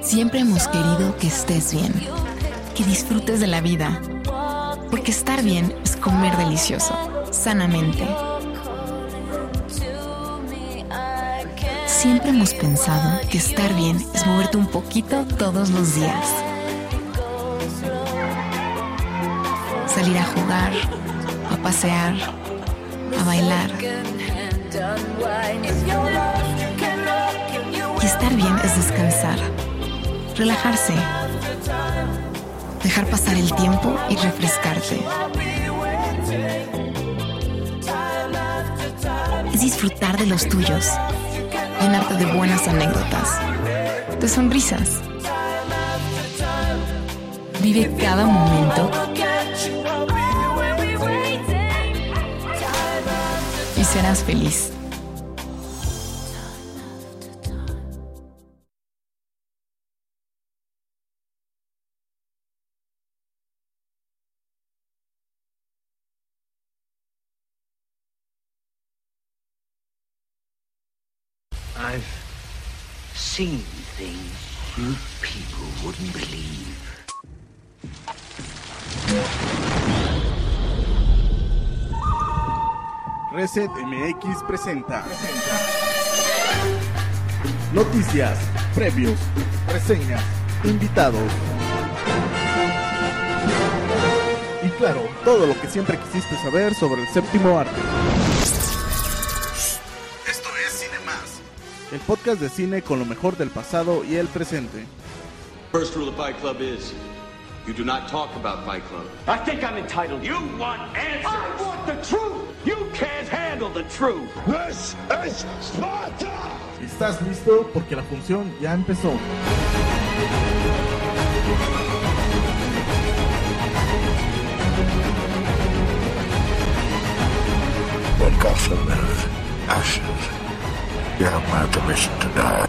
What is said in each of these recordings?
Siempre hemos querido que estés bien, que disfrutes de la vida, porque estar bien es comer delicioso, sanamente. Siempre hemos pensado que estar bien es moverte un poquito todos los días. Salir a jugar, a pasear, a bailar. Y estar bien es descansar, relajarse, dejar pasar el tiempo y refrescarte. Es disfrutar de los tuyos, llenarte de buenas anécdotas, de sonrisas. Vive cada momento y serás feliz. I've seen things you people wouldn't believe. Reset MX presenta noticias, previos, reseñas, invitados y claro, todo lo que siempre quisiste saber sobre el séptimo arte. Esto es Cine Más, el podcast de cine con lo mejor del pasado y el presente. First rule of Fight Club is you do not talk about Fight Club. I think I'm entitled. You want answers. I want the truth. You can't handle the truth. This is Sparta. ¿Estás listo? Porque la función ya empezó. When Gotham is ashes, you have my permission to die.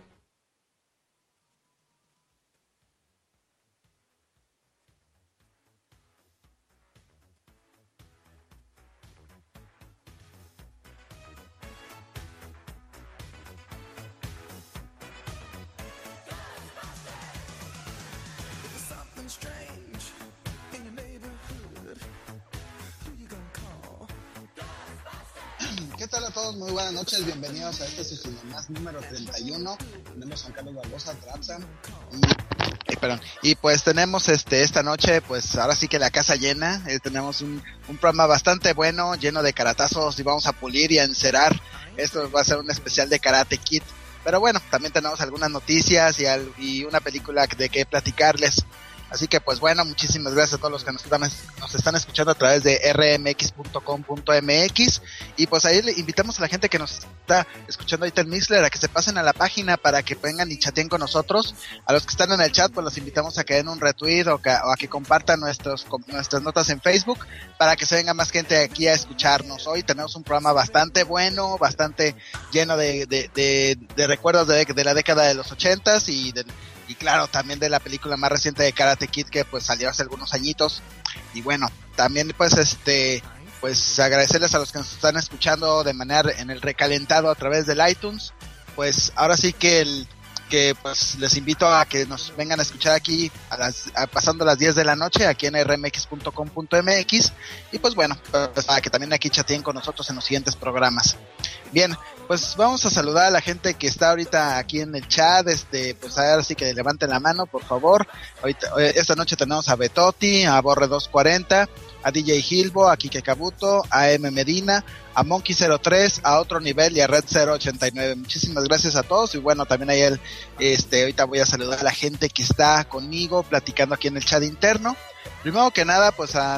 ¿Qué tal a todos? Muy buenas noches, bienvenidos a este su Cine Más número 31. Tenemos a Juan Carlos Barbosa, Trapsa y pues tenemos esta noche, pues ahora sí que la casa llena. Tenemos un programa bastante bueno, lleno de caratazos y vamos a pulir y a encerar. Esto va a ser un especial de Karate Kid. Pero bueno, también tenemos algunas noticias y una película de que platicarles. Así que pues bueno, muchísimas gracias a todos los que nos están escuchando a través de rmx.com.mx y pues ahí le invitamos a la gente que nos está escuchando ahorita en Mixler a que se pasen a la página para que vengan y chateen con nosotros. A los que están en el chat pues los invitamos a que den un retweet o a que compartan nuestras notas en Facebook para que se venga más gente aquí a escucharnos. Hoy tenemos un programa bastante bueno, bastante lleno de recuerdos de la década de los 80s y claro, también de la película más reciente de Karate Kid que pues salió hace algunos añitos. Y bueno, también pues pues agradecerles a los que nos están escuchando de manera en el recalentado a través del iTunes. Pues ahora sí que pues les invito a que nos vengan a escuchar aquí pasando las 10 de la noche aquí en rmx.com.mx y pues bueno, pues para que también aquí chateen con nosotros en los siguientes programas. Bien, pues vamos a saludar a la gente que está ahorita aquí en el chat, pues ahora sí que levanten la mano, por favor. Esta noche tenemos a Betoti, a Borre 240, a DJ Gilbo, a Kike Kabuto, a M Medina, a Monkey 03, a Otro Nivel y a Red 089. Muchísimas gracias a todos y bueno, también ahí ahorita voy a saludar a la gente que está conmigo platicando aquí en el chat interno. Primero que nada, pues a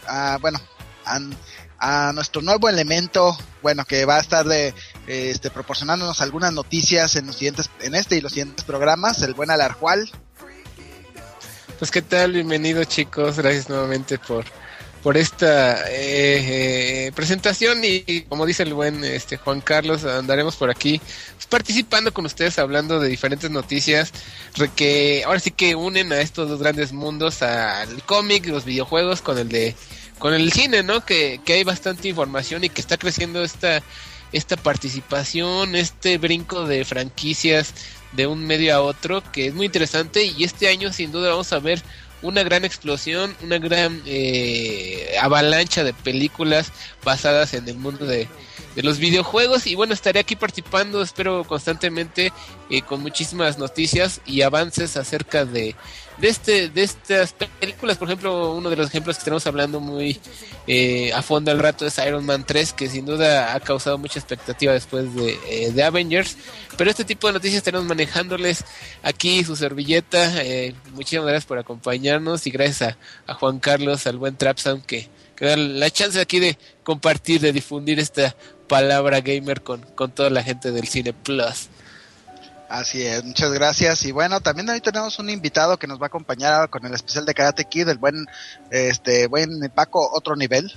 nuestro nuevo elemento, bueno, que va a estar proporcionándonos algunas noticias en este y los siguientes programas, el buen Alarjual. Pues qué tal, bienvenidos chicos, gracias nuevamente por esta presentación y como dice el buen Juan Carlos, andaremos por aquí pues, participando con ustedes, hablando de diferentes noticias que ahora sí que unen a estos dos grandes mundos, al cómic, los videojuegos con el cine, ¿no? Que hay bastante información y que está creciendo esta participación, este brinco de franquicias de un medio a otro, que es muy interesante, y este año sin duda vamos a ver una gran explosión, una gran avalancha de películas basadas en el mundo de los videojuegos. Y bueno, estaré aquí participando, espero constantemente, con muchísimas noticias y avances acerca de estas películas. Por ejemplo, uno de los ejemplos que estamos hablando muy a fondo al rato es Iron Man 3, que sin duda ha causado mucha expectativa después de Avengers. Pero este tipo de noticias estaremos manejándoles aquí su servilleta. Muchísimas gracias por acompañarnos, y gracias a Juan Carlos, al buen Trapsound, que da la chance aquí de compartir, de difundir esta palabra gamer con toda la gente del Cine Plus. Así es, muchas gracias. Y bueno, también hoy tenemos un invitado que nos va a acompañar con el especial de Karate Kid, el buen Paco Otro Nivel.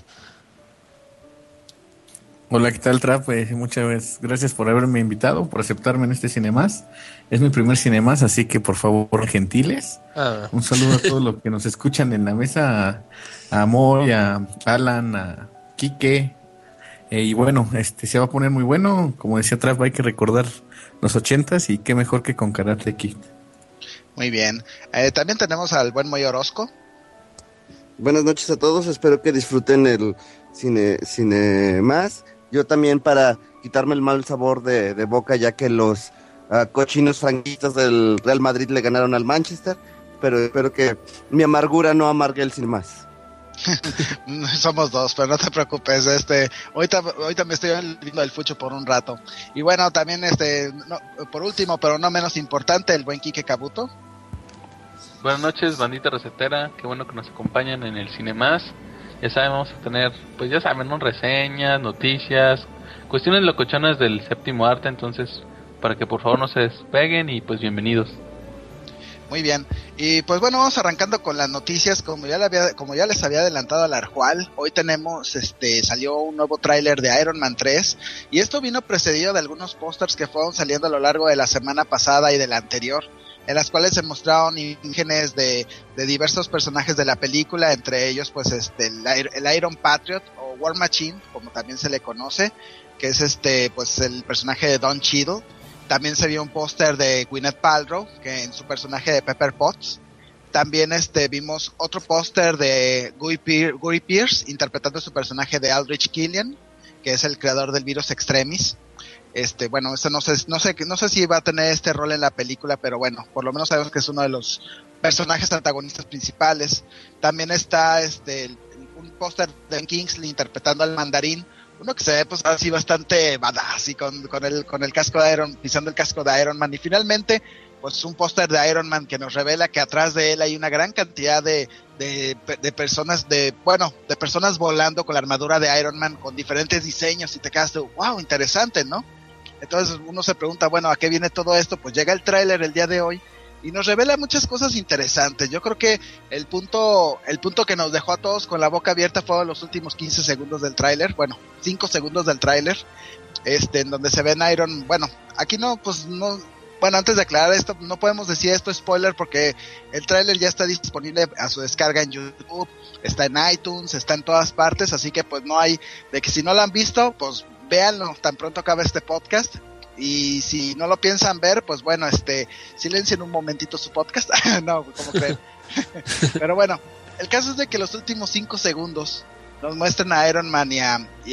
Hola, ¿qué tal, Trap? Muchas gracias por haberme invitado, por aceptarme en este Cinemás. Es mi primer Cinemás, así que por favor, gentiles. Un saludo a todos los que nos escuchan en la mesa, a Moy, a Alan, a Quique. Y bueno, se va a poner muy bueno. Como decía Trap, hay que recordar los 80s, y qué mejor que con Karate Kid. Muy bien. También tenemos al buen Moy Orozco. Buenas noches a todos, espero que disfruten el cine más. Yo también, para quitarme el mal sabor de boca, ya que los cochinos franquistas del Real Madrid le ganaron al Manchester, pero espero que mi amargura no amargue el cine más. Somos dos, pero no te preocupes. Ahorita me estoy viendo el fucho por un rato. Y bueno, también por último, pero no menos importante, el buen Quique Cabuto. Buenas noches, bandita recetera, qué bueno que nos acompañan en el Cine Más. Ya saben, vamos a tener, pues ya saben, ¿no? Reseñas, noticias, cuestiones locochonas del séptimo arte, entonces para que por favor no se despeguen, y pues bienvenidos. Muy bien, y pues bueno, vamos arrancando con las noticias. Como ya les había adelantado al Arjual, hoy tenemos, salió un nuevo tráiler de Iron Man 3, y esto vino precedido de algunos pósters que fueron saliendo a lo largo de la semana pasada y de la anterior, en las cuales se mostraron imágenes de diversos personajes de la película, entre ellos pues el Iron Patriot o War Machine, como también se le conoce, que es pues el personaje de Don Cheadle. También se vio un póster de Gwyneth Paltrow, que en su personaje de Pepper Potts. También vimos otro póster de Guy Pearce interpretando su personaje de Aldrich Killian, que es el creador del virus Extremis. Bueno, eso no sé si va a tener este rol en la película, pero bueno, por lo menos sabemos que es uno de los personajes antagonistas principales. También está un póster de Ben Kingsley interpretando al Mandarín, uno que se ve pues así bastante badass, y con el casco de pisando el casco de Iron Man. Y finalmente pues un póster de Iron Man que nos revela que atrás de él hay una gran cantidad de personas, de personas volando con la armadura de Iron Man con diferentes diseños, y te quedas de wow, interesante, ¿no? Entonces uno se pregunta, bueno, ¿a qué viene todo esto? Pues llega el tráiler el día de hoy y nos revela muchas cosas interesantes. Yo creo que el punto que nos dejó a todos con la boca abierta fueron los últimos 15 segundos del tráiler, 5 segundos del tráiler, en donde se ven Iron, aquí antes de aclarar esto, no podemos decir esto spoiler, porque el tráiler ya está disponible a su descarga en YouTube, está en iTunes, está en todas partes, así que pues no hay de que si no lo han visto, pues véanlo tan pronto acabe este podcast. Y si no lo piensan ver, pues bueno, silencien un momentito su podcast. No, como creen. Pero bueno, el caso es de que los últimos 5 segundos nos muestran a Iron Man y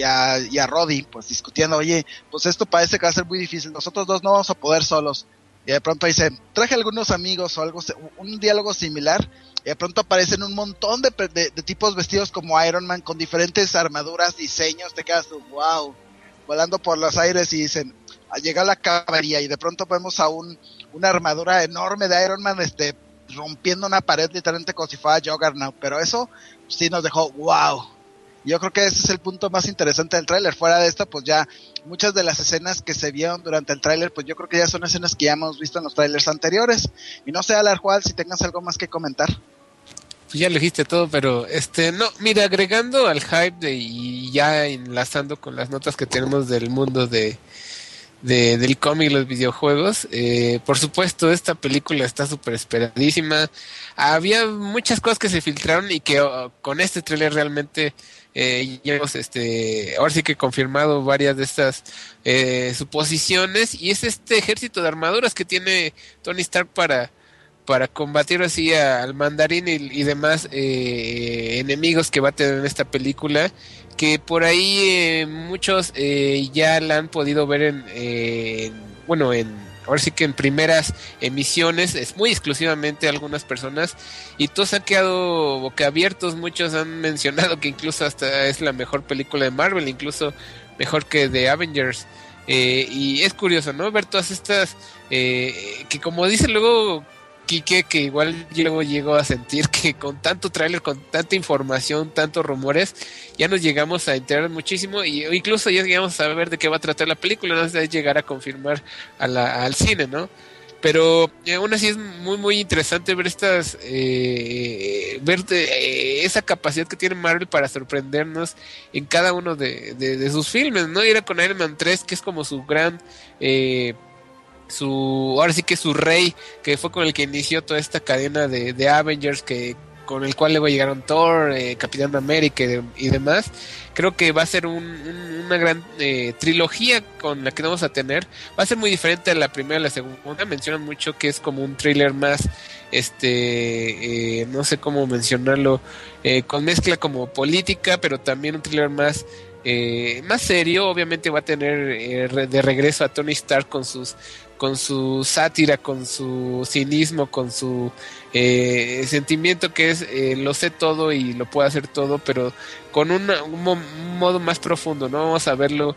a Roddy pues discutiendo, oye, pues esto parece que va a ser muy difícil, nosotros dos no vamos a poder solos. Y de pronto dice, traje algunos amigos o algo, un diálogo similar, y de pronto aparecen un montón de tipos vestidos como Iron Man, con diferentes armaduras, diseños, te quedas wow, volando por los aires, y dicen, llega la caballería, y de pronto vemos a una armadura enorme de Iron Man, rompiendo una pared literalmente como si fuera Juggernaut, pero eso sí nos dejó wow. Yo creo que ese es el punto más interesante del tráiler. Fuera de esto, pues ya muchas de las escenas que se vieron durante el tráiler, pues yo creo que ya son escenas que ya hemos visto en los tráilers anteriores. Y no sé, Alarjual, si tengas algo más que comentar. Pues ya lo dijiste todo, pero no, mira, agregando al hype y ya enlazando con las notas que tenemos del mundo del cómic y los videojuegos, por supuesto esta película está súper esperadísima. Había muchas cosas que se filtraron y que con este tráiler realmente ya hemos ahora sí que confirmado varias de estas suposiciones, y es este ejército de armaduras que tiene Tony Stark para combatir así al Mandarín y demás enemigos que va a tener en esta película, que por ahí muchos ya la han podido ver ahora sí que en primeras emisiones, es muy exclusivamente algunas personas, y todos han quedado boquiabiertos. Muchos han mencionado que incluso hasta es la mejor película de Marvel, incluso mejor que The Avengers, y es curioso, ¿no? Ver todas estas que, como dice luego Quique, que igual luego llegó a sentir que con tanto tráiler, con tanta información, tantos rumores, ya nos llegamos a enterar muchísimo, y incluso ya llegamos a saber de qué va a tratar la película, no sé, llegar a confirmar al cine, ¿no? Pero aún así es muy muy interesante ver estas esa capacidad que tiene Marvel para sorprendernos en cada uno de sus filmes, ¿no? Y era con Iron Man 3, que es como su gran ahora sí que su rey, que fue con el que inició toda esta cadena de Avengers, con el cual luego llegaron Thor, Capitán América y demás. Creo que va a ser una gran trilogía con la que vamos a tener. Va a ser muy diferente a la primera y la segunda. Mencionan mucho que es como un thriller más, no sé cómo mencionarlo, con mezcla como política, pero también un thriller más serio. Obviamente va a tener de regreso a Tony Stark con su sátira, con su cinismo, con su sentimiento que es lo sé todo y lo puedo hacer todo, pero con un modo más profundo, ¿no? Vamos a verlo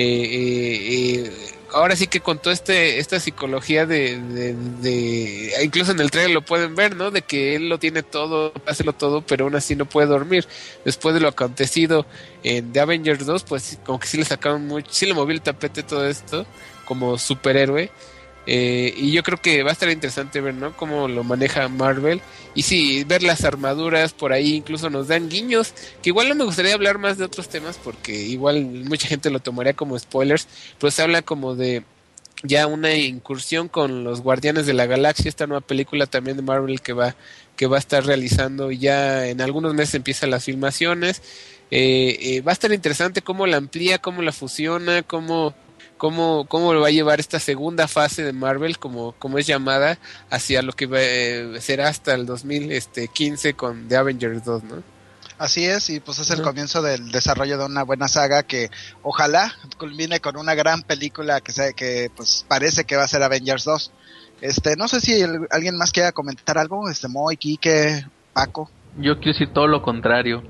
ahora sí que con toda esta psicología de incluso en el trailer lo pueden ver, ¿no? De que él lo tiene todo, hacerlo todo, pero aún así no puede dormir. Después de lo acontecido en The Avengers 2, pues como que sí le sacaron mucho, sí le movió el tapete todo esto como superhéroe. Y yo creo que va a estar interesante ver, ¿no? Cómo lo maneja Marvel. Y sí, ver las armaduras por ahí, incluso nos dan guiños, que igual no me gustaría hablar más de otros temas porque igual mucha gente lo tomaría como spoilers, pero se habla como de ya una incursión con los Guardianes de la Galaxia, esta nueva película también de Marvel que va a estar realizando, y ya en algunos meses empiezan las filmaciones. Va a estar interesante cómo la amplía, cómo la fusiona, cómo lo va a llevar esta segunda fase de Marvel, como es llamada, hacia lo que será hasta el 2015 con The Avengers 2, ¿no? Así es, y pues es el comienzo del desarrollo de una buena saga que ojalá culmine con una gran película que pues parece que va a ser Avengers 2. No sé si alguien más quiera comentar algo, Moy, Quique, Paco. Yo quiero decir todo lo contrario.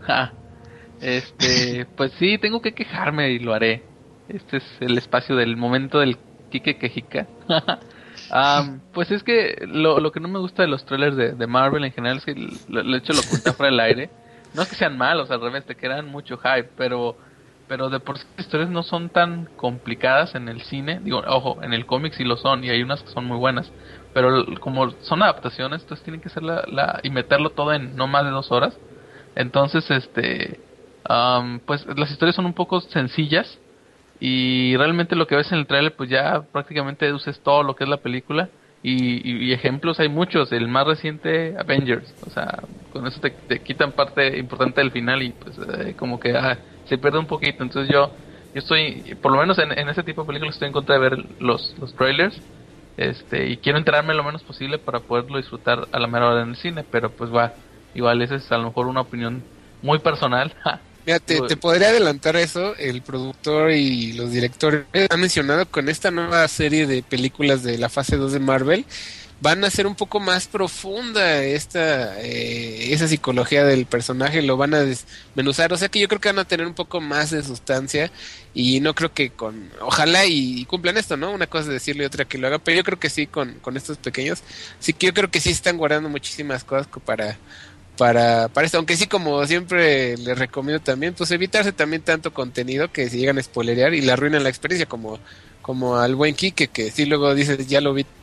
Pues sí, tengo que quejarme y lo haré. Este es el espacio del momento del Quique Quejica. Pues es que lo que no me gusta de los trailers de Marvel en general es que de hecho lo oculté fuera del aire. No es que sean malos, al revés, te crean mucho hype, pero de por sí las historias no son tan complicadas en el cine. Digo, ojo, en el cómic sí lo son, y hay unas que son muy buenas, pero como son adaptaciones, entonces tienen que ser y meterlo todo en no más de 2 horas. Entonces, pues las historias son un poco sencillas, y realmente lo que ves en el trailer pues ya prácticamente deduces todo lo que es la película, y ejemplos hay muchos. El más reciente, Avengers, o sea, con eso te quitan parte importante del final, y pues como que se pierde un poquito. Entonces yo estoy, por lo menos en ese tipo de películas, estoy en contra de ver los trailers, y quiero enterarme lo menos posible para poderlo disfrutar a la mera hora en el cine, pero pues igual esa es a lo mejor una opinión muy personal. Mira, te podría adelantar eso. El productor y los directores han mencionado con esta nueva serie de películas de la fase 2 de Marvel, van a ser un poco más profunda esa psicología del personaje, lo van a desmenuzar, o sea que yo creo que van a tener un poco más de sustancia, y no creo que ojalá y cumplan esto, ¿no? Una cosa es decirlo y otra que lo haga, pero yo creo que sí con estos pequeños, sí que yo creo que sí están guardando muchísimas cosas para esto, aunque sí, como siempre les recomiendo también, pues evitarse también tanto contenido que se llegan a spoilerear y le arruinan la experiencia, como al buen Quique, que sí luego dice, ya lo vi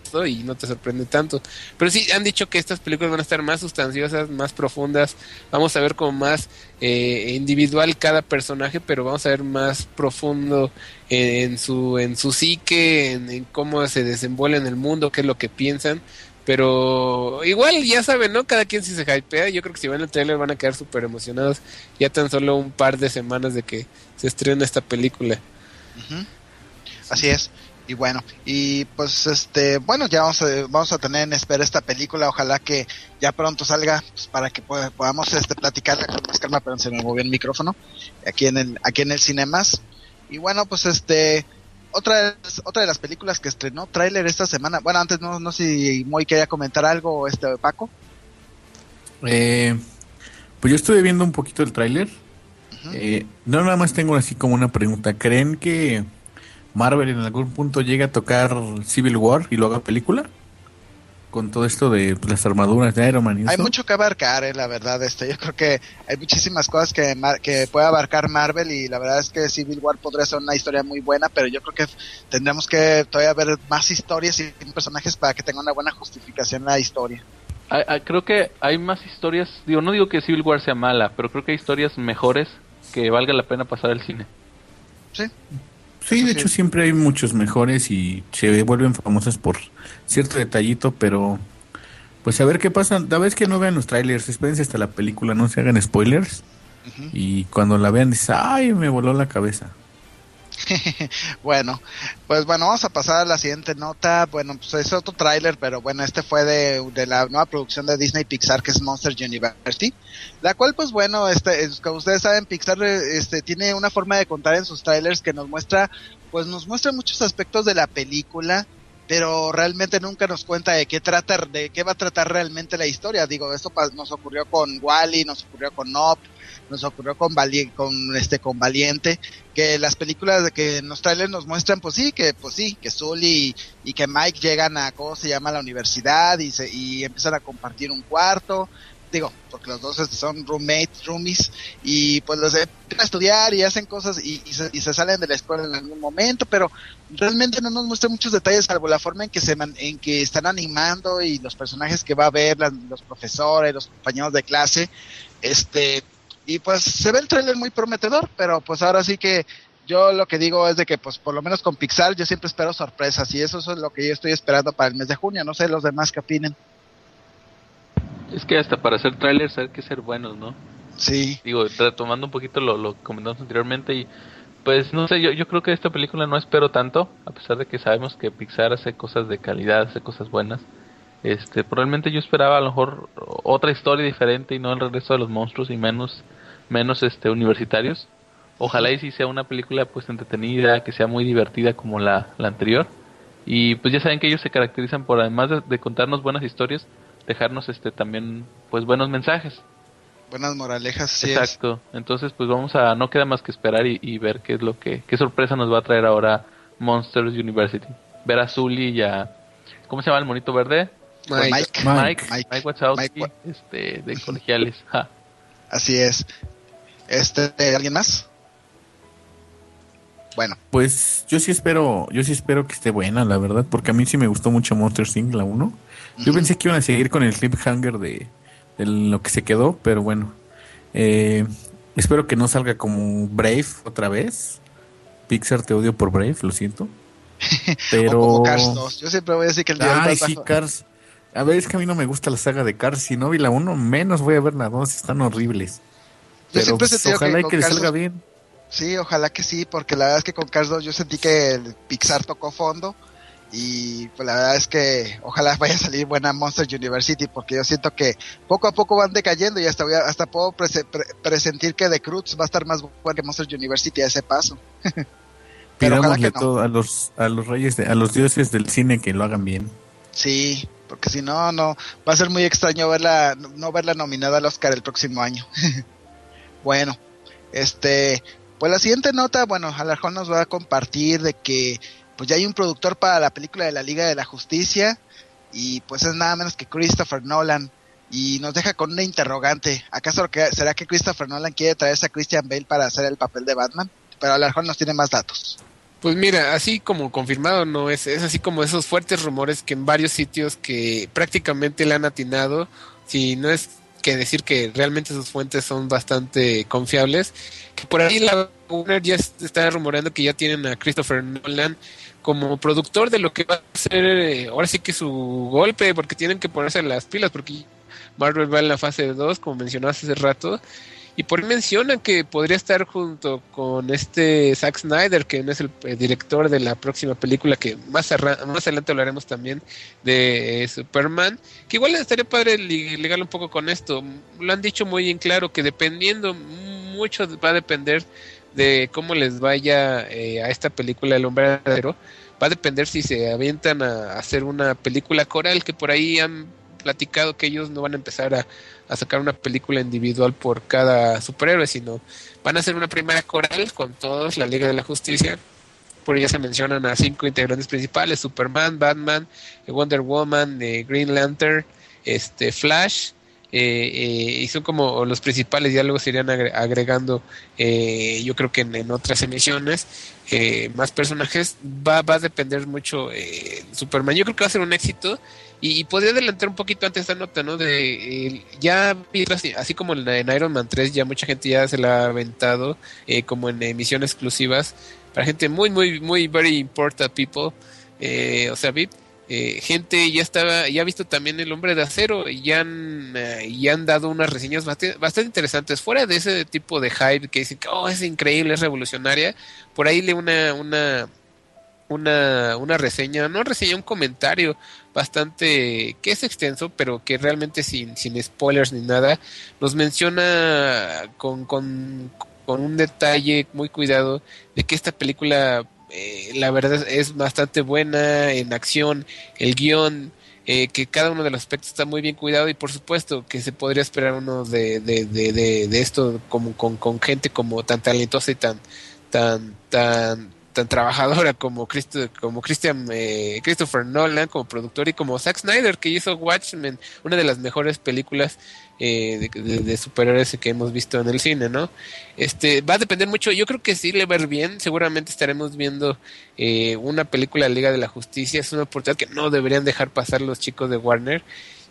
todo y no te sorprende tanto. Pero sí, han dicho que estas películas van a estar más sustanciosas, más profundas, vamos a ver como más individual cada personaje, pero vamos a ver más profundo en su psique, en cómo se desenvuelve en el mundo, qué es lo que piensan. Pero igual, ya saben, ¿no? Cada quien si se hypea. Yo creo que si ven el trailer van a quedar súper emocionados. Ya tan solo un par de semanas de que se estrena esta película. Uh-huh. Así es. Y bueno, y pues bueno, ya vamos a tener en espera esta película. Ojalá que ya pronto salga, pues, para que podamos platicarla con más calma. Pero se me movió el micrófono aquí en el Cinemas. Y bueno, pues otra de las películas que estrenó tráiler esta semana. Bueno, antes no sé si Moy quería comentar algo, Paco. Pues yo estuve viendo un poquito el tráiler. Uh-huh. No, nada más tengo así como una pregunta. ¿Creen que Marvel en algún punto llega a tocar Civil War y lo haga película? Con todo esto de las armaduras de Iron Man y hay eso. Mucho que abarcar, la verdad. Yo creo que hay muchísimas cosas que puede abarcar Marvel, y la verdad es que Civil War podría ser una historia muy buena, pero yo creo que tendremos que todavía ver más historias y personajes para que tenga una buena justificación la historia. Creo que hay más historias, no digo que Civil War sea mala, pero creo que hay historias mejores que valga la pena pasar al cine. Sí, de hecho siempre hay muchos mejores y se vuelven famosas por cierto detallito, pero pues a ver qué pasa. La vez que no vean los trailers, espérense hasta la película, no se hagan spoilers. Uh-huh. Y cuando la vean dicen, ay, me voló la cabeza. Bueno, pues vamos a pasar a la siguiente nota. Bueno, pues es otro tráiler, pero bueno, fue de la nueva producción de Disney Pixar, que es Monsters University, la cual pues bueno, como ustedes saben, Pixar tiene una forma de contar en sus trailers que nos muestra muchos aspectos de la película, pero realmente nunca nos cuenta de qué va a tratar realmente la historia. Digo, esto nos ocurrió con WALL-E, nos ocurrió con Up, nos ocurrió con Valiente, que las películas de que en los trailers nos muestran pues sí, que Sully y que Mike llegan a ¿cómo se llama? La universidad y empiezan a compartir un cuarto. Digo, porque los dos son roomies, y pues los empiezan a estudiar y hacen cosas y se salen de la escuela en algún momento, pero realmente no nos muestran muchos detalles, salvo la forma en que están animando y los personajes que va a ver, los profesores, los compañeros de clase, y pues se ve el tráiler muy prometedor, pero pues ahora sí que yo lo que digo es de que pues por lo menos con Pixar yo siempre espero sorpresas, y eso es lo que yo estoy esperando para el mes de junio. No sé los demás qué opinen. Es que hasta para hacer trailers hay que ser buenos, ¿no? Sí. Digo, retomando un poquito lo que comentamos anteriormente, y pues no sé, yo creo que de esta película no espero tanto, a pesar de que sabemos que Pixar hace cosas de calidad, hace cosas buenas. Probablemente yo esperaba a lo mejor otra historia diferente y no el regreso de los monstruos y menos universitarios. Ojalá y sí sea una película pues entretenida, que sea muy divertida como la anterior. Y pues ya saben que ellos se caracterizan por, además de contarnos buenas historias, dejarnos también pues buenos mensajes, buenas moralejas. Sí. Exacto. Entonces pues no queda más que esperar y ver qué sorpresa nos va a traer ahora Monsters University. Ver a Sully y a ¿cómo se llama el monito verde? Mike Wazowski, de Colegiales. Ja. Así es. ¿Alguien más? Bueno, pues yo sí espero que esté buena, la verdad, porque a mí sí me gustó mucho Monsters Inc. la 1. Yo pensé que iban a seguir con el cliffhanger de lo que se quedó, pero bueno, espero que no salga como Brave otra vez. Pixar, te odio por Brave, lo siento. Pero o como Cars 2. Yo siempre voy a decir que el día del sí, Cars. A ver, es que a mí no me gusta la saga de Cars. Si no vi la 1, menos voy a ver la 2. Están horribles. Pero pues, ojalá que le salga bien. Sí, ojalá que sí, porque la verdad es que con Cars 2 yo sentí que el Pixar tocó fondo, y pues la verdad es que ojalá vaya a salir buena Monsters University, porque yo siento que poco a poco van decayendo, y hasta puedo presentir que The Cruz va a estar más buena que Monsters University a ese paso. Pero pidámosle todo a los reyes, a los dioses del cine, que lo hagan bien. Sí, porque si no va a ser muy extraño no verla nominada al Oscar el próximo año. Bueno, pues la siguiente nota, bueno, Alarjón nos va a compartir de que pues ya hay un productor para la película de la Liga de la Justicia, y pues es nada menos que Christopher Nolan, y nos deja con una interrogante. ¿Acaso será que Christopher Nolan quiere traerse a Christian Bale para hacer el papel de Batman? Pero Alarjón nos tiene más datos. Pues mira, así como confirmado no es así como esos fuertes rumores que en varios sitios que prácticamente le han atinado, si no es que decir que realmente sus fuentes son bastante confiables, que por ahí la Warner ya está rumoreando que ya tienen a Christopher Nolan como productor de lo que va a ser ahora sí que su golpe, porque tienen que ponerse las pilas, porque Marvel va en la fase 2, como mencionaste hace rato. Y por ahí mencionan que podría estar junto con Zack Snyder, que no es el director de la próxima película, que más adelante hablaremos también de Superman, que igual estaría padre ligarlo un poco con esto. Lo han dicho muy en claro, que dependiendo, mucho va a depender de cómo les vaya a esta película El Hombre de Acero. Va a depender si se avientan a hacer una película coral, que por ahí han platicado que ellos no van a empezar a sacar una película individual por cada superhéroe, sino van a hacer una primera coral con todos, la Liga de la Justicia. Por ella se mencionan a 5 integrantes principales: Superman, Batman, Wonder Woman, Green Lantern, Flash, y son como los principales. Ya luego se irían agregando, yo creo que en otras emisiones, más personajes. Va a depender mucho Superman. Yo creo que va a ser un éxito. Y podría adelantar un poquito antes esta nota, ¿no? Ya así como en Iron Man 3, ya mucha gente ya se la ha aventado, como en emisiones exclusivas para gente muy, muy, muy very important people, o sea, VIP. Gente ya ha visto también El Hombre de Acero y ya han dado unas reseñas bastante interesantes, fuera de ese tipo de hype que dicen que es increíble, es revolucionaria. Por ahí una reseña, un comentario bastante, que es extenso, pero que realmente sin spoilers ni nada, nos menciona con un detalle muy cuidado de que esta película, la verdad, es bastante buena en acción, el guión, que cada uno de los aspectos está muy bien cuidado, y por supuesto que se podría esperar uno de esto como con gente como tan talentosa y tan trabajadora como Christopher Nolan como productor, y como Zack Snyder, que hizo Watchmen, una de las mejores películas de superhéroes que hemos visto en el cine, ¿no? Va a depender mucho. Yo creo que sí le va a ir bien. Seguramente estaremos viendo una película de Liga de la Justicia. Es una oportunidad que no deberían dejar pasar los chicos de Warner.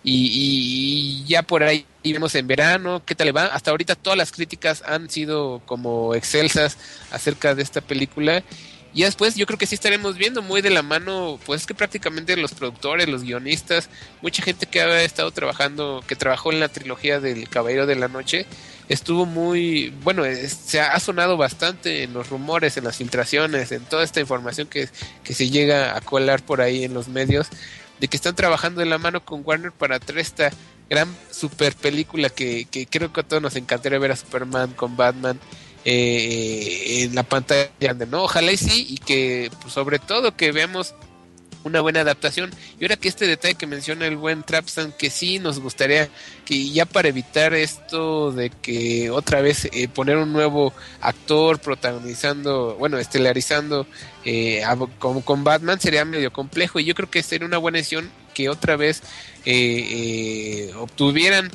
Y ya por ahí vemos en verano qué tal le va. Hasta ahorita todas las críticas han sido como excelsas acerca de esta película. Y después yo creo que sí estaremos viendo muy de la mano, pues es que prácticamente los productores, los guionistas, mucha gente que ha estado trabajando, que trabajó en la trilogía del Caballero de la Noche, estuvo muy, bueno, se ha sonado bastante en los rumores, en las filtraciones, en toda esta información que se llega a colar por ahí en los medios, de que están trabajando de la mano con Warner para traer esta gran super película que creo que a todos nos encantaría ver a Superman con Batman en la pantalla grande, ¿no? Ojalá y sí, y que pues, sobre todo que veamos una buena adaptación. Y ahora que este detalle que menciona el buen Trapsan, que sí nos gustaría que ya para evitar esto de que otra vez poner un nuevo actor protagonizando, bueno, estelarizando como con Batman sería medio complejo, y yo creo que sería una buena decisión que otra vez obtuvieran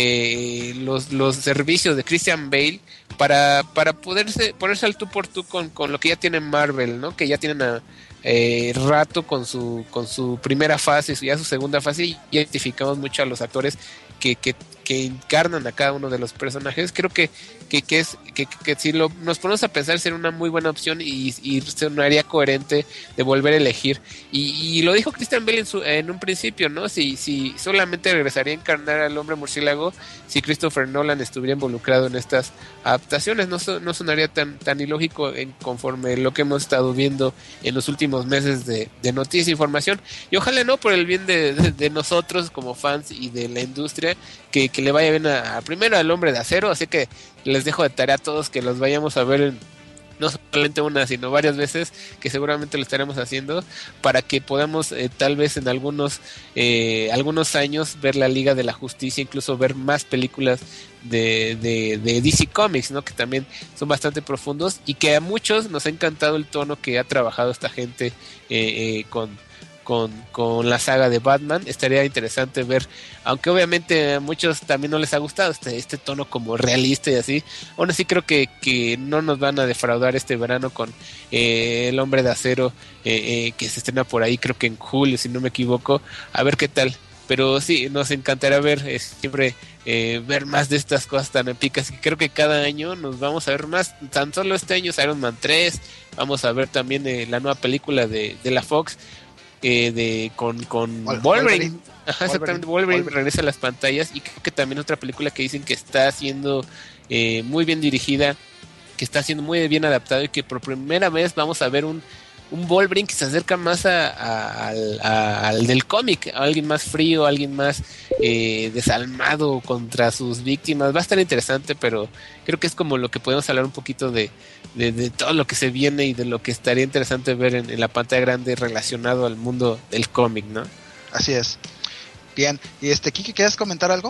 los servicios de Christian Bale para ponerse al tú por tú con lo que ya tiene Marvel, ¿no? Que ya tienen rato con su primera fase y ya su segunda fase, y identificamos mucho a los actores que encarnan a cada uno de los personajes. Creo que si nos ponemos a pensar sería una muy buena opción, y sonaría coherente de volver a elegir, y lo dijo Christian Bale en un principio, ¿no? Si solamente regresaría a encarnar al Hombre Murciélago si Christopher Nolan estuviera involucrado en estas adaptaciones. No sonaría tan ilógico conforme lo que hemos estado viendo en los últimos meses de noticias e información, y ojalá no, por el bien de nosotros como fans y de la industria, que le vaya bien primero al Hombre de Acero. Así que les dejo de tarea a todos que los vayamos a ver no solamente una, sino varias veces, que seguramente lo estaremos haciendo, para que podamos tal vez en algunos años ver la Liga de la Justicia, incluso ver más películas de DC Comics, ¿no? Que también son bastante profundos, y que a muchos nos ha encantado el tono que ha trabajado esta gente con la saga de Batman. Estaría interesante ver, aunque obviamente a muchos también no les ha gustado este tono como realista y así, aún así creo que no nos van a defraudar este verano con El Hombre de Acero, que se estrena por ahí creo que en julio, si no me equivoco, a ver qué tal. Pero sí, nos encantará ver siempre ver más de estas cosas tan épicas, que creo que cada año nos vamos a ver más. Tan solo este año es Iron Man 3, vamos a ver también la nueva película de la Fox, con Wolverine. Ajá, exactamente, Wolverine regresa a las pantallas, y creo que también otra película que dicen que está siendo muy bien dirigida, que está siendo muy bien adaptado, y que por primera vez vamos a ver un Wolverine que se acerca más al del cómic, a alguien más frío, alguien más desalmado contra sus víctimas. Va a estar interesante, pero creo que es como lo que podemos hablar un poquito de todo lo que se viene y de lo que estaría interesante ver en la pantalla grande relacionado al mundo del cómic, ¿no? Así es. Bien, y Kiki, ¿quieres comentar algo?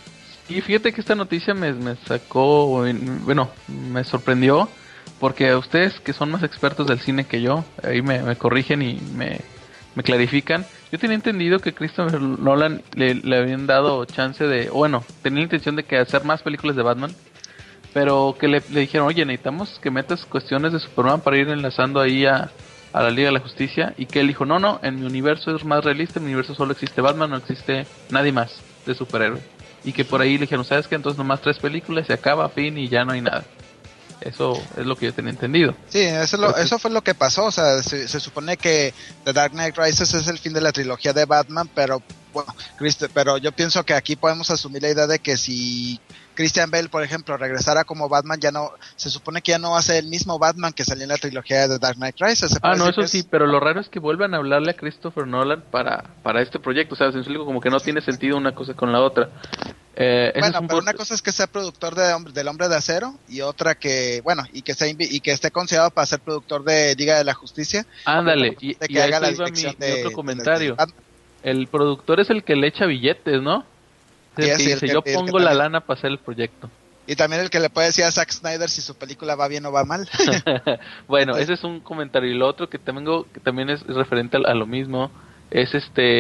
Y fíjate que esta noticia me sacó, bueno, me sorprendió, porque ustedes que son más expertos del cine que yo, ahí me corrigen y me clarifican. Yo tenía entendido que Christopher Nolan le habían dado chance de, bueno, tenía la intención de hacer más películas de Batman, pero que le dijeron, oye, necesitamos que metas cuestiones de Superman para ir enlazando ahí a la Liga de la Justicia, y que él dijo, no, en mi universo es más realista, en mi universo solo existe Batman, no existe nadie más de superhéroe, y que por ahí le dijeron, ¿sabes qué? Entonces nomás 3 películas, se acaba, fin, y ya no hay nada. Eso es lo que yo tenía entendido. Sí, eso fue lo que pasó. O sea, se supone que The Dark Knight Rises es el fin de la trilogía de Batman, pero bueno, pero yo pienso que aquí podemos asumir la idea de que si Christian Bale, por ejemplo, regresara como Batman, ya no, se supone que ya no va a ser el mismo Batman que salió en la trilogía de The Dark Knight Rises. No, eso sí, pero lo raro es que vuelvan a hablarle a Christopher Nolan para este proyecto. O sea, se explico, como que no tiene sentido una cosa con la otra. Bueno, pero una cosa es que sea productor del Hombre de Acero, y otra que, bueno, y que esté considerado para ser productor de Liga de la Justicia. Ándale, y haga la dirección mi otro comentario. El productor es el que le echa billetes, ¿no? Es el que dice, yo pongo la lana para hacer el proyecto. Y también el que le puede decir a Zack Snyder si su película va bien o va mal. Bueno, ese es un comentario. Y lo otro que también es referente a lo mismo, es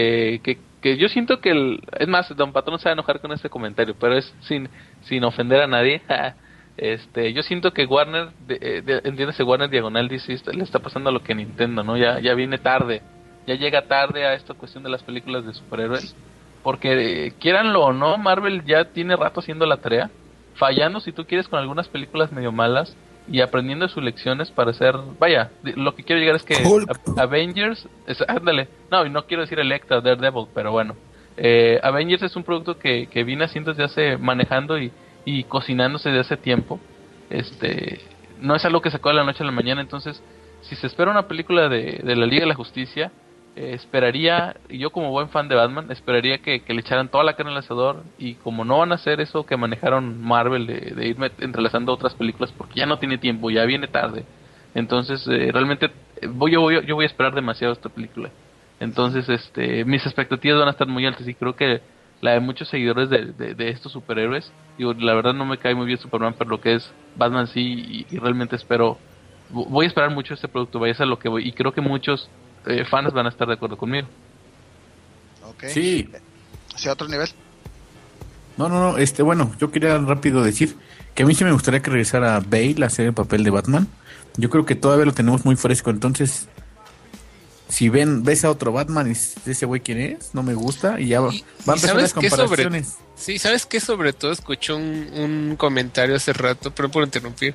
que yo siento que es más, Don Patrón se va a enojar con este comentario, pero es sin ofender a nadie. Yo siento que Warner, entiéndase, Warner diagonal DC, le está pasando lo que Nintendo, ¿no? Ya viene tarde, ya llega tarde a esta cuestión de las películas de superhéroes, porque quieranlo o no, Marvel ya tiene rato haciendo la tarea, fallando si tú quieres con algunas películas medio malas, y aprendiendo de sus lecciones para hacer, vaya, lo que quiero llegar es que Avengers, ándale, no, y no quiero decir Electra, Daredevil, pero bueno, Avengers es un producto que viene haciendo manejando y cocinándose desde hace tiempo. No es algo que sacó de la noche a la mañana. Entonces, si se espera una película de la Liga de la Justicia, esperaría, y yo como buen fan de Batman, esperaría que le echaran toda la carne al asador, y como no van a hacer eso que manejaron Marvel de irme entrelazando otras películas, porque ya no tiene tiempo, ya viene tarde. Entonces, realmente yo voy a esperar demasiado esta película. Entonces, mis expectativas van a estar muy altas, y creo que la de muchos seguidores de estos superhéroes, digo, la verdad no me cae muy bien Superman, pero lo que es Batman sí, y realmente voy a esperar mucho este producto, vaya a ser lo que voy, y creo que muchos fans van a estar de acuerdo conmigo. Okay. Sí. ¿Hacia otro nivel? No, bueno, yo quería rápido decir que a mí sí me gustaría que regresara Bale a hacer el papel de Batman. Yo creo que todavía lo tenemos muy fresco, entonces si ves a otro Batman y ese güey quién es, no me gusta, y ya va a empezar las comparaciones. Sí, ¿sabes qué? Sobre todo escuché un comentario hace rato, pero por interrumpir,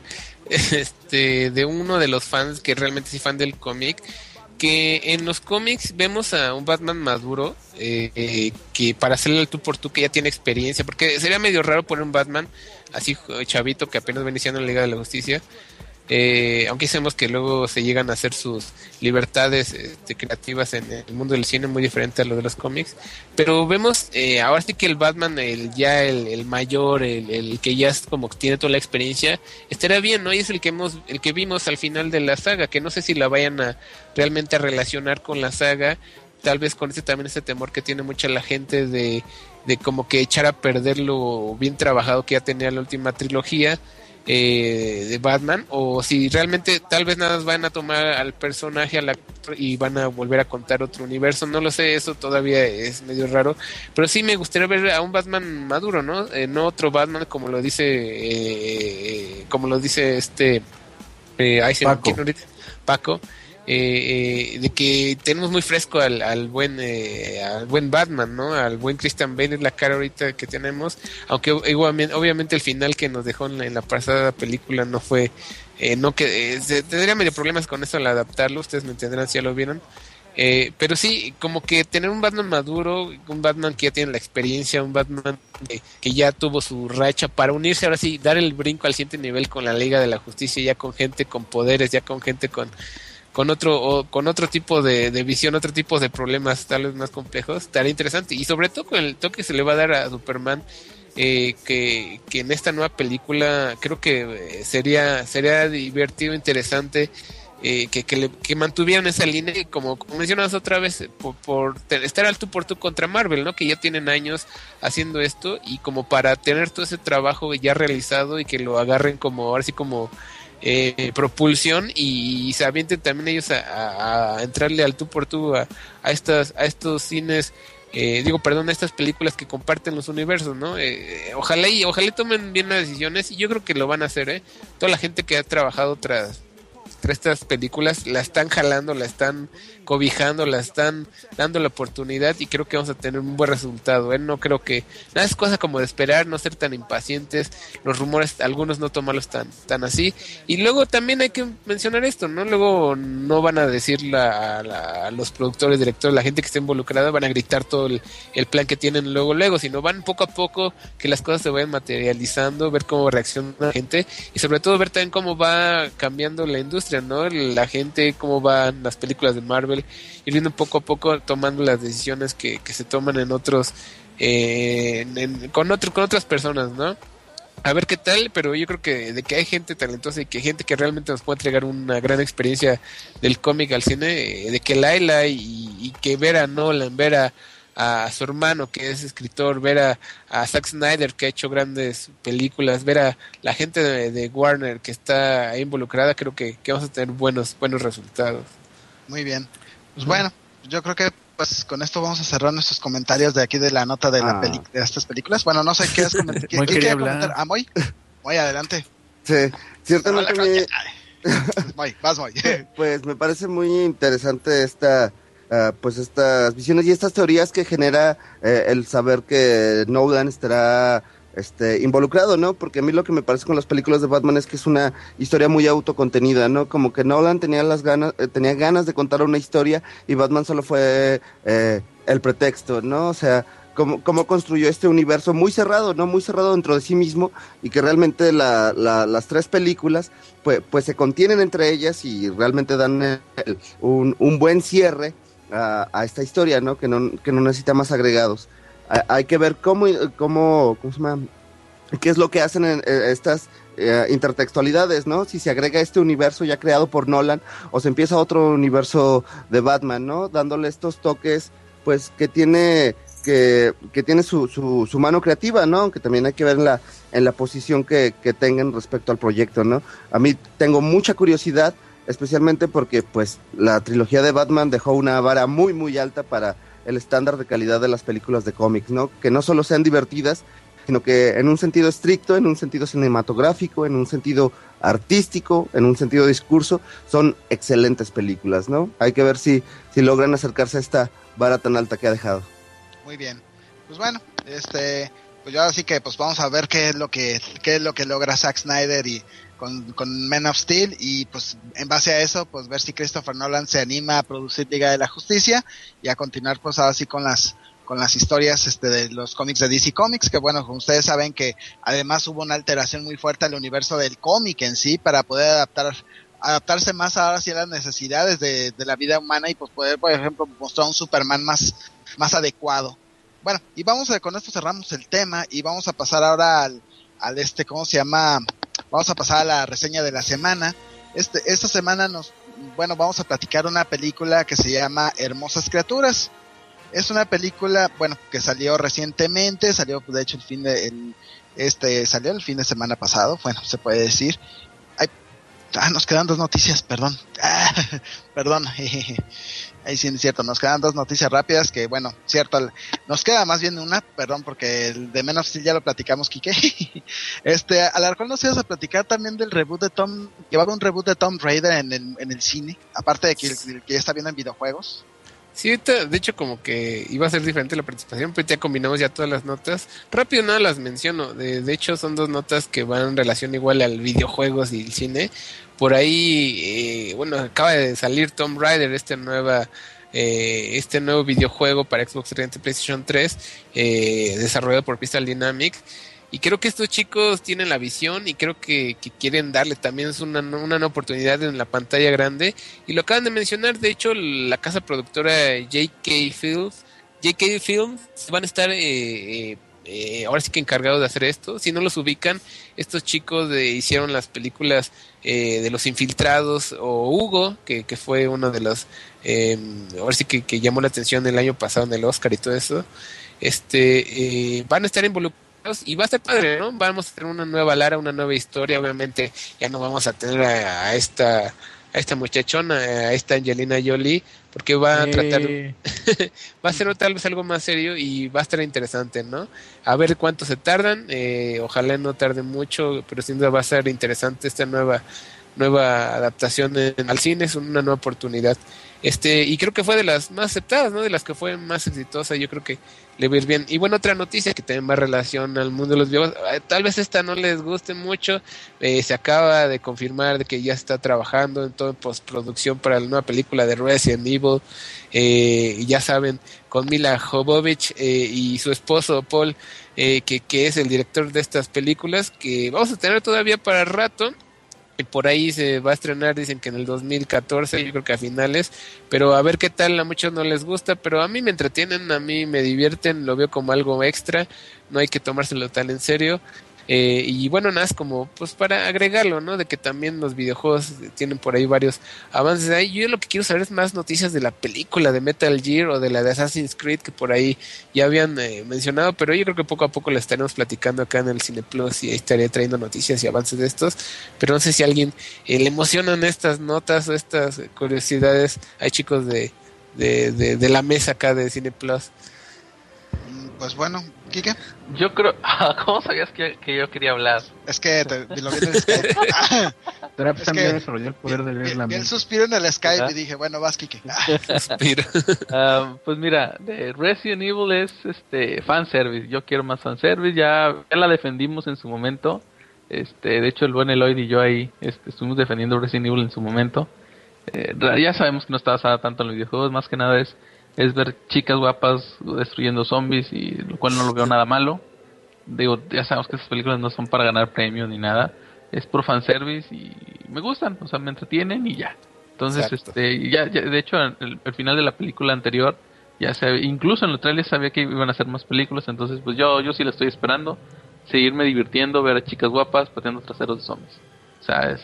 de uno de los fans que realmente sí fan del cómic, que en los cómics vemos a un Batman maduro, que para hacerle el tú por tú, que ya tiene experiencia, porque sería medio raro poner un Batman así chavito que apenas va iniciando en la Liga de la Justicia, aunque sabemos que luego se llegan a hacer sus libertades creativas en el mundo del cine, muy diferente a lo de los cómics, pero vemos ahora sí que el Batman, el mayor, el que ya es como que tiene toda la experiencia, estaría bien, ¿no? Y es el que vimos al final de la saga, que no sé si la vayan a realmente a relacionar con la saga, tal vez con también ese temor que tiene mucha la gente de como que echar a perder lo bien trabajado que ya tenía la última trilogía. de Batman, o si realmente tal vez nada más van a tomar al personaje, al actor, y van a volver a contar otro universo. No lo sé, eso todavía es medio raro, pero sí me gustaría ver a un Batman maduro, ¿no? No otro Batman como lo dice Paco, de que tenemos muy fresco al buen Batman, ¿no? Al buen Christian Bale, es la cara ahorita que tenemos, aunque obviamente el final que nos dejó en la pasada película no fue, tendría medio problemas con eso al adaptarlo, ustedes me entenderán si ya lo vieron. Pero sí, como que tener un Batman maduro, un Batman que ya tiene la experiencia, un Batman que ya tuvo su racha para unirse, ahora sí, dar el brinco al siguiente nivel con la Liga de la Justicia, ya con gente con poderes, ya con gente con otro tipo de visión, otro tipo de problemas tal vez más complejos, estaría interesante. Y sobre todo con el toque que se le va a dar a Superman, que en esta nueva película creo que sería divertido, interesante, que mantuvieran esa línea, y como mencionas otra vez, por estar al tú por tú contra Marvel, ¿no? Que ya tienen años haciendo esto, y como para tener todo ese trabajo ya realizado y que lo agarren como, ahora sí, como propulsión, y se avienten también ellos a entrarle al tú por tú a estos cines, a estas películas que comparten los universos, ¿no? Ojalá tomen bien las decisiones, y yo creo que lo van a hacer, toda la gente que ha trabajado tras estas películas la están jalando, la están cobijando, la están dando la oportunidad, y creo que vamos a tener un buen resultado. No creo que nada, es cosa como de esperar, no ser tan impacientes, los rumores algunos no tomarlos tan así. Y luego también hay que mencionar esto, ¿no? Luego no van a decir a los productores, directores, la gente que está involucrada, van a gritar todo el plan que tienen luego, sino van poco a poco, que las cosas se vayan materializando, ver cómo reacciona la gente, y sobre todo ver también cómo va cambiando la industria, ¿no? La gente, cómo van las películas de Marvel, ir viendo poco a poco, tomando las decisiones que se toman en otros, con otras personas, ¿no? A ver qué tal, pero yo creo que de que hay gente talentosa y que hay gente que realmente nos puede entregar una gran experiencia del cómic al cine, de que Laila y que ver a Nolan, ver a su hermano que es escritor, ver a Zack Snyder que ha hecho grandes películas, ver a la gente de Warner que está ahí involucrada, creo que vamos a tener buenos resultados. Muy bien, pues bueno, yo creo que pues con esto vamos a cerrar nuestros comentarios de aquí de la nota de de estas películas. Bueno, no sé qué es ¿quién quiere comentar? Moy, adelante. Sí, ciertamente vas Moy. Pues me parece muy interesante estas visiones y estas teorías que genera el saber que Nolan estará involucrado, ¿no? Porque a mí lo que me parece con las películas de Batman es que es una historia muy autocontenida, ¿no? Como que Nolan tenía ganas de contar una historia, y Batman solo fue el pretexto, ¿no? O sea, cómo construyó este universo muy cerrado, ¿no? Muy cerrado dentro de sí mismo, y que realmente las tres películas pues se contienen entre ellas y realmente dan un buen cierre a esta historia, ¿no? Que no necesita más agregados. Hay que ver cómo se llama, qué es lo que hacen en estas intertextualidades, ¿no? Si se agrega este universo ya creado por Nolan, o se empieza otro universo de Batman, ¿no? Dándole estos toques, pues, que tiene su mano creativa, ¿no? Aunque también hay que ver en la posición que tengan respecto al proyecto, ¿no? A mí tengo mucha curiosidad, especialmente porque, pues, la trilogía de Batman dejó una vara muy, muy alta para el estándar de calidad de las películas de cómics, ¿no? Que no solo sean divertidas, sino que en un sentido estricto, en un sentido cinematográfico, en un sentido artístico, en un sentido discurso, son excelentes películas, ¿no? Hay que ver si logran acercarse a esta vara tan alta que ha dejado. Muy bien. Pues bueno, pues yo ahora sí que pues vamos a ver qué es lo que logra Zack Snyder y con Man of Steel, y pues en base a eso pues ver si Christopher Nolan se anima a producir Liga de la Justicia y a continuar pues ahora sí con las historias de los cómics de DC Comics, que bueno, como ustedes saben que además hubo una alteración muy fuerte al universo del cómic en sí para poder adaptarse más ahora sí a las necesidades de la vida humana, y pues poder, por ejemplo, mostrar un Superman más adecuado. Bueno, y con esto cerramos el tema y vamos a pasar ahora al ¿cómo se llama? Vamos a pasar a la reseña de la semana. Esta semana vamos a platicar una película que se llama Hermosas Criaturas. Es una película, bueno, que salió recientemente, salió de hecho salió el fin de semana pasado, bueno, se puede decir. Nos quedan 2 noticias, perdón. Perdón. Ahí sí es cierto, nos quedan 2 noticias rápidas que, bueno, cierto, nos queda más bien una, perdón, porque el de Man of Steel ya lo platicamos, Quique. Alarcón, nos ibas a platicar también del reboot de que va a haber un reboot de Tomb Raider en el cine, aparte de que ya está viendo en videojuegos. Sí, de hecho como que iba a ser diferente la participación, pero ya combinamos ya todas las notas. Rápido nada las menciono, de hecho son 2 notas que van en relación igual al videojuegos y el cine. Por ahí, bueno, acaba de salir Tomb Raider, este nuevo videojuego para Xbox 360 y PlayStation 3, desarrollado por Crystal Dynamics. Y creo que estos chicos tienen la visión y creo que quieren darle también una nueva oportunidad en la pantalla grande. Y lo acaban de mencionar, de hecho, la casa productora JK Films van a estar ahora sí que encargados de hacer esto. Si no los ubican, estos chicos hicieron las películas de Los Infiltrados o Hugo, que fue uno de los ahora sí que llamó la atención el año pasado en el Oscar y todo eso. Van a estar involucrados y va a estar padre, ¿no? Vamos a tener una nueva Lara, una nueva historia. Obviamente ya no vamos a tener a esta muchachona, a esta Angelina Jolie, porque va a tratar va a ser tal vez algo más serio y va a estar interesante, ¿no? A ver cuánto se tardan, ojalá no tarde mucho, pero sin duda va a ser interesante esta nueva adaptación al cine, es una nueva oportunidad. Y creo que fue de las más aceptadas, ¿no? De las que fue más exitosa, yo creo que le va a ir bien. Y bueno, otra noticia que también va en relación al mundo de los videojuegos, tal vez esta no les guste mucho, se acaba de confirmar de que ya está trabajando en todo en postproducción para la nueva película de Resident Evil, y ya saben, con Mila Jovovich y su esposo Paul, que es el director de estas películas, que vamos a tener todavía para rato. Y por ahí se va a estrenar, dicen que en el 2014, yo creo que a finales, pero a ver qué tal, a muchos no les gusta, pero a mí me entretienen, a mí me divierten, lo veo como algo extra, no hay que tomárselo tan en serio. Y bueno, nada, es como pues para agregarlo, ¿no? De que también los videojuegos tienen por ahí varios avances ahí. Yo lo que quiero saber es más noticias de la película de Metal Gear o de la de Assassin's Creed, que por ahí ya habían mencionado, pero yo creo que poco a poco la estaremos platicando acá en el Cine Plus y ahí estaré trayendo noticias y avances de estos. Pero no sé si a alguien le emocionan estas notas o estas curiosidades. Hay chicos de la mesa acá de Cine Plus. Pues bueno, ¿Kike? Yo creo... ¿Cómo sabías que yo quería hablar? Es que lo vi en el Skype. Traps también desarrolló el poder de leer la mente. Vi el suspiro en el Skype y dije, bueno, vas, Kike. Suspiro. Pues mira, de Resident Evil es fanservice. Yo quiero más fanservice. Ya la defendimos en su momento. De hecho, el buen Eloyd y yo ahí estuvimos defendiendo Resident Evil en su momento. Ya sabemos que no está basada tanto en los videojuegos. Más que nada es ver chicas guapas destruyendo zombies, y lo cual no lo veo nada malo. Digo, ya sabemos que esas películas no son para ganar premios ni nada, es por fanservice y me gustan, o sea, me entretienen y ya. Entonces, ya de hecho, el final de la película anterior, incluso en los trailers sabía que iban a hacer más películas, entonces pues yo sí la estoy esperando, seguirme divirtiendo, ver a chicas guapas pateando traseros de zombies. O sea,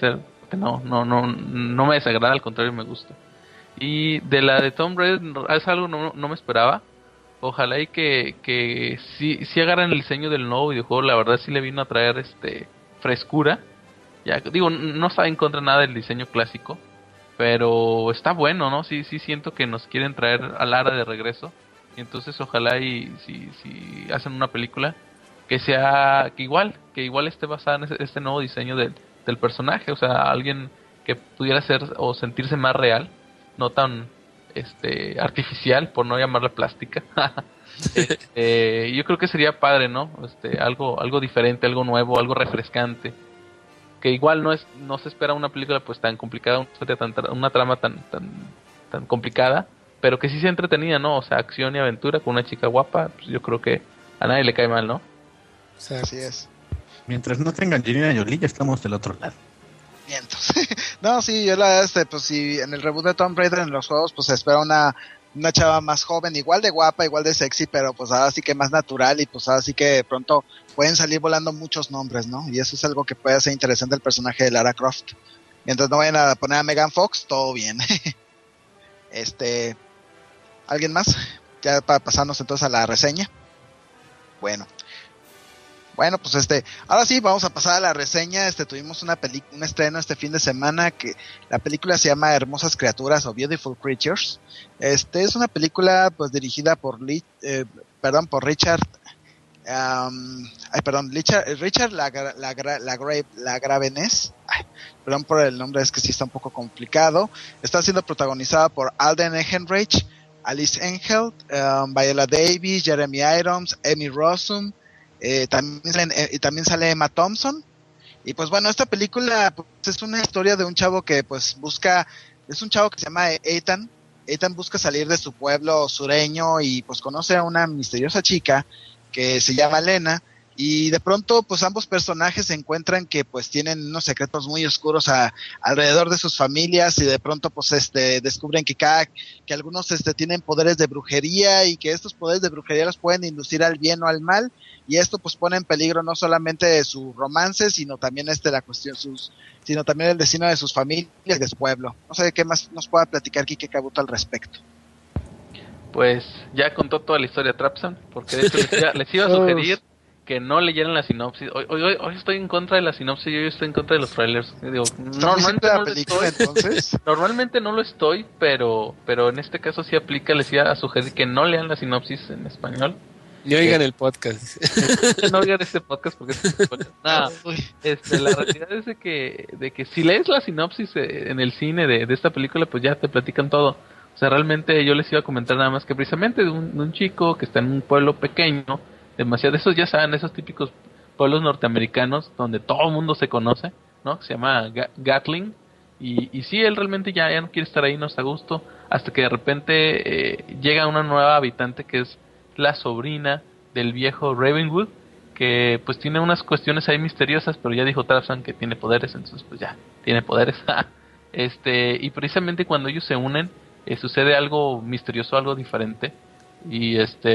no me desagrada, al contrario, me gusta. Y de la de Tomb Raider es algo no me esperaba. Ojalá y que sí agarren el diseño del nuevo videojuego. La verdad sí le vino a traer frescura. Ya digo, no está en contra nada del diseño clásico, pero está bueno, ¿no? Sí siento que nos quieren traer a Lara de regreso. Y entonces ojalá y si hacen una película que igual esté basada en este nuevo diseño del personaje, o sea, alguien que pudiera ser o sentirse más real, no tan artificial, por no llamarla plástica. Yo creo que sería padre, ¿no? Algo diferente, algo nuevo, algo refrescante, que igual no se espera una película pues tan complicada, una trama tan complicada, pero que sí sea entretenida, ¿no? O sea, acción y aventura con una chica guapa, pues yo creo que a nadie le cae mal, ¿no? O sea, así es. Mientras no tengan Angelina Jolie, ya estamos del otro lado. No, sí, yo la pues si en el reboot de Tomb Raider en los juegos pues se espera una chava más joven, igual de guapa, igual de sexy, pero pues ahora sí que más natural, y pues ahora sí que de pronto pueden salir volando muchos nombres, ¿no? Y eso es algo que puede ser interesante el personaje de Lara Croft. Mientras no vayan a poner a Megan Fox, todo bien. ¿Alguien más? ya para pasarnos entonces a la reseña. Bueno, pues ahora sí vamos a pasar a la reseña. Tuvimos un estreno este fin de semana, que la película se llama Hermosas Criaturas o Beautiful Creatures. Es una película pues dirigida por Richard Lagravenés. Perdón por el nombre, es que sí está un poco complicado. Está siendo protagonizada por Alden Ehrenreich, Alice Engel, Viola Davis, Jeremy Irons, Emmy Rossum, también sale Emma Thompson. Y pues bueno, esta película pues, es una historia de un chavo que pues es un chavo que se llama Ethan. Ethan busca salir de su pueblo sureño y pues conoce a una misteriosa chica que se llama Lena, y de pronto pues ambos personajes se encuentran que pues tienen unos secretos muy oscuros alrededor de sus familias, y de pronto pues descubren que algunos tienen poderes de brujería, y que estos poderes de brujería los pueden inducir al bien o al mal, y esto pues pone en peligro no solamente su romance, sino también sino también el destino de sus familias y de su pueblo. No sé qué más nos pueda platicar Quique Cabuto al respecto. Pues ya contó toda la historia Trapsan, porque de hecho les iba a sugerir que no leyeran la sinopsis. Hoy estoy en contra de la sinopsis, hoy estoy en contra de los trailers. Digo, normalmente no lo estoy, pero en este caso sí aplica. Les iba a sugerir que no lean la sinopsis en español. Y oigan el podcast. No oigan este podcast porque la realidad es de que si lees la sinopsis en el cine de esta película, pues ya te platican todo. O sea, realmente yo les iba a comentar nada más que precisamente de un chico que está en un pueblo pequeño, demasiado, esos ya saben, esos típicos pueblos norteamericanos donde todo el mundo se conoce, ¿no? Se llama Gatling, y sí, él realmente ya no quiere estar ahí, no está a gusto, hasta que de repente llega una nueva habitante que es la sobrina del viejo Ravenwood, que pues tiene unas cuestiones ahí misteriosas, pero ya dijo Tarzan que tiene poderes, entonces pues ya, tiene poderes. Y precisamente cuando ellos se unen, sucede algo misterioso, algo diferente, y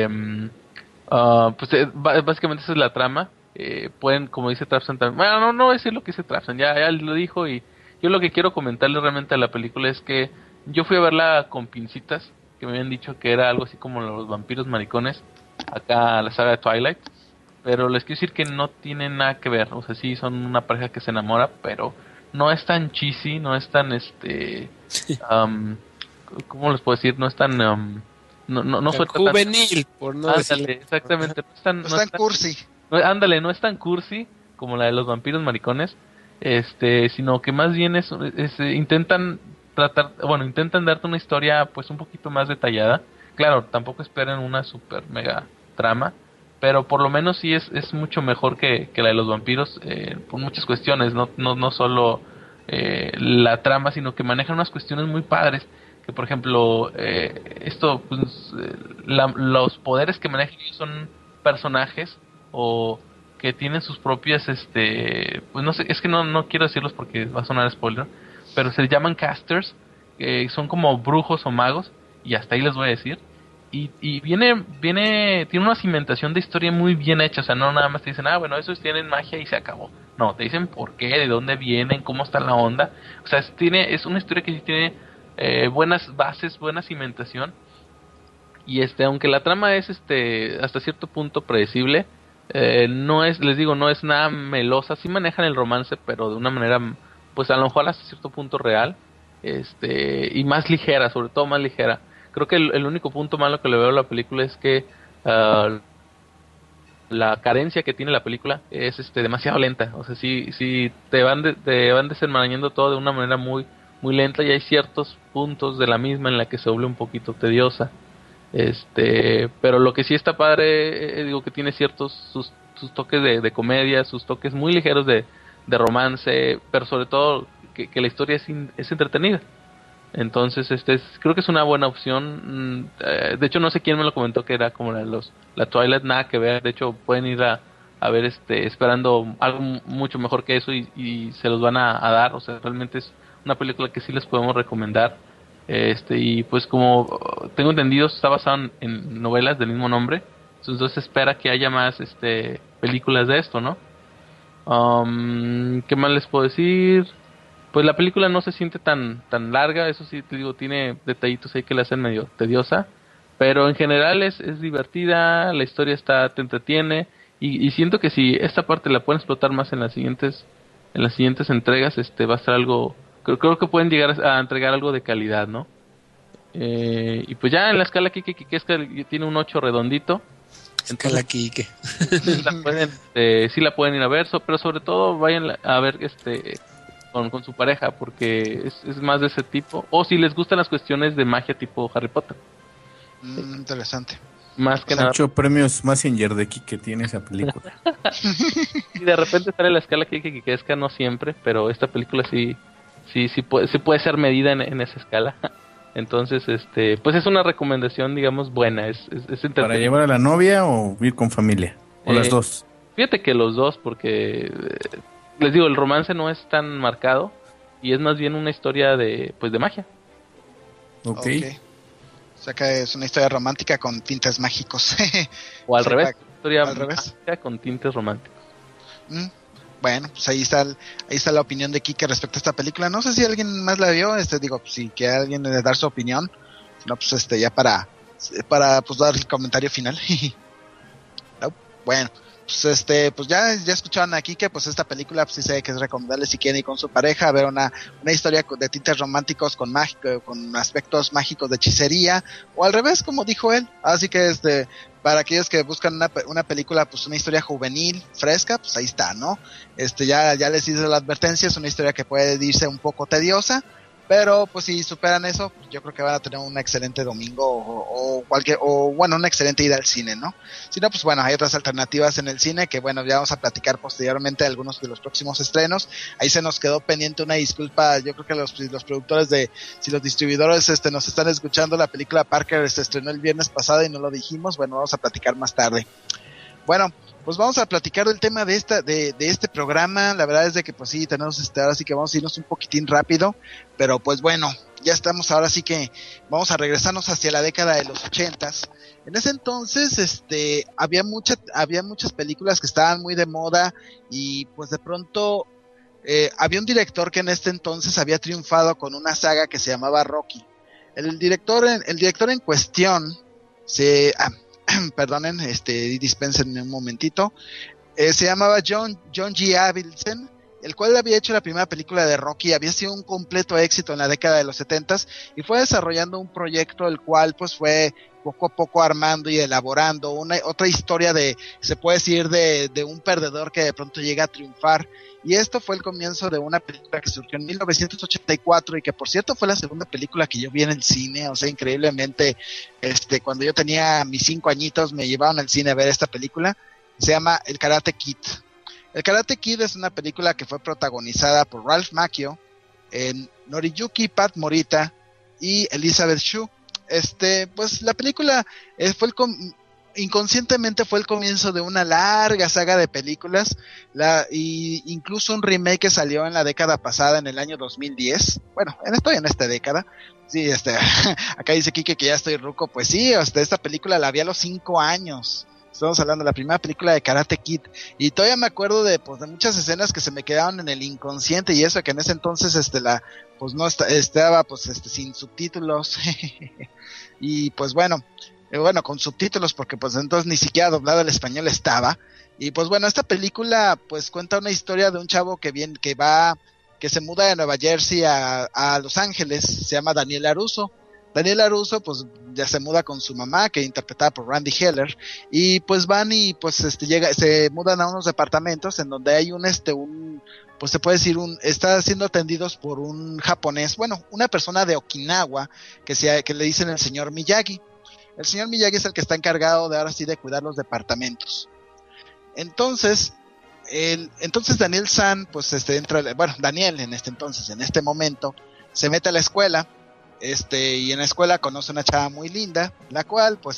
básicamente esa es la trama. Pueden, como dice Trapsan también, bueno, no voy a decir lo que dice Trapsan, ya lo dijo, y yo lo que quiero comentarle realmente a la película es que yo fui a verla con pincitas, que me habían dicho que era algo así como los vampiros maricones, acá la saga de Twilight, pero les quiero decir que no tiene nada que ver. O sea, sí son una pareja que se enamora, pero no es tan cheesy, no es tan ¿cómo les puedo decir? No es tan no suelta juvenil, por no decir. Exactamente, no es tan cursi. No es tan cursi como la de los vampiros maricones, sino que más bien intentan darte una historia pues un poquito más detallada. Claro, tampoco esperen una super mega trama, pero por lo menos sí es mucho mejor que la de los vampiros, por muchas cuestiones, no solo la trama, sino que manejan unas cuestiones muy padres, que por ejemplo los poderes que manejan son personajes o que tienen sus propias pues no sé, es que no quiero decirlos porque va a sonar spoiler, pero se llaman casters, que son como brujos o magos, y hasta ahí les voy a decir. Y tiene una cimentación de historia muy bien hecha. O sea, no nada más te dicen, bueno, esos tienen magia y se acabó. No, te dicen por qué, de dónde vienen, cómo está la onda. O sea, es una historia que sí tiene buenas bases, buena cimentación. Y aunque la trama es hasta cierto punto predecible, no es nada melosa. Sí manejan el romance, pero de una manera pues a lo mejor hasta cierto punto real, y más ligera, sobre todo más ligera. Creo que el único punto malo que le veo a la película es que la carencia que tiene la película es demasiado lenta. O sea, sí te van desenmarañando todo de una manera muy muy lenta, y hay ciertos puntos de la misma en la que se vuelve un poquito tediosa. Pero lo que sí está padre, digo que tiene ciertos sus toques de comedia, sus toques muy ligeros de romance, pero sobre todo que la historia es entretenida. Entonces creo que es una buena opción. De hecho no sé quién me lo comentó que era como la Twilight, nada que ver. De hecho pueden ir a ver esperando algo mucho mejor que eso, y se los van a dar. O sea, realmente es una película que sí les podemos recomendar. Y pues como tengo entendido está basado en novelas del mismo nombre, entonces espera que haya más películas de esto, ¿no? ¿Qué más les puedo decir? Pues la película no se siente tan larga, eso sí te digo, tiene detallitos ahí que la hacen medio tediosa, Pero en general es divertida, la historia te entretiene, y siento que si esta parte la pueden explotar más en las siguientes entregas, va a ser algo, creo que pueden llegar a entregar algo de calidad, ¿no? Y pues ya en la escala Kike tiene un 8 redondito. Escala Kike. Sí la pueden ir a ver, pero sobre todo vayan a ver con su pareja, porque es más de ese tipo. O si les gustan las cuestiones de magia tipo Harry Potter. Interesante. Más que nada. 8 premios Mazinger de Kike tiene esa película. Y de repente sale la escala Kike, no siempre, pero esta película sí puede ser medida en esa escala. Entonces, pues es una recomendación, digamos, buena. Es ¿Para llevar a la novia o ir con familia? ¿O las dos? Fíjate que los dos, porque les digo, el romance no es tan marcado y es más bien una historia de magia. Okay. O sea que es una historia romántica con tintes mágicos. O al revés, historia mágica con tintes románticos. Bueno, pues ahí está la opinión de Kike respecto a esta película. No sé si alguien más la vio, digo, si que alguien le dar su opinión. No, pues ya para pues dar el comentario final. No, bueno, pues pues ya escucharon a Kike, pues esta película pues sí sé que es recomendable si quieren ir con su pareja a ver una historia de tintes románticos con aspectos mágicos de hechicería, o al revés, como dijo él. Así que para aquellos que buscan una película, pues una historia juvenil, fresca, pues ahí está, ¿no? Ya les hice la advertencia, es una historia que puede irse un poco tediosa, pero pues si superan eso, pues yo creo que van a tener un excelente domingo o una excelente ida al cine, ¿no? Si no, pues bueno, hay otras alternativas en el cine que bueno, ya vamos a platicar posteriormente de algunos de los próximos estrenos. Ahí se nos quedó pendiente una disculpa, yo creo que los productores si los distribuidores nos están escuchando, la película Parker se estrenó el viernes pasado y no lo dijimos, bueno, vamos a platicar más tarde. Bueno, pues vamos a platicar del tema de este programa. La verdad es de que pues sí, tenemos ahora sí que vamos a irnos un poquitín rápido, pero pues bueno, ya estamos, ahora sí que vamos a regresarnos hacia la década de los 80s. En ese entonces, había muchas películas que estaban muy de moda y pues de pronto había un director que en este entonces había triunfado con una saga que se llamaba Rocky. El director en cuestión perdonen, dispensen un momentito, se llamaba John G. Avildsen, el cual había hecho la primera película de Rocky, había sido un completo éxito en la década de los 70s y fue desarrollando un proyecto el cual pues fue poco a poco armando y elaborando otra historia se puede decir de un perdedor que de pronto llega a triunfar, y esto fue el comienzo de una película que surgió en 1984 y que por cierto fue la segunda película que yo vi en el cine. O sea, increíblemente, cuando yo tenía mis 5 añitos me llevaron al cine a ver esta película. Se llama El Karate Kid. El Karate Kid es una película que fue protagonizada por Ralph Macchio, Noriyuki Pat Morita y Elizabeth Shue. Pues la película inconscientemente fue el comienzo de una larga saga de películas, y incluso un remake que salió en la década pasada, en el año 2010. Bueno, estoy en esta década. Sí, acá dice Kike que ya estoy ruco. Pues sí, esta película la vi a los 5 años. Estamos hablando de la primera película de Karate Kid, y todavía me acuerdo de muchas escenas que se me quedaron en el inconsciente, y eso que en ese entonces no estaba sin subtítulos y pues bueno, con subtítulos porque pues entonces ni siquiera doblado al español estaba. Y pues bueno, esta película pues cuenta una historia de un chavo que se muda de Nueva Jersey a Los Ángeles. Se llama Daniel LaRusso. Daniel LaRusso pues ya se muda con su mamá, que interpretada por Randy Heller, y pues van y pues se mudan a unos departamentos en donde hay pues se puede decir está siendo atendidos por un japonés, bueno, una persona de Okinawa que le dicen el señor Miyagi. El señor Miyagi es el que está encargado de ahora sí de cuidar los departamentos. Entonces Daniel San pues Daniel en este momento se mete a la escuela, y en la escuela conoce una chava muy linda, la cual pues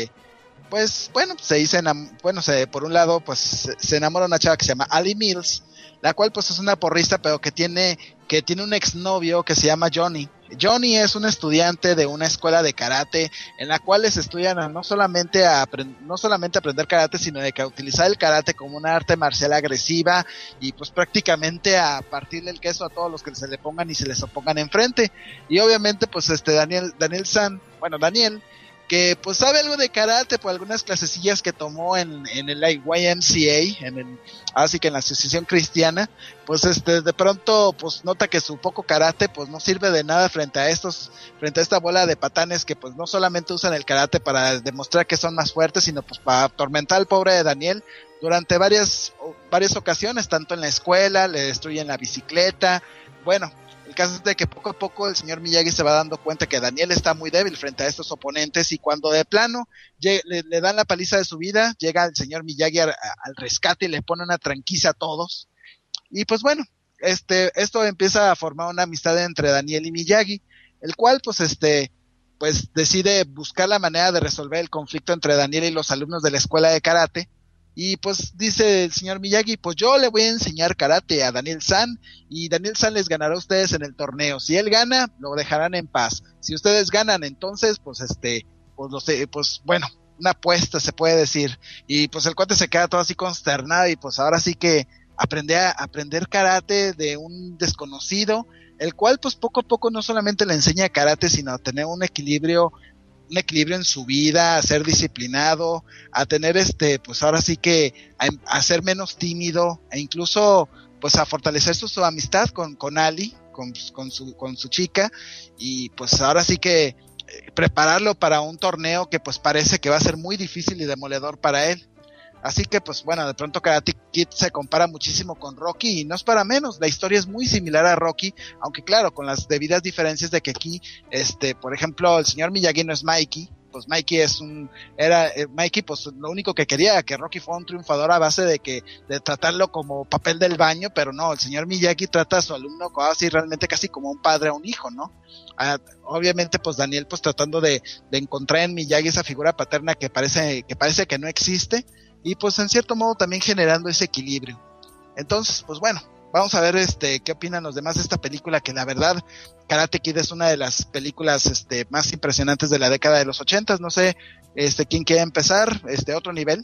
por un lado pues se enamora de una chava que se llama Ali Mills, la cual pues es una porrista, pero que tiene un exnovio que se llama Johnny. Johnny es un estudiante de una escuela de karate en la cual les estudian no solamente aprender karate, sino de que utilizar el karate como una arte marcial agresiva y pues prácticamente a partirle el queso a todos los que se le pongan y se les opongan enfrente. Y obviamente pues Daniel, que pues sabe algo de karate por algunas clasecillas que tomó en el YMCA, así que en la asociación cristiana, pues de pronto pues nota que su poco karate pues no sirve de nada frente a esta bola de patanes que pues no solamente usan el karate para demostrar que son más fuertes, sino pues para atormentar al pobre de Daniel durante varias ocasiones, tanto en la escuela, le destruyen la bicicleta. Bueno, el caso es de que poco a poco el señor Miyagi se va dando cuenta que Daniel está muy débil frente a estos oponentes, y cuando de plano le dan la paliza de su vida, llega el señor Miyagi al rescate y le pone una tranquiza a todos. Y pues bueno, esto empieza a formar una amistad entre Daniel y Miyagi, el cual pues decide buscar la manera de resolver el conflicto entre Daniel y los alumnos de la escuela de karate. Y pues dice el señor Miyagi, pues yo le voy a enseñar karate a Daniel-san, y Daniel-san les ganará a ustedes en el torneo. Si él gana, lo dejarán en paz. Si ustedes ganan, entonces, pues pues bueno, una apuesta se puede decir. Y pues el cuate se queda todo así consternado, y pues ahora sí que aprender karate de un desconocido, el cual pues poco a poco no solamente le enseña karate, sino a tener un equilibrio en su vida, a ser disciplinado, a tener pues ahora sí que a ser menos tímido, e incluso pues a fortalecer su amistad con Ali, con su chica, y pues ahora sí que prepararlo para un torneo que pues parece que va a ser muy difícil y demoledor para él. Así que pues bueno, de pronto Karate Kid se compara muchísimo con Rocky, y no es para menos, la historia es muy similar a Rocky, aunque claro, con las debidas diferencias de que aquí, por ejemplo, el señor Miyagi no es Mikey, pues Mikey Mikey pues lo único que quería, que Rocky fuera un triunfador a base de tratarlo como papel del baño, pero no, el señor Miyagi trata a su alumno así realmente casi como un padre a un hijo, ¿no? Obviamente pues Daniel pues tratando de encontrar en Miyagi esa figura paterna que parece que no existe, y pues en cierto modo también generando ese equilibrio. Entonces pues bueno, vamos a ver qué opinan los demás de esta película, que la verdad Karate Kid es una de las películas más impresionantes de la década de los 80. No sé quién quiere empezar, otro nivel.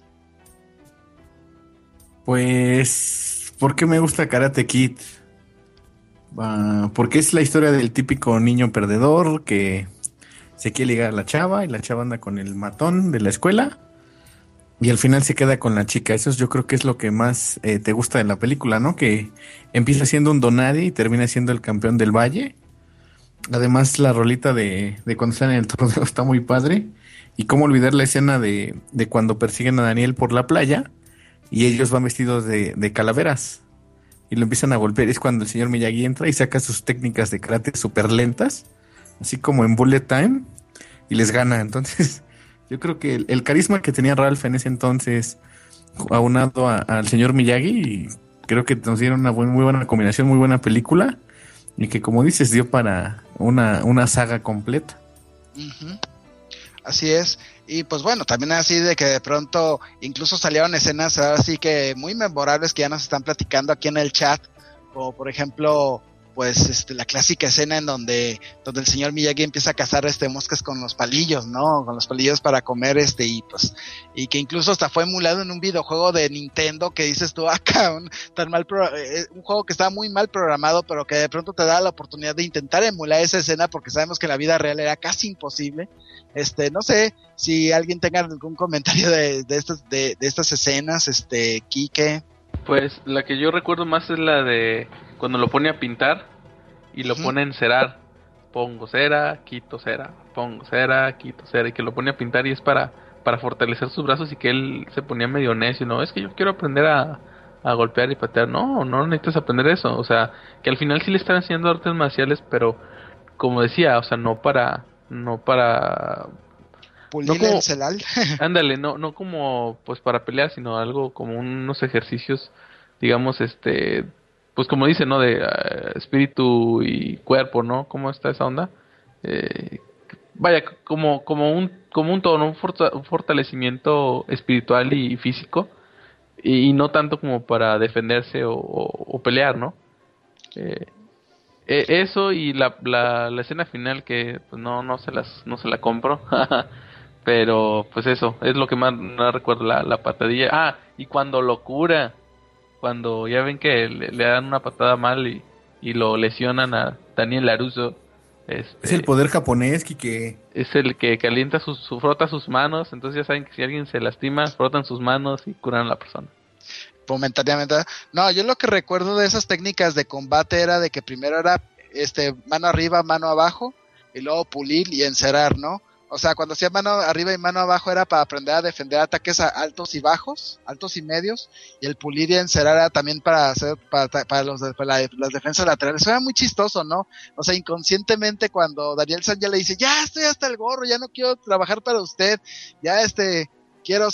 Pues ¿por qué me gusta Karate Kid? Porque es la historia del típico niño perdedor que se quiere ligar a la chava, y la chava anda con el matón de la escuela, y al final se queda con la chica. Eso yo creo que es lo que más te gusta de la película, ¿no? Que empieza siendo un donadie y termina siendo el campeón del valle. Además, la rolita de cuando están en el torneo está muy padre. Y cómo olvidar la escena de cuando persiguen a Daniel por la playa y ellos van vestidos de calaveras y lo empiezan a golpear. Es cuando el señor Miyagi entra y saca sus técnicas de karate súper lentas, así como en Bullet Time, y les gana. Entonces yo creo que el carisma que tenía Ralph en ese entonces, aunado al señor Miyagi, creo que nos dieron una muy buena combinación, muy buena película, y que, como dices, dio para una saga completa. Uh-huh. Así es. Y pues bueno, también así de que de pronto incluso salieron escenas así que muy memorables que ya nos están platicando aquí en el chat, como por ejemplo pues la clásica escena en donde el señor Miyagi empieza a cazar moscas con los palillos, ¿no? Con los palillos para comer, y que incluso hasta fue emulado en un videojuego de Nintendo, que dices tú, un juego que estaba muy mal programado, pero que de pronto te da la oportunidad de intentar emular esa escena, porque sabemos que en la vida real era casi imposible. No sé si alguien tenga algún comentario de estas escenas, Quique. Pues la que yo recuerdo más es la de cuando lo pone a pintar y lo pone a encerar. Pongo cera, quito cera, pongo cera, quito cera, y que lo pone a pintar, y es para fortalecer sus brazos, y que él se ponía medio necio, no, es que yo quiero aprender a golpear y patear. No necesitas aprender eso, o sea, que al final sí le estaba enseñando artes marciales, pero como decía, o sea, no para pulir el celal. Ándale, no como pues para pelear, sino algo como unos ejercicios, digamos, pues como dice, ¿no? De espíritu y cuerpo, ¿no? ¿Cómo está esa onda? Vaya, como un todo, ¿no? Un fortalecimiento espiritual y físico, y no tanto como para defenderse o pelear, ¿no? Eso, y la escena final, que pues no se la compro. Pero pues eso es lo que más recuerdo, la patadilla. Y cuando lo cura, cuando ya ven que le dan una patada mal y lo lesionan a Daniel LaRusso, Es el poder japonés, que es el que calienta frota sus manos, entonces ya saben que si alguien se lastima, frotan sus manos y curan a la persona. Momentáneamente. No, yo lo que recuerdo de esas técnicas de combate era de que primero era mano arriba, mano abajo, y luego pulir y encerar, ¿no? O sea, cuando hacía mano arriba y mano abajo era para aprender a defender ataques altos y bajos, altos y medios, y el pulir y encerar era también para hacer para las defensas laterales. Eso era muy chistoso, ¿no? O sea, inconscientemente cuando Daniel San ya le dice, ya estoy hasta el gorro, ya no quiero trabajar para usted, ya quiero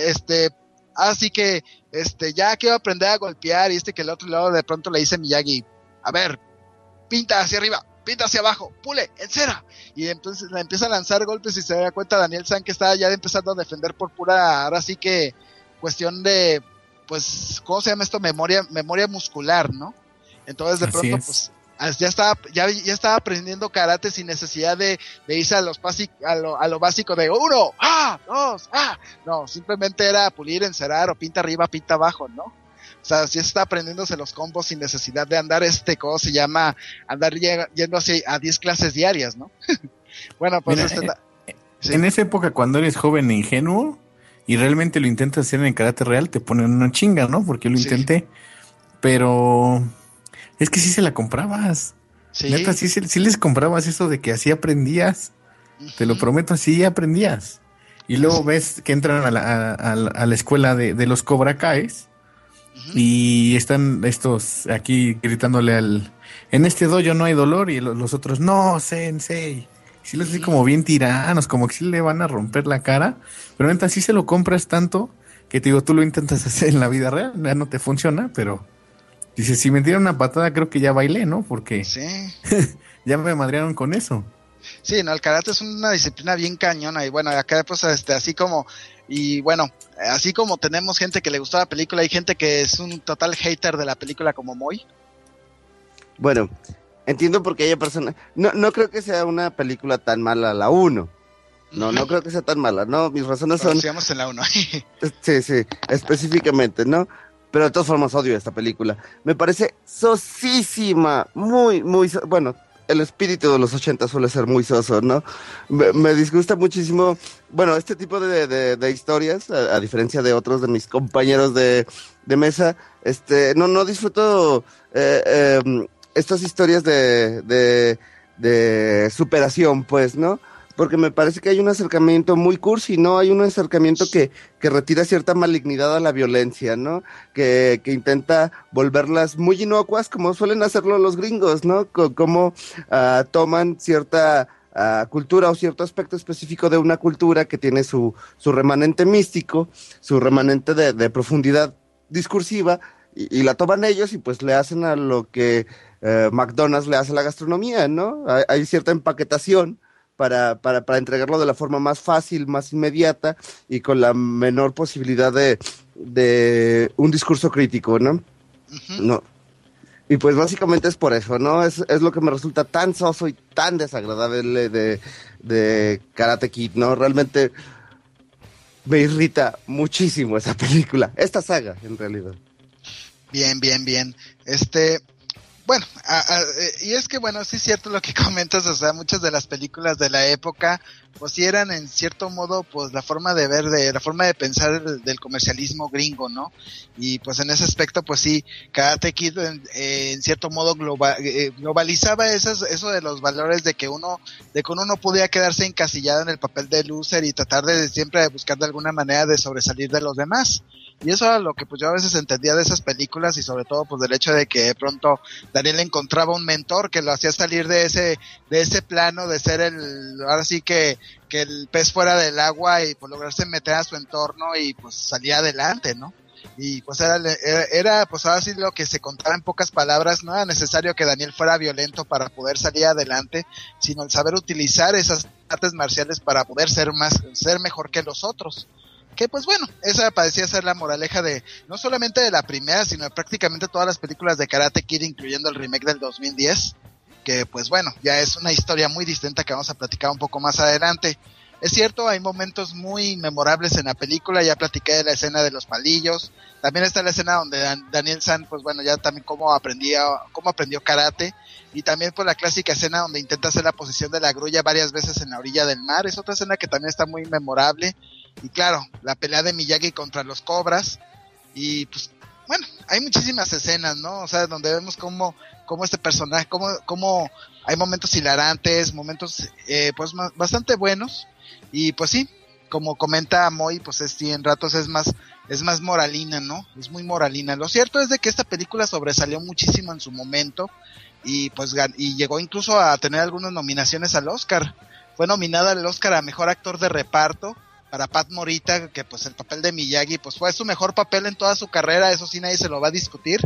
así que ya quiero aprender a golpear, y que el otro lado de pronto le dice Miyagi, a ver, pinta hacia arriba, pinta hacia abajo, pule, encera, y entonces le empieza a lanzar golpes y se da cuenta Daniel San que estaba ya empezando a defender por pura, ahora sí que cuestión de, pues, ¿cómo se llama esto? Memoria muscular, ¿no? Entonces de pronto, pues, ya estaba aprendiendo karate sin necesidad de irse a lo básico de 1, 2, no, simplemente era pulir, encerar, o pinta arriba, pinta abajo, ¿no? O sea, sí está aprendiéndose los combos sin necesidad de andar ¿cómo se llama? Andar yendo así a 10 clases diarias, ¿no? Bueno, pues mira, en esa época, cuando eres joven e ingenuo y realmente lo intentas hacer en el karate real, te ponen una chinga, ¿no? Porque yo lo intenté, pero es que sí se la comprabas. Sí. Neta, sí les comprabas eso de que así aprendías. Te lo prometo, así aprendías. Y luego ves que entran a la escuela de los Cobra Kais. Y están estos aquí gritándole en este dojo no hay dolor, y los otros, no, sensei. Sí los así como bien tiranos, como que sí le van a romper la cara. Pero neta, sí se lo compras tanto que te digo, tú lo intentas hacer en la vida real, ya no te funciona, pero dices, si me tiran una patada creo que ya bailé, ¿no? Porque ya me madrearon con eso. Sí, no, el karate es una disciplina bien cañona, y bueno, acá pues así como, y bueno, así como tenemos gente que le gustó la película, hay gente que es un total hater de la película como Moy. Bueno, entiendo por qué hay personas, no creo que sea una película tan mala la 1. No creo que sea tan mala, no, mis razones son... Decíamos en la 1. Sí, específicamente, ¿no? Pero de todas formas odio esta película. Me parece sosísima, muy, bueno, el espíritu de los 80 suele ser muy soso, ¿no? Me disgusta muchísimo, bueno, este tipo de historias, a diferencia de otros de mis compañeros de mesa, no disfruto estas historias de superación, pues, ¿no? Porque me parece que hay un acercamiento muy cursi, ¿no? Hay un acercamiento que retira cierta malignidad a la violencia, ¿no? Que intenta volverlas muy inocuas, como suelen hacerlo los gringos, ¿no? Como toman cierta cultura o cierto aspecto específico de una cultura que tiene su remanente místico, su remanente de profundidad discursiva, y la toman ellos y pues le hacen a lo que McDonald's le hace a la gastronomía, ¿no? Hay cierta empaquetación para entregarlo de la forma más fácil, más inmediata y con la menor posibilidad de un discurso crítico, ¿no? No. Y pues básicamente es por eso, ¿no? Es lo que me resulta tan soso y tan desagradable de Karate Kid, ¿no? Realmente me irrita muchísimo esa película, esta saga, en realidad. Bien. Bueno, y es que bueno, sí es cierto lo que comentas, o sea, muchas de las películas de la época, pues sí eran en cierto modo, pues la forma de ver, la forma de pensar del comercialismo gringo, ¿no? Y pues en ese aspecto, pues sí, Karate Kid en cierto modo globalizaba eso de los valores de que uno no podía quedarse encasillado en el papel de loser y tratar de siempre buscar de alguna manera de sobresalir de los demás. Y eso era lo que pues yo a veces entendía de esas películas, y sobre todo pues del hecho de que de pronto Daniel encontraba un mentor que lo hacía salir de ese plano de ser ahora sí que el pez fuera del agua, y pues lograrse meter a su entorno y pues salía adelante, ¿no? Y pues era pues ahora sí lo que se contaba en pocas palabras. No era necesario que Daniel fuera violento para poder salir adelante, sino el saber utilizar esas artes marciales para poder ser mejor que los otros. Que pues bueno, esa parecía ser la moraleja no solamente de la primera, sino de prácticamente todas las películas de Karate Kid, incluyendo el remake del 2010, que pues bueno, ya es una historia muy distinta que vamos a platicar un poco más adelante. Es cierto, hay momentos muy memorables en la película, ya platiqué de la escena de los palillos, también está la escena donde Daniel San, pues bueno, ya también cómo aprendió karate, y también pues la clásica escena donde intenta hacer la posición de la grulla varias veces en la orilla del mar, es otra escena que también está muy memorable, y claro, la pelea de Miyagi contra los cobras, y pues bueno, hay muchísimas escenas, ¿no? O sea, donde vemos cómo este personaje, cómo hay momentos hilarantes, momentos pues bastante buenos. Y pues sí, como comenta Moy, pues en ratos es más moralina, ¿no? Es muy moralina. Lo cierto es de que esta película sobresalió muchísimo en su momento y pues y llegó incluso a tener algunas nominaciones al Oscar. Fue nominada al Oscar a Mejor Actor de Reparto para Pat Morita, que pues el papel de Miyagi pues fue su mejor papel en toda su carrera, eso sí nadie se lo va a discutir.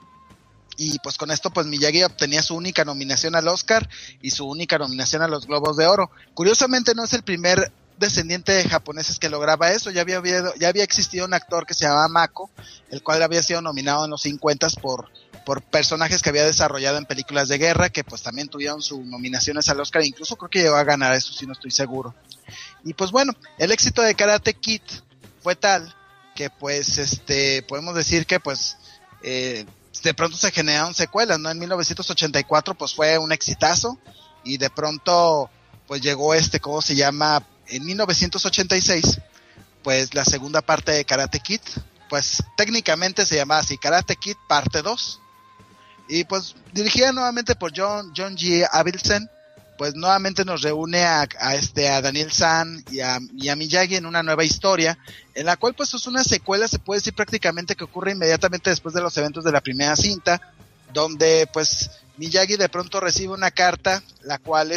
Y pues con esto pues Miyagi obtenía su única nominación al Oscar y su única nominación a los Globos de Oro. Curiosamente no es el primer descendiente de japoneses que lograba eso, ya había existido un actor que se llamaba Mako, el cual había sido nominado en los 50s por personajes que había desarrollado en películas de guerra, que pues también tuvieron sus nominaciones al Oscar, incluso creo que llegó a ganar, eso sí no estoy seguro. Y pues bueno, el éxito de Karate Kid fue tal que pues podemos decir que pues de pronto se generaron secuelas, ¿no? En 1984 pues fue un exitazo y de pronto pues llegó ¿cómo se llama? En 1986 pues la segunda parte de Karate Kid, pues técnicamente se llamaba así, Karate Kid parte 2, y pues dirigida nuevamente por John G. Avildsen, pues nuevamente nos reúne a Daniel San y a Miyagi en una nueva historia, en la cual pues es una secuela, se puede decir prácticamente que ocurre inmediatamente después de los eventos de la primera cinta, donde pues Miyagi de pronto recibe una carta, la cual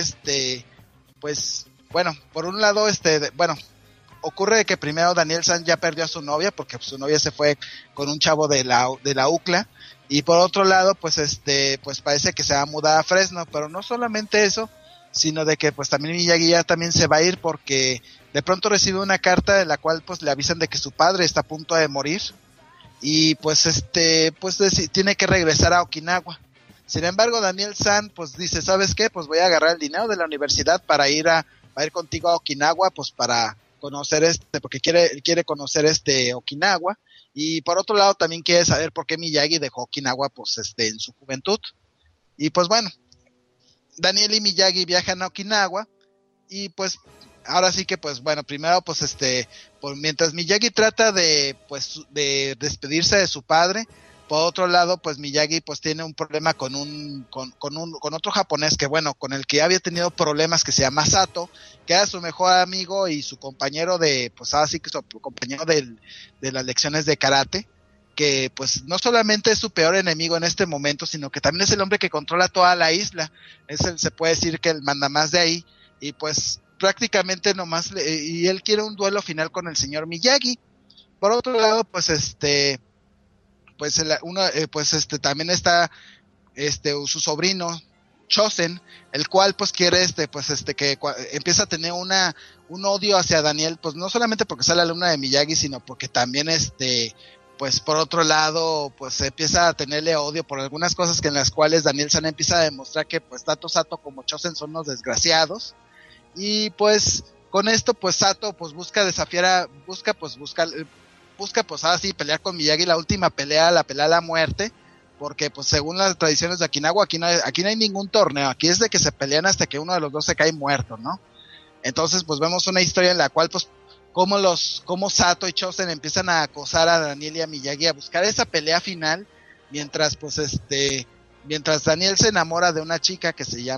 pues bueno, por un lado ocurre que primero Daniel San ya perdió a su novia, porque pues, su novia se fue con un chavo de la UCLA, y por otro lado pues pues parece que se va a mudar a Fresno, pero no solamente eso, sino de que pues también Miyagi ya también se va a ir porque de pronto recibe una carta en la cual pues le avisan de que su padre está a punto de morir y pues tiene que regresar a Okinawa. Sin embargo, Daniel San pues dice, ¿sabes qué? Pues voy a agarrar el dinero de la universidad para ir contigo a Okinawa, pues para conocer porque quiere conocer Okinawa, y por otro lado también quiere saber por qué Miyagi dejó Okinawa pues en su juventud. Y pues bueno, Daniel y Miyagi viajan a Okinawa y pues ahora sí que pues bueno, primero pues pues mientras Miyagi trata de despedirse de su padre, por otro lado pues Miyagi pues tiene un problema con otro japonés que bueno, con el que había tenido problemas, que se llama Sato, que era su mejor amigo y su compañero pues así que su compañero de las lecciones de karate, que pues no solamente es su peor enemigo en este momento, sino que también es el hombre que controla toda la isla, se puede decir que el mandamás de ahí, y pues prácticamente nomás y él quiere un duelo final con el señor Miyagi. Por otro lado pues también está su sobrino Chosen, el cual pues quiere que empieza a tener un odio hacia Daniel, pues no solamente porque sale la alumna de Miyagi, sino porque también pues por otro lado pues empieza a tenerle odio por algunas cosas en las cuales Daniel San empieza a demostrar que pues tanto Sato como Chosen son unos desgraciados, y pues con esto pues Sato pues busca así pelear con Miyagi, la última pelea, la pelea a la muerte, porque pues según las tradiciones de Okinawa, aquí no hay ningún torneo, aquí es de que se pelean hasta que uno de los dos se cae muerto, ¿no? Entonces pues vemos una historia en la cual pues como Sato y Chosen empiezan a acosar a Daniel y a Miyagi a buscar esa pelea final, mientras Daniel se enamora de una chica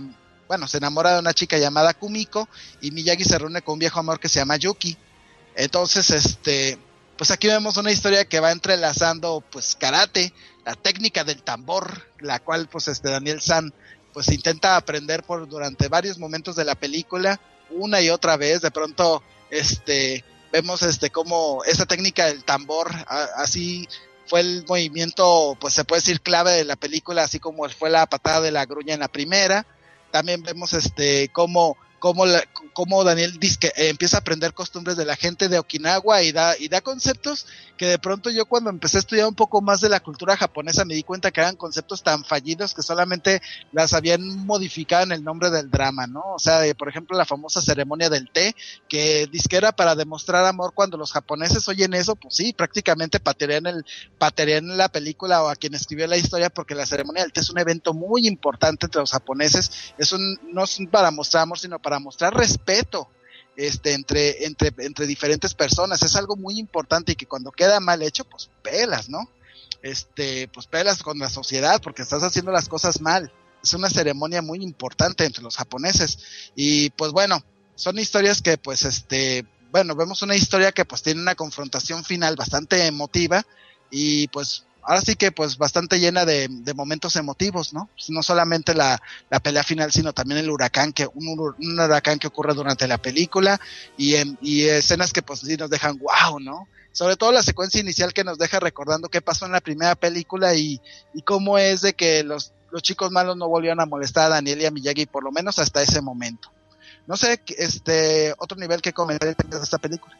llamada Kumiko, y Miyagi se reúne con un viejo amor que se llama Yuki. Entonces pues aquí vemos una historia que va entrelazando pues karate, la técnica del tambor, la cual pues Daniel San pues intenta aprender durante varios momentos de la película, una y otra vez. De pronto vemos como esa técnica del tambor, así fue el movimiento, pues se puede decir clave de la película, así como fue la patada de la grulla en la primera. También vemos cómo cómo Daniel dice que empieza a aprender costumbres de la gente de Okinawa y da conceptos que de pronto yo cuando empecé a estudiar un poco más de la cultura japonesa me di cuenta que eran conceptos tan fallidos que solamente las habían modificado en el nombre del drama, ¿no? O sea, por ejemplo, la famosa ceremonia del té, que dice que era para demostrar amor. Cuando los japoneses oyen eso, pues sí, prácticamente patearían la película o a quien escribió la historia, porque la ceremonia del té es un evento muy importante entre los japoneses. No es para mostrar amor, sino para mostrar respeto entre diferentes personas. Es algo muy importante y que cuando queda mal hecho, pues pelas, ¿no? Pues pelas con la sociedad porque estás haciendo las cosas mal. Es una ceremonia muy importante entre los japoneses. Y pues bueno, son historias que pues vemos una historia que pues tiene una confrontación final bastante emotiva y pues ahora sí que pues bastante llena de momentos emotivos, ¿no? Pues no solamente la pelea final, sino también el huracán, un huracán que ocurre durante la película y escenas que pues sí nos dejan wow, ¿no? Sobre todo la secuencia inicial que nos deja recordando qué pasó en la primera película y cómo es de que los chicos malos no volvieron a molestar a Daniel y a Miyagi, por lo menos hasta ese momento. No sé, otro nivel que comentar de esta película.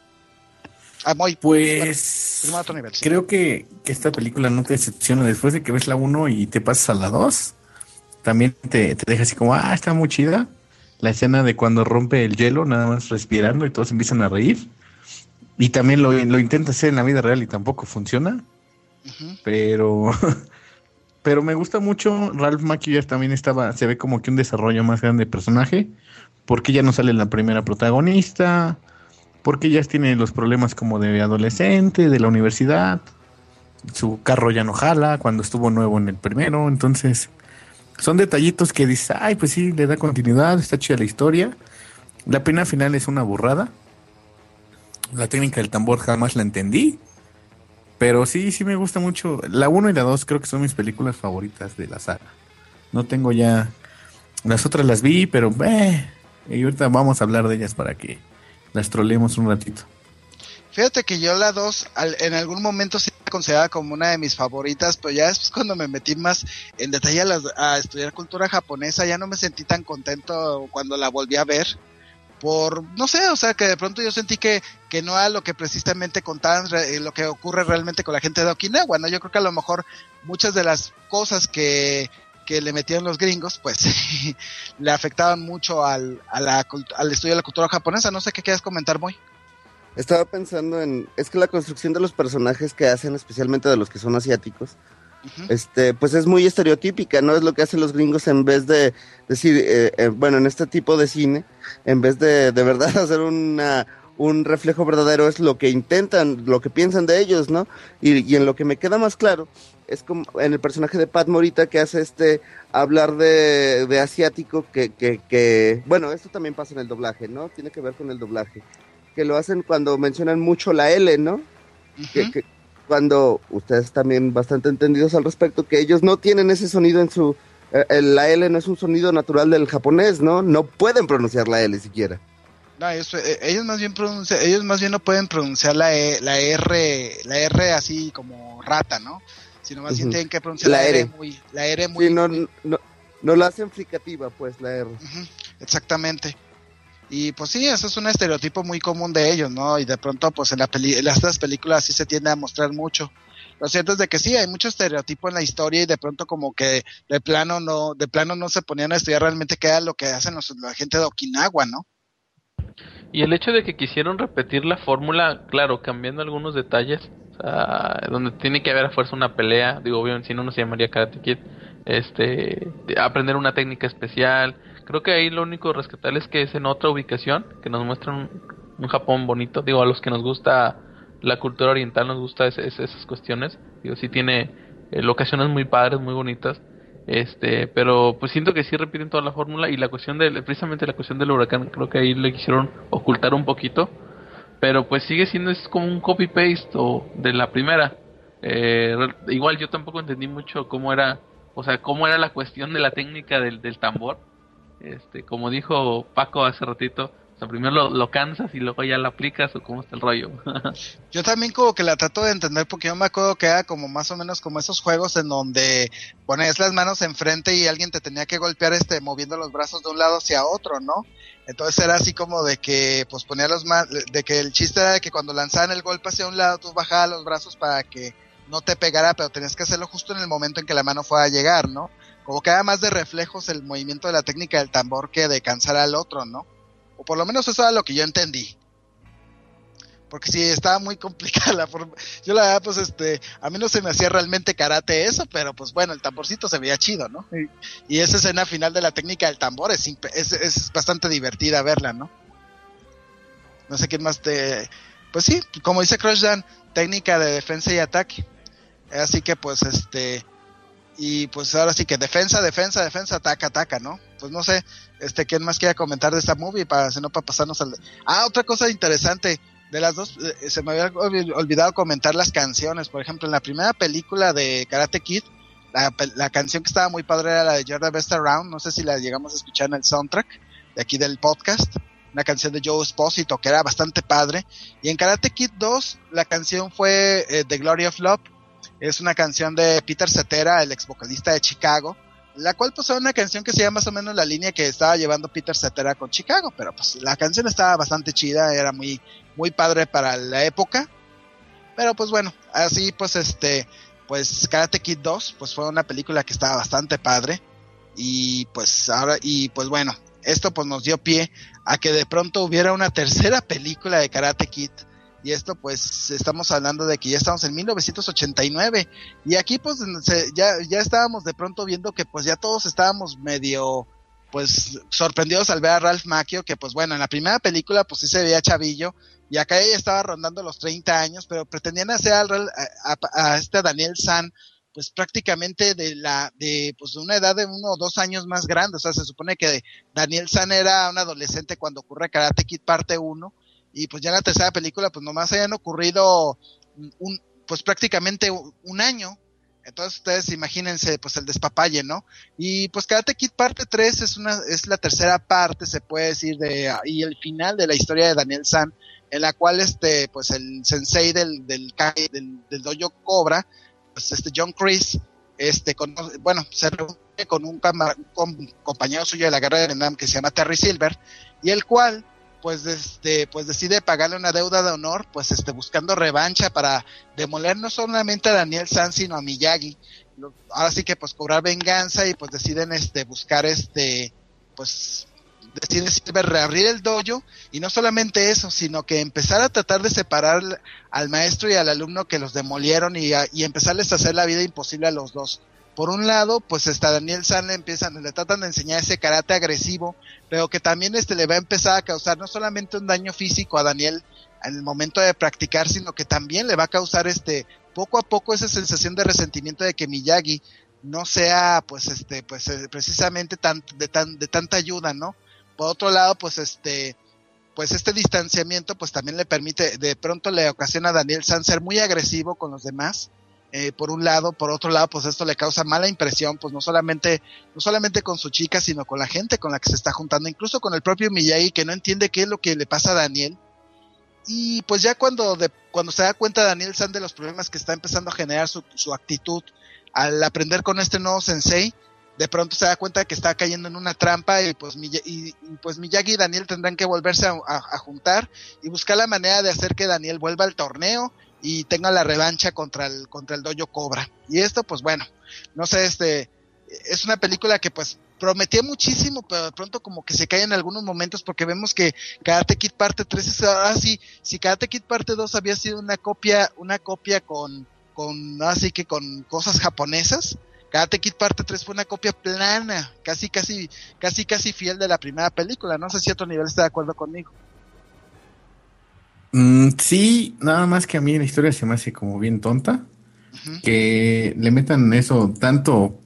Pues otro nivel, sí. Creo que esta película no te decepciona. Después de que ves la 1 y te pasas a la 2, también te deja así como, está muy chida. La escena de cuando rompe el hielo, nada más respirando y todos empiezan a reír. Y también lo intenta hacer en la vida real y tampoco funciona. Uh-huh. Pero me gusta mucho. Ralph Macchio ya también se ve como que un desarrollo más grande de personaje, porque ya no sale la primera protagonista, porque ya tiene los problemas como de adolescente, de la universidad, su carro ya no jala cuando estuvo nuevo en el primero. Entonces son detallitos que dices, pues sí, le da continuidad, está chida la historia. La pena final es una burrada. La técnica del tambor jamás la entendí, pero sí me gusta mucho. La 1 y la 2 creo que son mis películas favoritas de la saga. No tengo ya... Las otras las vi, pero... y ahorita vamos a hablar de ellas para que las troleemos un ratito. Fíjate que yo la 2 en algún momento sí la consideraba como una de mis favoritas, pero ya después cuando me metí más en detalle a estudiar cultura japonesa, ya no me sentí tan contento cuando la volví a ver. No sé, o sea, que de pronto yo sentí que no era lo que precisamente contaban, lo que ocurre realmente con la gente de Okinawa, ¿no? Yo creo que a lo mejor muchas de las cosas que le metían los gringos, pues le afectaban mucho al estudio de la cultura japonesa. No sé qué quieres comentar, Moy. Estaba pensando es que la construcción de los personajes que hacen, especialmente de los que son asiáticos, uh-huh, pues es muy estereotípica, ¿no? Es lo que hacen los gringos en vez de decir, en este tipo de cine, en vez de verdad hacer un reflejo verdadero, es lo que intentan, lo que piensan de ellos, ¿no? Y en lo que me queda más claro es como en el personaje de Pat Morita, que hace hablar de asiático, que bueno, esto también pasa en el doblaje, ¿no? Tiene que ver con el doblaje, que lo hacen cuando mencionan mucho la L, ¿no? Uh-huh. Que cuando ustedes también bastante entendidos al respecto, que ellos no tienen ese sonido en su... la L no es un sonido natural del japonés, ¿no? No pueden pronunciar la L siquiera. No, ellos más bien no pueden pronunciar la R así como rata, ¿no? Sino más bien tienen que pronunciar la R muy... Sí, no la hacen fricativa, pues, la R. Uh-huh, exactamente. Y pues sí, eso es un estereotipo muy común de ellos, ¿no? Y de pronto, pues en estas películas sí se tiende a mostrar mucho. Lo cierto es de que sí, hay mucho estereotipo en la historia y de pronto como que de plano no se ponían a estudiar realmente qué era lo que hacen la gente de Okinawa, ¿no? Y el hecho de que quisieron repetir la fórmula, claro, cambiando algunos detalles, o sea, donde tiene que haber a fuerza una pelea, digo, obviamente si no se llamaría Karate Kid, aprender una técnica especial. Creo que ahí lo único rescatable es que es en otra ubicación, que nos muestran un Japón bonito. Digo, a los que nos gusta la cultura oriental, nos gusta esas cuestiones. Digo, sí tiene locaciones muy padres, muy bonitas. Pero pues siento que sí repiten toda la fórmula y precisamente la cuestión del huracán, creo que ahí le quisieron ocultar un poquito. Pero pues sigue siendo, es como un copy-paste de la primera. Igual yo tampoco entendí mucho cómo era la cuestión de la técnica del tambor. Como dijo Paco hace ratito, O sea, primero lo cansas y luego ya lo aplicas, o cómo está el rollo. Yo también como que la trato de entender, porque yo me acuerdo que era como más o menos como esos juegos en donde pones las manos enfrente y alguien te tenía que golpear moviendo los brazos de un lado hacia otro, ¿no? Entonces era así como de que pues ponía de que el chiste era de que cuando lanzaban el golpe hacia un lado tú bajabas los brazos para que no te pegara, pero tenías que hacerlo justo en el momento en que la mano fuera a llegar, ¿no? Como que era más de reflejos el movimiento de la técnica del tambor que de cansar al otro, ¿no? O por lo menos eso era lo que yo entendí. Porque sí, estaba muy complicada la forma. Yo la verdad, pues a mí no se me hacía realmente karate eso, pero pues bueno, el tamborcito se veía chido, ¿no? Y esa escena final de la técnica del tambor es bastante divertida verla, ¿no? No sé quién más pues sí, como dice Crush Dan, técnica de defensa y ataque. Así que pues y pues ahora sí que defensa, ataca, ¿no? Pues no sé, ¿quién más quiere comentar de esta movie para pasarnos al... otra cosa interesante, de las dos, se me había olvidado comentar las canciones. Por ejemplo, en la primera película de Karate Kid, la canción que estaba muy padre era la de You're the Best Around, no sé si la llegamos a escuchar en el soundtrack de aquí del podcast, una canción de Joe Esposito que era bastante padre. Y en Karate Kid 2, la canción fue The Glory of Love. Es una canción de Peter Cetera, el ex vocalista de Chicago, la cual pues era una canción que seguía más o menos la línea que estaba llevando Peter Cetera con Chicago, pero pues la canción estaba bastante chida, era muy, muy padre para la época. Pero pues bueno, así pues pues Karate Kid 2 pues fue una película que estaba bastante padre. Y pues bueno, esto pues nos dio pie a que de pronto hubiera una tercera película de Karate Kid. Y esto pues estamos hablando de que ya estamos en 1989 y aquí pues ya estábamos de pronto viendo que pues ya todos estábamos medio pues sorprendidos al ver a Ralph Macchio, que pues bueno, en la primera película pues sí se veía chavillo y acá ella estaba rondando los 30 años, pero pretendían hacer a Daniel San pues prácticamente de una edad de 1 o 2 años más grande. O sea, se supone que Daniel San era un adolescente cuando ocurre Karate Kid parte 1. Y pues ya en la tercera película pues nomás hayan ocurrido pues prácticamente un año. Entonces ustedes imagínense pues el despapalle, ¿no? Y pues Karate Kid parte 3 es la tercera parte, se puede decir, y el final de la historia de Daniel San, en la cual pues el sensei del dojo Cobra, pues John Kreese, se reúne con un compañero suyo de la guerra de Vietnam que se llama Terry Silver, y el cual pues decide pagarle una deuda de honor, pues buscando revancha para demoler no solamente a Daniel San, sino a Miyagi. Ahora sí que pues cobrar venganza, y pues deciden buscar pues decide reabrir el dojo, y no solamente eso, sino que empezar a tratar de separar al maestro y al alumno que los demolieron, y empezarles a hacer la vida imposible a los dos. Por un lado, pues Daniel San le tratan de enseñar ese karate agresivo, pero que también le va a empezar a causar no solamente un daño físico a Daniel en el momento de practicar, sino que también le va a causar poco a poco esa sensación de resentimiento de que Miyagi no sea pues precisamente de tanta ayuda, ¿no? Por otro lado, pues este distanciamiento pues también le permite, de pronto le ocasiona a Daniel San ser muy agresivo con los demás. Por un lado, por otro lado, pues esto le causa mala impresión, pues no solamente con su chica, sino con la gente con la que se está juntando, incluso con el propio Miyagi, que no entiende qué es lo que le pasa a Daniel. Y pues ya cuando se da cuenta Daniel San de los problemas que está empezando a generar su actitud al aprender con este nuevo sensei, de pronto se da cuenta de que está cayendo en una trampa, y pues Miyagi y Daniel tendrán que volverse a juntar y buscar la manera de hacer que Daniel vuelva al torneo y tenga la revancha contra el dojo Cobra. Y esto pues bueno, no sé, es una película que pues prometía muchísimo, pero de pronto como que se cae en algunos momentos, porque vemos que Karate Kid parte 3 es ahora sí, si Karate Kid parte 2 había sido una copia con así que con cosas japonesas, Karate Kid parte 3 fue una copia plana, casi fiel de la primera película. No sé si a otro nivel está de acuerdo conmigo. Sí, nada más que a mí la historia se me hace como bien tonta, que le metan eso tanto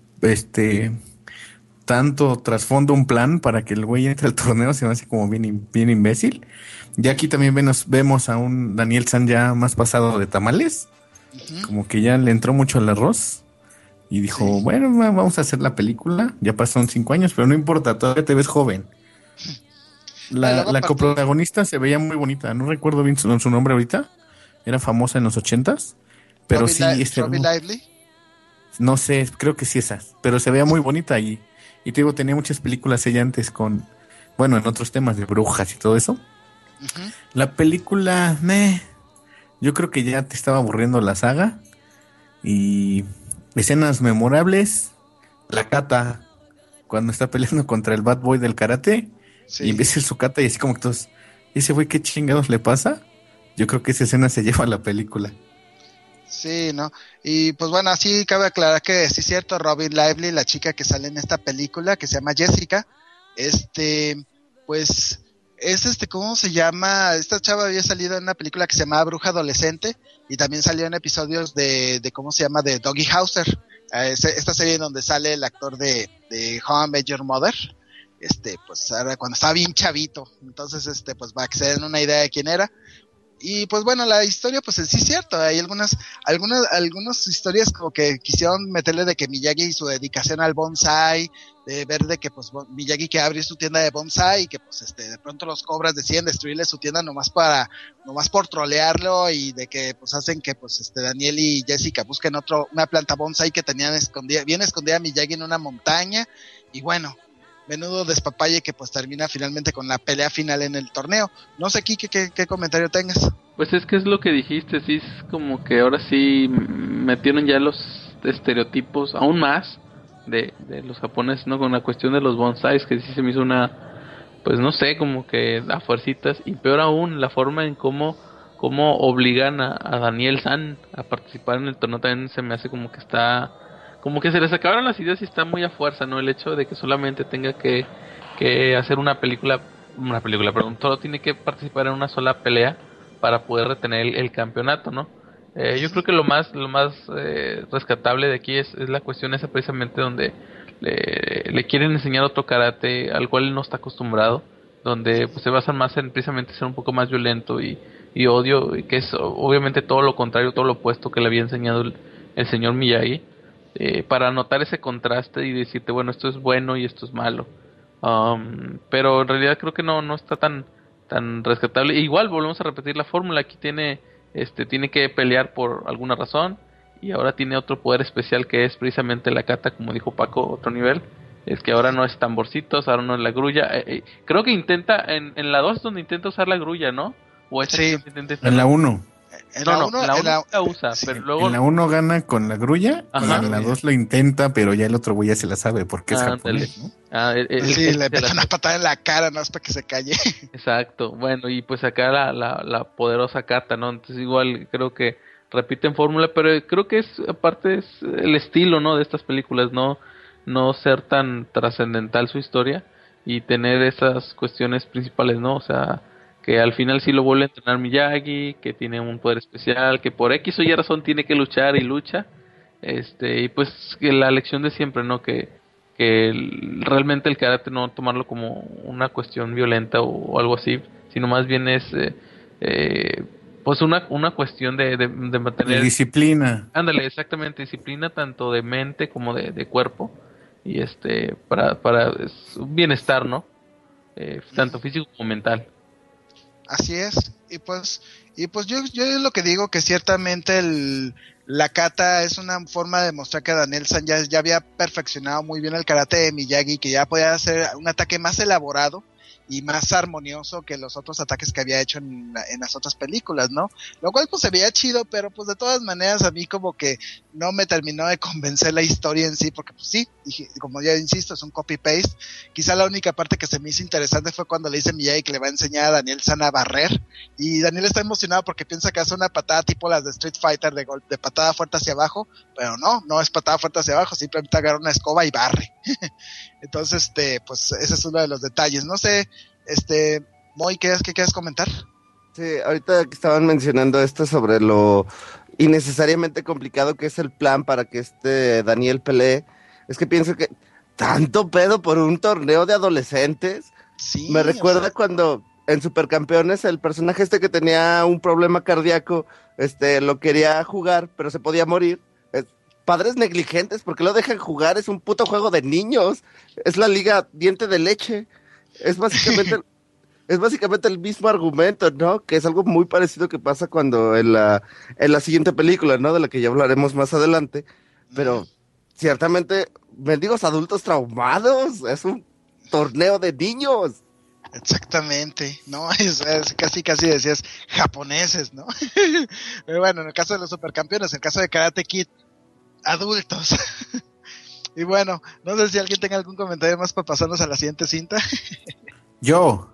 trasfondo, un plan para que el güey entre al torneo, se me hace como bien imbécil. Ya aquí también vemos a un Daniel San ya más pasado de tamales, como que ya le entró mucho al arroz y dijo, bueno, vamos a hacer la película, ya pasaron 5 años, pero no importa, todavía te ves joven. La coprotagonista se veía muy bonita, no recuerdo bien su nombre ahorita, era famosa en los 80s, pero Robbie Lively. No sé, creo que sí esa, pero se veía muy bonita y te digo, tenía muchas películas ella antes en otros temas de brujas y todo eso. Uh-huh. La película, yo creo que ya te estaba aburriendo la saga y escenas memorables, la Kata cuando está peleando contra el bad boy del karate y empieza su kata y así como que todos, ese güey qué chingados le pasa. Yo creo que esa escena se lleva a la película. Sí, ¿no? Y pues bueno, así cabe aclarar que sí es cierto, Robin Lively, la chica que sale en esta película, que se llama Jessica, pues es ¿cómo se llama? Esta chava había salido en una película que se llamaba Bruja Adolescente y también salió en episodios de ¿cómo se llama? De Doggy Hauser, esta serie en donde sale el actor de How I Met Your Mother, pues ahora cuando estaba bien chavito, entonces pues para que se den una idea de quién era. Y pues bueno, la historia pues sí es cierto, hay algunas historias como que quisieron meterle de que Miyagi y su dedicación al bonsai, de ver de que pues Miyagi que abre su tienda de bonsai y que pues de pronto los cobras deciden destruirle su tienda nomás por trolearlo y de que pues hacen que pues Daniel y Jessica busquen una planta bonsai que tenían bien escondida Miyagi en una montaña y bueno, menudo despapalle que pues termina finalmente con la pelea final en el torneo. No sé, Kike, ¿qué comentario tengas? Pues es que es lo que dijiste, sí, es como que ahora sí metieron ya los estereotipos aún más de los japoneses, ¿no? Con la cuestión de los bonsais, que sí se me hizo pues no sé, como que a fuercitas, y peor aún, la forma en cómo obligan a Daniel San a participar en el torneo también se me hace como que se les acabaron las ideas y está muy a fuerza, ¿no? El hecho de que solamente tenga que hacer una película, perdón, solo tiene que participar en una sola pelea para poder retener el campeonato, ¿no? Yo creo que lo más rescatable de aquí es la cuestión esa precisamente donde le quieren enseñar otro karate al cual él no está acostumbrado, donde pues se basan más en precisamente ser un poco más violento y odio, y que es obviamente todo lo contrario, todo lo opuesto que le había enseñado el señor Miyagi. Para notar ese contraste y decirte, bueno, esto es bueno y esto es malo, pero en realidad creo que no está tan rescatable. Igual volvemos a repetir la fórmula, aquí tiene que pelear por alguna razón y ahora tiene otro poder especial que es precisamente la kata, como dijo Paco, otro nivel, es que ahora no es tamborcitos, ahora no es la grulla, creo que intenta, en la 2 es donde intenta usar la grulla, ¿no? O sí, en la 1. En la 1 usa, sí, pero luego... En la 1 gana con la grulla, en la 2 lo intenta, pero ya el otro güey ya se la sabe porque es japonés, ¿no? Sí, le mete una patada en la cara, no es para que se calle. Exacto, bueno, y pues acá la poderosa kata, ¿no? Entonces igual creo que repiten fórmula, pero creo que aparte es el estilo, ¿no? De estas películas, no ser tan trascendental su historia y tener esas cuestiones principales, ¿no? O sea, que al final sí lo vuelve a entrenar Miyagi, que tiene un poder especial, que por X o Y razón tiene que luchar y lucha, y pues que la lección de siempre, ¿no? Que realmente el karate no tomarlo como una cuestión violenta o algo así, sino más bien es pues una cuestión de mantener... De disciplina. Ándale, exactamente, disciplina tanto de mente como de cuerpo, y para un bienestar, ¿no? Tanto físico como mental. Así es, y pues yo lo que digo que ciertamente la kata es una forma de demostrar que Daniel San ya había perfeccionado muy bien el karate de Miyagi, que ya podía hacer un ataque más elaborado y más armonioso que los otros ataques que había hecho en las otras películas, ¿no? Lo cual pues se veía chido, pero pues de todas maneras a mí como que no me terminó de convencer la historia en sí, porque pues sí, como ya insisto, es un copy-paste. Quizá la única parte que se me hizo interesante fue cuando le dice Miyagi que le va a enseñar a Daniel San a barrer, y Daniel está emocionado porque piensa que hace una patada tipo las de Street Fighter de patada fuerte hacia abajo, pero no es patada fuerte hacia abajo, simplemente agarra una escoba y barre. Entonces, pues ese es uno de los detalles. No sé, Moy, ¿qué quieres comentar? Sí, ahorita que estaban mencionando esto sobre lo innecesariamente complicado que es el plan para que Daniel pelee, es que pienso que tanto pedo por un torneo de adolescentes. Sí, me recuerda cuando en Supercampeones el personaje que tenía un problema cardíaco, lo quería jugar, pero se podía morir. Padres negligentes, ¿por qué lo dejan jugar? Es un puto juego de niños. Es la liga diente de leche. Es básicamente es básicamente el mismo argumento, ¿no? Que es algo muy parecido que pasa cuando en la siguiente película, ¿no? De la que ya hablaremos más adelante. Pero ciertamente, mendigos adultos traumados, es un torneo de niños. Exactamente, ¿no? Es casi decías japoneses, ¿no? Pero bueno, en el caso de los supercampeones, en el caso de Karate Kid, adultos. Y bueno, no sé si alguien tenga algún comentario más para pasarnos a la siguiente cinta. Yo.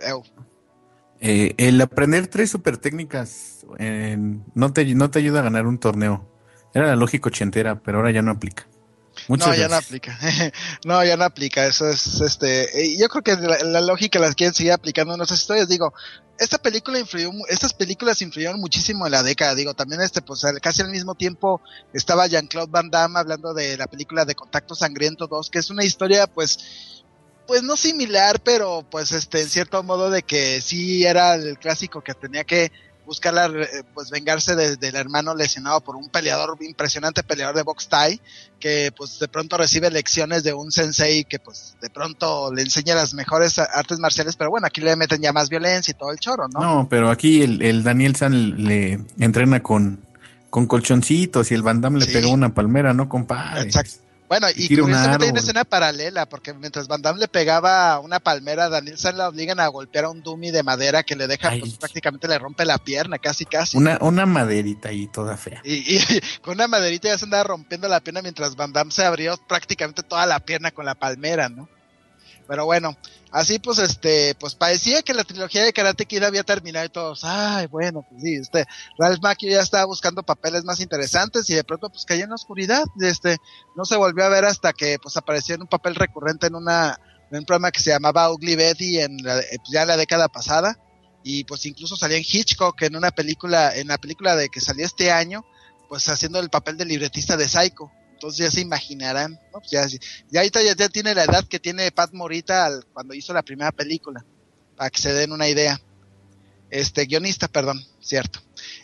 El aprender 3 super técnicas no te ayuda a ganar un torneo. Era la lógica ochentera, pero ahora ya no aplica. Ya no aplica. No, ya no aplica. Eso es, yo creo que la lógica las quieren seguir aplicando en nuestras historias. Digo, estas películas influyeron muchísimo en la década. Digo, también pues casi al mismo tiempo estaba Jean-Claude Van Damme hablando de la película de Contacto Sangriento 2, que es una historia, pues no similar, pero pues en cierto modo de que sí era el clásico que tenía que buscar pues vengarse del hermano lesionado por un impresionante peleador de box thai, que pues de pronto recibe lecciones de un sensei que pues de pronto le enseña las mejores artes marciales, pero bueno, aquí le meten ya más violencia y todo el choro, ¿no? No, pero aquí el Daniel San le entrena con colchoncitos y el Van Damme le pegó una palmera, ¿no, compadre? Exacto. Bueno, y curiosamente hay una escena paralela, porque mientras Van Damme le pegaba una palmera, a Daniel San le obligan a golpear a un dummy de madera que le deja, pues prácticamente le rompe la pierna, casi. Una maderita ahí toda fea. Y con una maderita ya se andaba rompiendo la pierna mientras Van Damme se abrió prácticamente toda la pierna con la palmera, ¿no? Pero bueno, así pues pues parecía que la trilogía de Karate Kid había terminado y todos, ay, bueno, pues sí, Ralph Macchio ya estaba buscando papeles más interesantes y de pronto pues cayó en la oscuridad, no se volvió a ver hasta que pues apareció en un papel recurrente en un programa que se llamaba Ugly Betty ya en la década pasada, y pues incluso salía en Hitchcock en la película de que salió este año, pues haciendo el papel de libretista de Psycho. Entonces ya se imaginarán, ¿no? Pues ya ahorita ya tiene la edad que tiene Pat Morita cuando hizo la primera película, para que se den una idea. Guionista, perdón, cierto.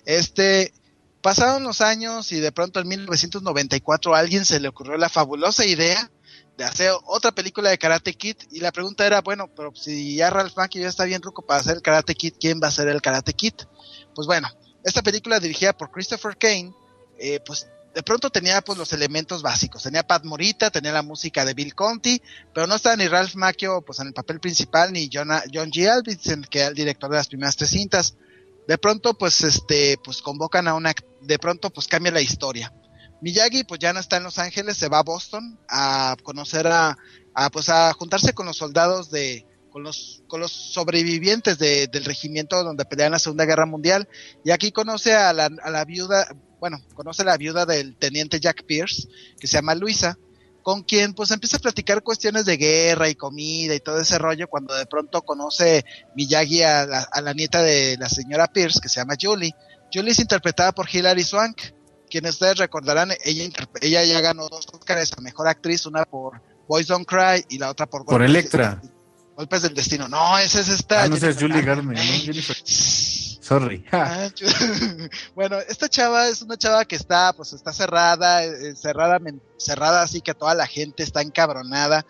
Pasaron los años y de pronto en 1994 a alguien se le ocurrió la fabulosa idea de hacer otra película de Karate Kid, y la pregunta era, bueno, pero si ya Ralph Macchio ya está bien ruco para hacer el Karate Kid, ¿quién va a hacer el Karate Kid? Pues bueno, esta película dirigida por Christopher Kane, pues de pronto tenía pues los elementos básicos, tenía Pat Morita, tenía la música de Bill Conti, pero no estaba ni Ralph Macchio pues en el papel principal, ni John G. Avildsen, que era el director de las primeras 3 cintas. De pronto pues pues convocan de pronto pues cambia la historia. Miyagi pues ya no está en Los Ángeles, se va a Boston a conocer pues a juntarse con los soldados con los sobrevivientes del regimiento donde pelean la Segunda Guerra Mundial, y aquí conoce a la viuda, conoce a la viuda del teniente Jack Pierce, que se llama Luisa, con quien pues empieza a platicar cuestiones de guerra y comida y todo ese rollo, cuando de pronto conoce Miyagi a la nieta de la señora Pierce, que se llama Julie. Julie es interpretada por Hilary Swank, quienes ustedes recordarán, ella ya ganó 2 Oscars a Mejor Actriz, una por Boys Don't Cry y la otra por Electra. Golpes del Destino. No, esa es esta. No, es Julie Garner, ¿no? Jennifer. Sorry. Bueno, esta chava es una chava que está cerrada así que toda la gente está encabronada.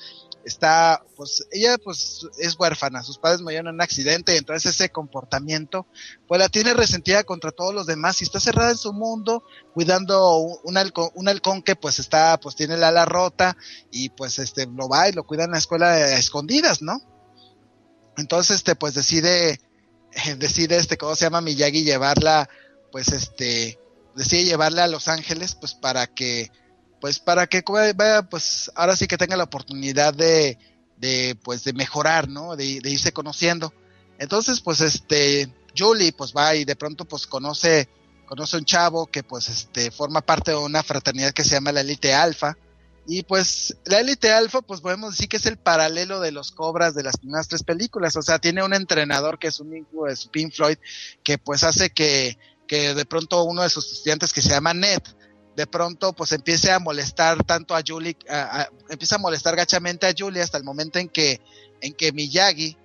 Ella pues es huérfana, sus padres murieron en un accidente, entonces ese comportamiento pues la tiene resentida contra todos los demás, y está cerrada en su mundo cuidando un halcón que pues tiene la ala rota, y pues lo va y lo cuida en la escuela a escondidas, ¿no? Entonces pues decide ¿cómo se llama? Miyagi llevarla, pues decide llevarla a Los Ángeles pues para que vaya, pues ahora sí que tenga la oportunidad de mejorar, ¿no? De irse conociendo. Entonces pues Julie pues va y de pronto pues conoce un chavo que pues forma parte de una fraternidad que se llama la Elite Alpha, y pues la Elite Alpha pues podemos decir que es el paralelo de los Cobras de las primeras 3 películas. O sea, tiene un entrenador que es un hijo de Pink Floyd, que pues hace que de pronto uno de sus estudiantes, que se llama Ned, de pronto pues empiece a molestar tanto a Julie, empieza a molestar gachamente a Julie, hasta el momento en que Miyagi,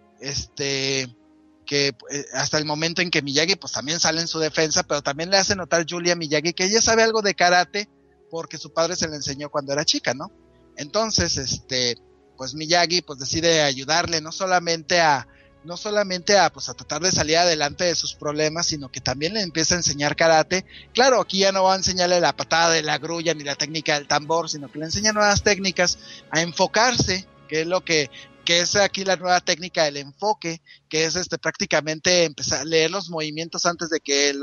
hasta el momento en que Miyagi pues también sale en su defensa, pero también le hace notar Julie a Miyagi que ella sabe algo de karate porque su padre se le enseñó cuando era chica, ¿no? Entonces pues Miyagi pues decide ayudarle no solamente a no solamente a tratar de salir adelante de sus problemas, sino que también le empieza a enseñar karate. Claro, aquí ya no va a enseñarle la patada de la grulla ni la técnica del tambor, sino que le enseña nuevas técnicas, a enfocarse, que es lo que es aquí la nueva técnica del enfoque, que es prácticamente empezar a leer los movimientos antes de que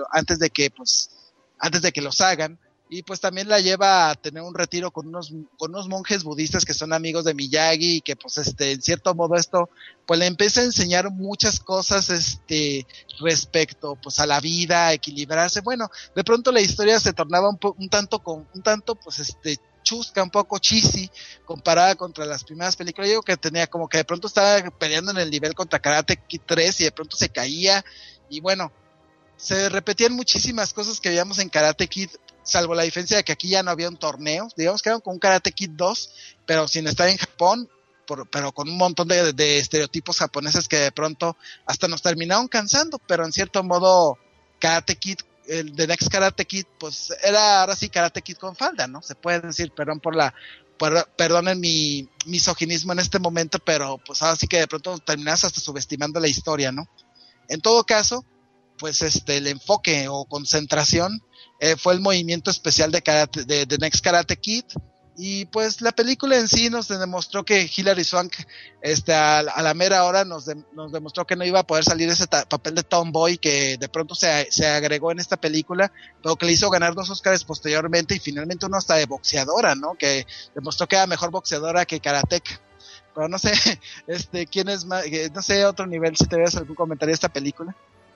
los hagan. Y pues también la lleva a tener un retiro con unos monjes budistas que son amigos de Miyagi, y que pues en cierto modo esto pues le empieza a enseñar muchas cosas respecto pues a la vida, a equilibrarse. Bueno, de pronto la historia se tornaba un tanto chusca, un poco cheesy comparada contra las primeras películas. Yo digo que tenía como que de pronto estaba peleando en el nivel contra Karate Kid 3 y de pronto se caía, y bueno, se repetían muchísimas cosas que veíamos en Karate Kid, salvo la diferencia de que aquí ya no había un torneo. Digamos que era con un Karate Kid 2, pero sin estar en Japón, pero con un montón de estereotipos japoneses que de pronto hasta nos terminaron cansando. Pero en cierto modo Karate Kid, el The Next Karate Kid, pues era ahora sí Karate Kid con falda, ¿no? Se puede decir, perdonen mi misoginismo en este momento, pero pues ahora sí que de pronto terminas hasta subestimando la historia, ¿no? En todo caso, pues el enfoque o concentración fue el movimiento especial de The Next Karate Kid. Y pues la película en sí nos demostró que Hilary Swank a la mera hora nos demostró que no iba a poder salir ese papel de tomboy que de pronto se agregó en esta película, pero que le hizo ganar 2 Oscars posteriormente, y finalmente uno hasta de boxeadora, ¿no? Que demostró que era mejor boxeadora que karateca. Pero no sé, quién es más, no sé, otro nivel, si te ves algún comentario de esta película.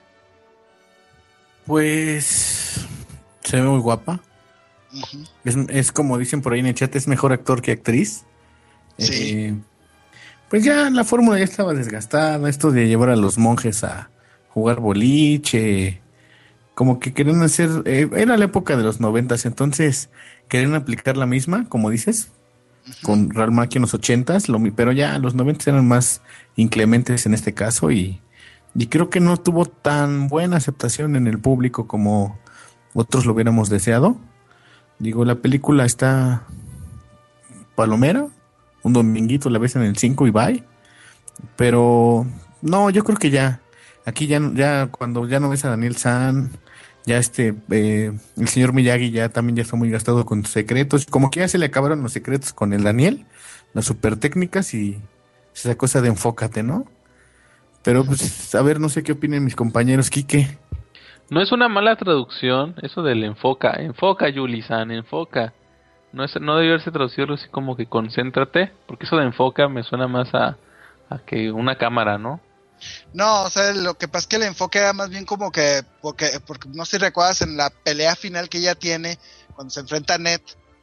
Pues se ve muy guapa. Uh-huh. Es como dicen por ahí en el chat, es mejor actor que actriz. Sí. Pues ya la fórmula ya estaba desgastada. Esto de llevar a los monjes a jugar boliche, como que querían hacer, era la época de los 90s, entonces querían aplicar la misma, como dices, uh-huh, con Ralph Macchio en los 80s, pero ya los 90s eran más inclementes en este caso, y creo que no tuvo tan buena aceptación en el público como otros lo hubiéramos deseado. Digo, la película está palomera, un dominguito la ves en el 5 y bye, pero no, yo creo que ya, aquí ya cuando ya no ves a Daniel San, ya el señor Miyagi ya está muy gastado con secretos, como que ya se le acabaron los secretos con el Daniel, las super técnicas y esa cosa de enfócate, ¿no? Pero pues, a ver, no sé qué opinen mis compañeros. Quique. No es una mala traducción, eso del enfoca, Yuli-san, enfoca. No debió haberse traducido así como que concéntrate, porque eso de enfoca me suena más a que una cámara, ¿no? No, o sea, lo que pasa es que el enfoque era más bien como que, porque no sé si recuerdas en la pelea final que ella tiene, cuando se enfrenta a Ned,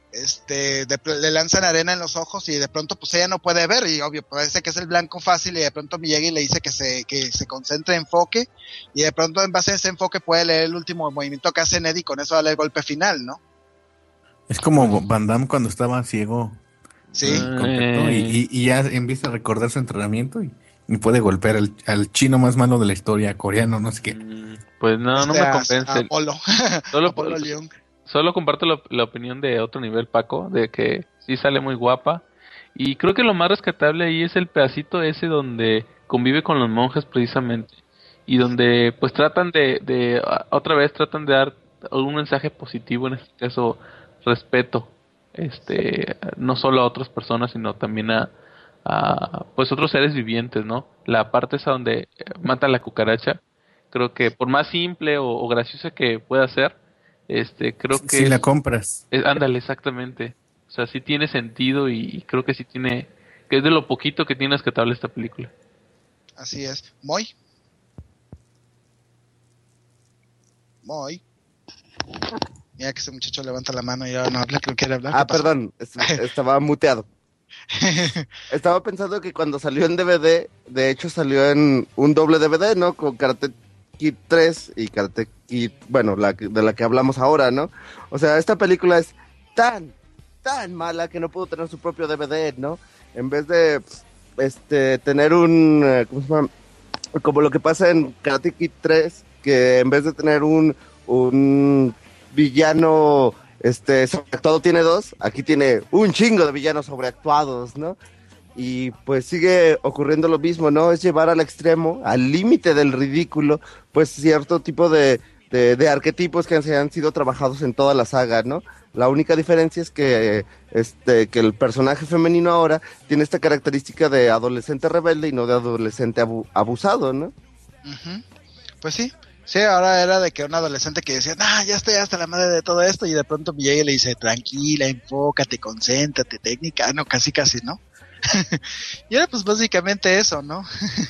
le lanzan arena en los ojos y de pronto pues ella no puede ver, y obvio parece que es el blanco fácil, y de pronto Miyagi le dice que se concentre en enfoque, y de pronto en base a ese enfoque puede leer el último movimiento que hace Ned y con eso darle el golpe final, ¿no? Es como Van Damme cuando estaba ciego. Sí. Y ya empieza a recordar su entrenamiento y puede golpear al chino más malo de la historia, coreano, no sé qué. Pues no me convence. Apolo. Apolo León. Solo comparto la opinión de otro nivel, Paco, de que sí sale muy guapa. Y creo que lo más rescatable ahí es el pedacito ese donde convive con los monjes precisamente. Y donde pues tratan de otra vez tratan de dar un mensaje positivo, en este caso respeto. No solo a otras personas, sino también a pues otros seres vivientes, ¿no? La parte esa donde mata a la cucaracha, creo que por más simple o graciosa que pueda ser, creo que si la compras. Ándale, exactamente. O sea, sí tiene sentido y creo que sí tiene, que es de lo poquito que tiene rescatable esta película. Así es. Moy. Mira que ese muchacho levanta la mano y ahora no habla, que quiere hablar. Perdón, estaba muteado. Estaba pensando que cuando salió en DVD, de hecho salió en un doble DVD, ¿no? Con Karate Kid 3 y Karate Kid, bueno, de la que hablamos ahora, ¿no? O sea, esta película es tan mala que no pudo tener su propio DVD, ¿no? En vez de tener un ¿cómo se llama? Como lo que pasa en Karate Kid 3, que en vez de tener un villano sobreactuado tiene 2, aquí tiene un chingo de villanos sobreactuados, ¿no? y pues sigue ocurriendo lo mismo, ¿no? Es llevar al extremo, al límite del ridículo, pues cierto tipo de arquetipos que han sido trabajados en toda la saga, ¿no? La única diferencia es que el personaje femenino ahora tiene esta característica de adolescente rebelde y no de adolescente abusado, ¿no? Uh-huh. Pues sí. Sí, ahora era de que un adolescente que decía, ya estoy hasta la madre de todo esto, y de pronto llega y le dice, tranquila, enfócate, concéntrate, técnica, casi, ¿no? Y era pues básicamente eso, ¿no?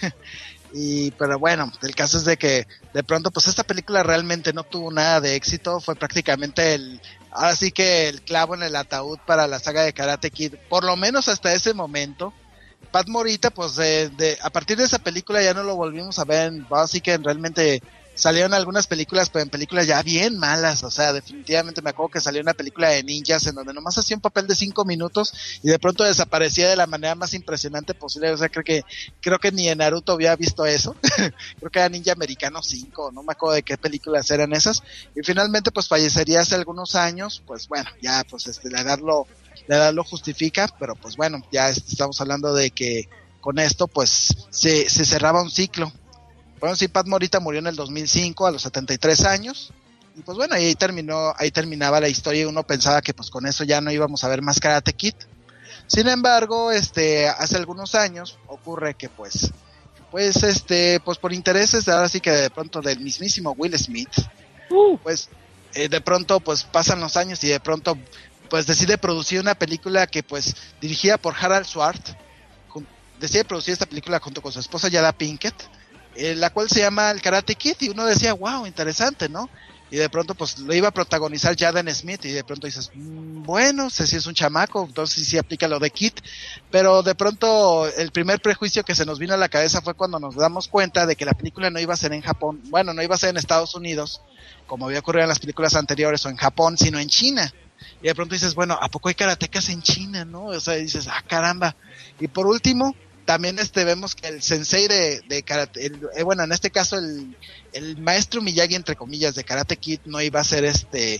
Pero bueno, el caso es de que de pronto pues esta película realmente no tuvo nada de éxito, fue prácticamente ahora sí que el clavo en el ataúd para la saga de Karate Kid, por lo menos hasta ese momento. Pat Morita, pues a partir de esa película ya no lo volvimos a ver, así que realmente salieron algunas películas, pero en películas ya bien malas, o sea, definitivamente me acuerdo que salió una película de ninjas en donde nomás hacía un papel de 5 minutos y de pronto desaparecía de la manera más impresionante posible, o sea, creo que ni en Naruto había visto eso, creo que era Ninja Americano 5, no me acuerdo de qué películas eran esas, y finalmente pues fallecería hace algunos años, pues bueno, ya pues la edad lo justifica, pero pues bueno, ya estamos hablando de que con esto pues se cerraba un ciclo. Bueno, sí, Pat Morita murió en el 2005 a los 73 años, y pues bueno, ahí terminaba la historia, y uno pensaba que pues con eso ya no íbamos a ver más Karate Kid. Sin embargo, hace algunos años ocurre que pues por intereses, ahora sí que de pronto del mismísimo Will Smith, pues de pronto pues pasan los años y de pronto pues decide producir una película que pues dirigida por Harald Swart, decide producir esta película junto con su esposa Jada Pinkett, la cual se llama El Karate Kid, y uno decía, wow, interesante, ¿no? Y de pronto pues lo iba a protagonizar Jaden Smith, y de pronto dices, bueno, sé si es un chamaco, entonces sí aplica lo de Kid, pero de pronto el primer prejuicio que se nos vino a la cabeza fue cuando nos damos cuenta de que la película no iba a ser en Japón, bueno, no iba a ser en Estados Unidos, como había ocurrido en las películas anteriores, o en Japón, sino en China. Y de pronto dices, bueno, ¿a poco hay karatecas en China, no? O sea, dices, caramba. Y por último, también vemos que el sensei de karate, bueno, en este caso el maestro Miyagi, entre comillas, de Karate Kid no iba a ser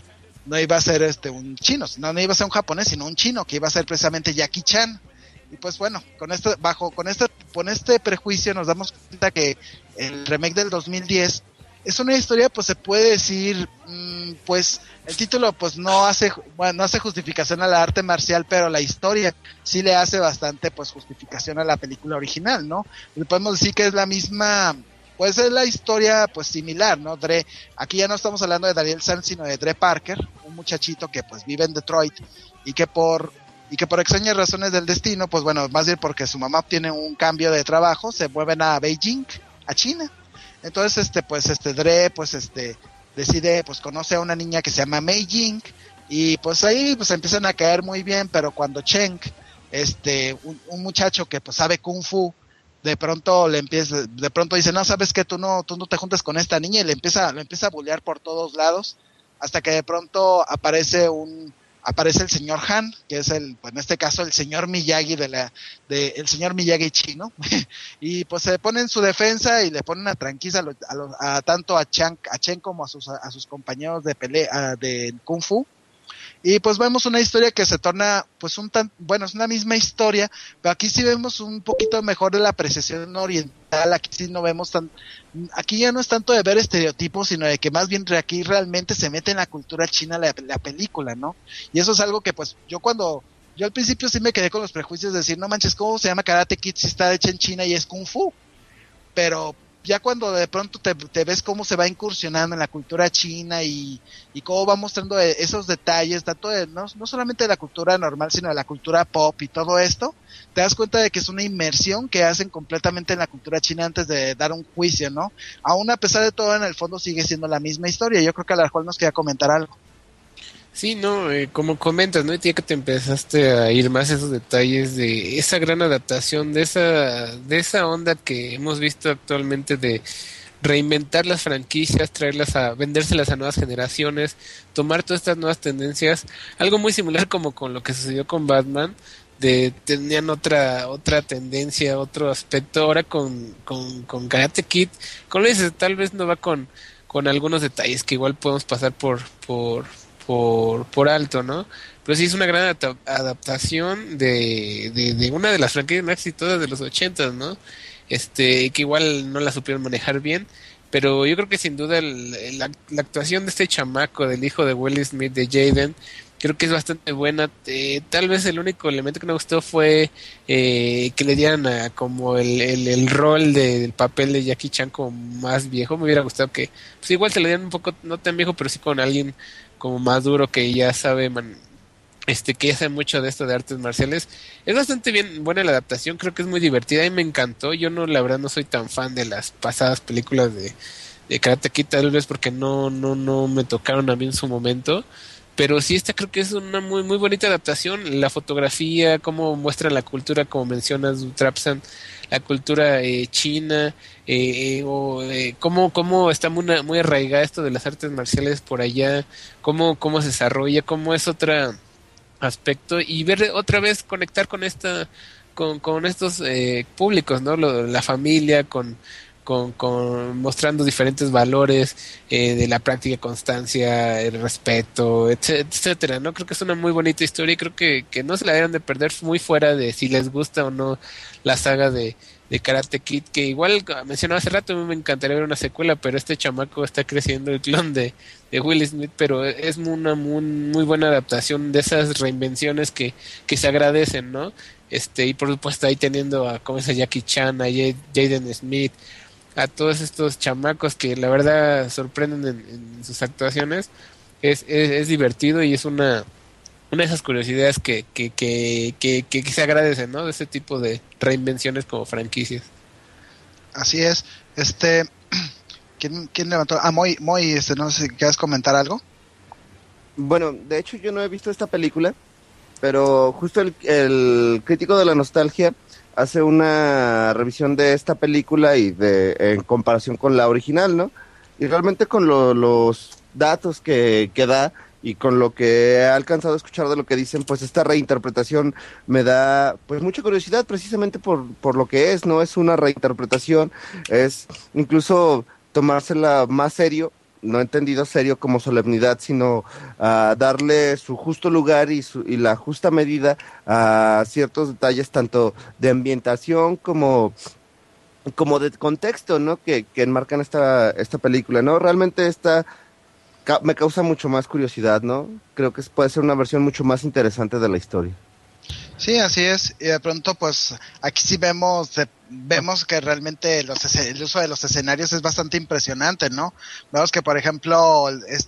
un chino, no iba a ser un japonés, sino un chino, que iba a ser precisamente Jackie Chan. Y pues bueno, con este prejuicio nos damos cuenta que el remake del 2010 es una historia, pues se puede decir, pues el título pues no hace justificación a la arte marcial, pero la historia sí le hace bastante pues justificación a la película original, ¿no? Y podemos decir que es la misma, pues es la historia pues similar, ¿no? Dre, aquí ya no estamos hablando de Daniel San, sino de Dre Parker, un muchachito que pues vive en Detroit y que por extrañas razones del destino, pues bueno, más bien porque su mamá obtiene un cambio de trabajo, se mueven a Beijing, a China. Entonces, Dre, decide, pues conoce a una niña que se llama Mei Jing, y pues ahí, pues empiezan a caer muy bien, pero cuando Cheng, un muchacho que pues sabe Kung Fu, de pronto dice, no, sabes que tú no te juntas con esta niña, y lo empieza a bullear por todos lados, hasta que de pronto aparece el señor Han, que es pues en este caso el señor Miyagi el señor Miyagi chino, y pues se pone en su defensa y le ponen una tranquiza tanto a Chen como a sus compañeros de pelea de Kung Fu. Y pues vemos una historia que se torna pues es una misma historia, pero aquí sí vemos un poquito mejor de la apreciación oriental. Aquí sí no vemos aquí ya no es tanto de ver estereotipos, sino de que más bien aquí realmente se mete en la cultura china la película, ¿no? Y eso es algo que pues yo al principio sí me quedé con los prejuicios de decir, no manches, ¿cómo se llama Karate Kid si está hecha en China y es Kung Fu? Pero ya cuando de pronto te ves cómo se va incursionando en la cultura china y cómo va mostrando esos detalles, tanto no solamente de la cultura normal, sino de la cultura pop y todo esto, te das cuenta de que es una inmersión que hacen completamente en la cultura china antes de dar un juicio, ¿no? Aún a pesar de todo, en el fondo sigue siendo la misma historia. Yo creo que a la cual nos quería comentar algo. Sí, no, como comentas, ¿no? Y que te empezaste a ir más a esos detalles de esa gran adaptación, de esa onda que hemos visto actualmente de reinventar las franquicias, traerlas vendérselas a nuevas generaciones, tomar todas estas nuevas tendencias, algo muy similar como con lo que sucedió con Batman, tenían otra tendencia, otro aspecto. Ahora con Karate Kid, como lo dices, tal vez no va con algunos detalles que igual podemos pasar por por alto, ¿no? Pero sí es una gran adaptación de una de las franquicias más exitosas de los 80, ¿no? Que igual no la supieron manejar bien, pero yo creo que sin duda la actuación de este chamaco, del hijo de Will Smith, de Jaden, creo que es bastante buena. Tal vez el único elemento que me gustó fue que le dieran como el rol del papel de Jackie Chan como más viejo. Me hubiera gustado que pues igual se le dieran un poco, no tan viejo, pero sí con alguien como más duro que ya sabe que ya sabe mucho de esto de artes marciales. Es bastante buena la adaptación, creo que es muy divertida y me encantó. Yo la verdad no soy tan fan de las pasadas películas de Karate Kid, tal vez porque no me tocaron a mí en su momento. Pero sí, esta creo que es una muy muy bonita adaptación. La fotografía, cómo muestra la cultura, como mencionas, Trapsan, la cultura china, cómo está muy arraigada esto de las artes marciales por allá, cómo se desarrolla, cómo es otro aspecto, y ver otra vez conectar con con estos públicos, ¿no? La familia, con mostrando diferentes valores de la práctica, constancia, el respeto, etcétera, ¿no? Creo que es una muy bonita historia y creo que no se la deben de perder, muy fuera de si les gusta o no la saga de Karate Kid, que igual mencionaba hace rato, a mí me encantaría ver una secuela, pero este chamaco está creciendo, el clon de Will Smith, pero es una muy buena adaptación de esas reinvenciones que se agradecen, ¿no? Y por supuesto ahí teniendo a como es a Jackie Chan, a Jaden Smith, a todos estos chamacos que la verdad sorprenden en sus actuaciones. Es divertido y es una de esas curiosidades que se agradecen, ¿no? De ese tipo de reinvenciones como franquicias. Así es. ¿Quién levantó? Moy, no sé si quieres comentar algo. Bueno, de hecho yo no he visto esta película, pero justo el crítico de la nostalgia hace una revisión de esta película y en comparación con la original, ¿no? Y realmente con los datos que da y con lo que he alcanzado a escuchar de lo que dicen, pues esta reinterpretación me da pues mucha curiosidad, precisamente por lo que es, no es una reinterpretación, es incluso tomársela más serio, no entendido serio como solemnidad, sino darle su justo lugar y la justa medida a ciertos detalles tanto de ambientación como de contexto, ¿no? Que enmarcan esta película, ¿no? Realmente me causa mucho más curiosidad, ¿no? Creo que puede ser una versión mucho más interesante de la historia. Sí, así es. Y de pronto, pues, aquí sí vemos que realmente el uso de los escenarios es bastante impresionante, ¿no? Vemos que, por ejemplo,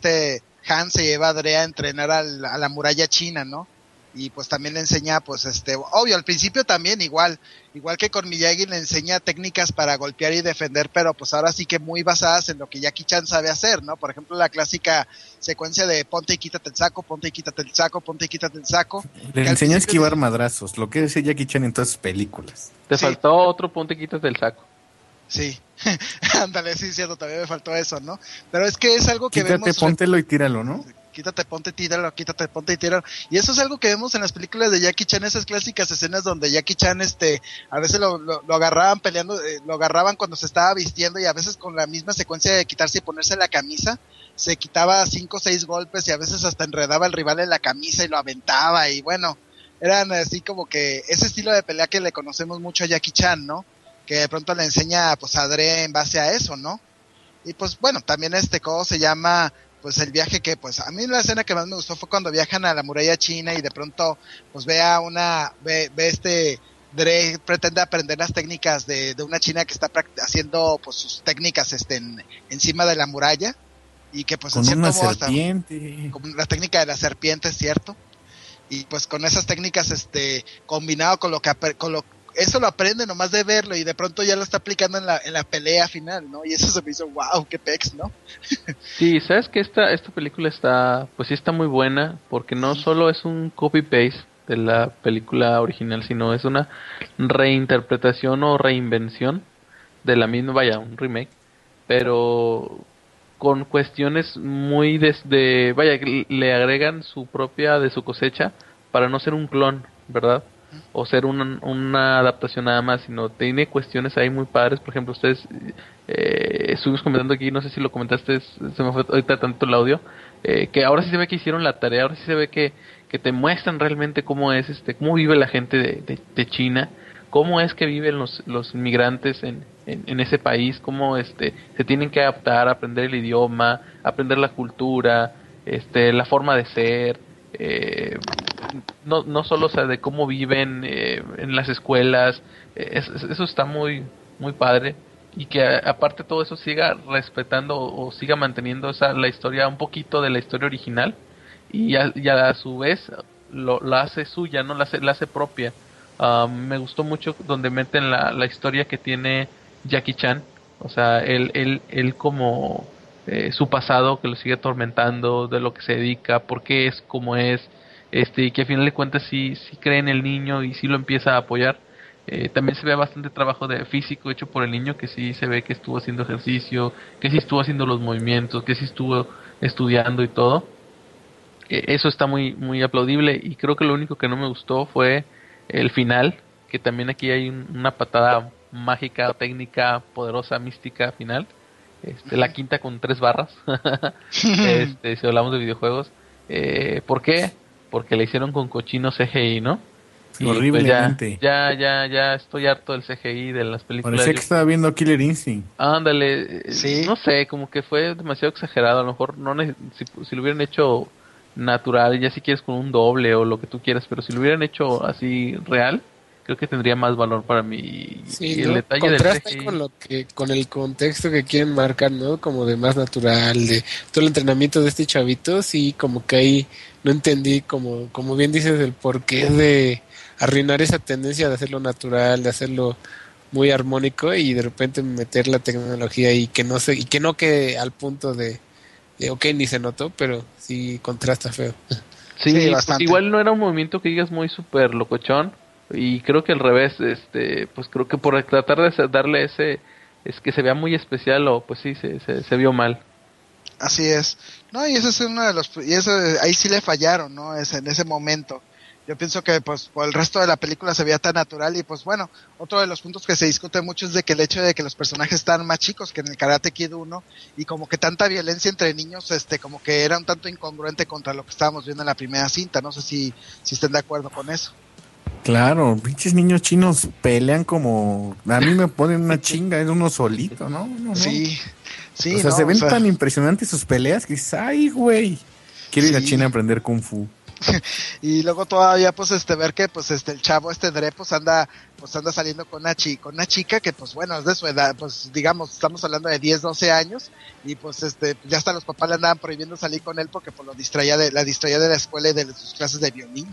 Han se lleva a Dre a entrenar a la muralla china, ¿no? Y pues también le enseña, pues, obvio, al principio también igual que con Miyagi le enseña técnicas para golpear y defender, pero pues ahora sí que muy basadas en lo que Jackie Chan sabe hacer, ¿no? Por ejemplo, la clásica secuencia de ponte y quítate el saco, ponte y quítate el saco, ponte y quítate el saco. Le enseña a esquivar madrazos, lo que decía Jackie Chan en todas sus películas. Te faltó otro ponte y quítate el saco. Sí, ándale, sí, cierto, también me faltó eso, ¿no? Pero es que es algo que Quítate, vemos... póntelo y tíralo, ¿no? Quítate, ponte, ponte y tíralo. Y eso es algo que vemos en las películas de Jackie Chan, esas clásicas escenas donde Jackie Chan, a veces lo agarraban peleando, lo agarraban cuando se estaba vistiendo y a veces con la misma secuencia de quitarse y ponerse la camisa, se quitaba 5 o 6 golpes y a veces hasta enredaba al rival en la camisa y lo aventaba y bueno, eran así como que ese estilo de pelea que le conocemos mucho a Jackie Chan, ¿no? Que de pronto le enseña pues a Dre en base a eso, ¿no? Y pues bueno, también ¿cómo se llama? Pues el viaje que, pues, a mí la escena que más me gustó fue cuando viajan a la muralla china y de pronto, pues, Dre pretende aprender las técnicas de una china que está haciendo, pues, sus técnicas, encima de la muralla y que, pues, con en cierto una modo, serpiente. Como la técnica de la serpiente, es cierto. Y, pues, con esas técnicas, combinado con eso lo aprende nomás de verlo y de pronto ya lo está aplicando en la pelea final, ¿no? Y eso se me hizo, wow, qué pex, ¿no? Sí, sabes que esta película está muy buena porque no solo es un copy-paste de la película original, sino es una reinterpretación o reinvención de la misma, un remake, pero con cuestiones muy le agregan su propia de su cosecha para no ser un clon, ¿verdad? o ser una adaptación nada más, sino tiene cuestiones ahí muy padres. Por ejemplo, ustedes estuvimos comentando aquí, no sé si lo comentaste, se me fue ahorita tanto el audio, que ahora sí se ve que hicieron la tarea, ahora sí se ve que te muestran realmente cómo es cómo vive la gente de China, cómo es que viven los inmigrantes en ese país, cómo se tienen que adaptar, aprender el idioma, aprender la cultura, la forma de ser, no solo, o sea, de cómo viven en las escuelas. Eso está muy muy padre, y que aparte todo eso siga respetando o siga manteniendo la historia, un poquito de la historia original, y a su vez la hace suya, no la hace propia. Me gustó mucho donde meten la historia que tiene Jackie Chan, o sea, él como su pasado que lo sigue atormentando, de lo que se dedica, por qué es como es, y que a final de cuentas sí cree en el niño y sí lo empieza a apoyar. También se ve bastante trabajo de físico hecho por el niño, que sí se ve que estuvo haciendo ejercicio, que sí estuvo haciendo los movimientos, que sí estuvo estudiando y todo. Eso está muy muy aplaudible, y creo que lo único que no me gustó fue el final, que también aquí hay una patada mágica, técnica, poderosa, mística final. La quinta con 3 barras. Si hablamos de videojuegos. ¿Por qué? Porque la hicieron con cochino CGI, ¿no? Sí, horriblemente. Pues ya estoy harto del CGI de las películas. Parecía que estaba viendo Killer Instinct. Ándale, ¿sí? No sé, como que fue demasiado exagerado. A lo mejor si lo hubieran hecho natural, ya si quieres con un doble o lo que tú quieras, pero si lo hubieran hecho así real, creo que tendría más valor para mí. Sí, y el detalle contrasta del CGI con el contexto que quieren marcar, ¿no? Como de más natural, de todo el entrenamiento de este chavito. Sí, como que ahí no entendí, como bien dices, el porqué de arruinar esa tendencia de hacerlo natural, de hacerlo muy armónico, y de repente meter la tecnología y que no quede al punto de ok, ni se notó, pero sí contrasta feo. Sí, bastante. Igual no era un movimiento que digas muy súper locochón, y creo que al revés, pues creo que por tratar de darle es que se vea muy especial, o pues sí, se vio mal. Así es. No, y ese es uno de los, y eso ahí sí le fallaron, ¿no? En ese momento. Yo pienso que pues por el resto de la película se veía tan natural, y pues bueno, otro de los puntos que se discute mucho es de que el hecho de que los personajes están más chicos que en el Karate Kid 1, y como que tanta violencia entre niños, como que era un tanto incongruente contra lo que estábamos viendo en la primera cinta. No sé si estén de acuerdo con eso. Claro, pinches niños chinos pelean como... A mí me ponen una chinga, es uno solito, ¿no? Sí, o sea, se ven tan impresionantes sus peleas que dices, ay, güey, quiero ir a China a aprender Kung Fu. Y luego todavía pues ver que pues el chavo Dre pues anda saliendo con una chica que pues bueno es de su edad, pues digamos estamos hablando de 10, 12 años, y pues ya hasta los papás le andaban prohibiendo salir con él porque pues la distraía de la escuela y de sus clases de violín.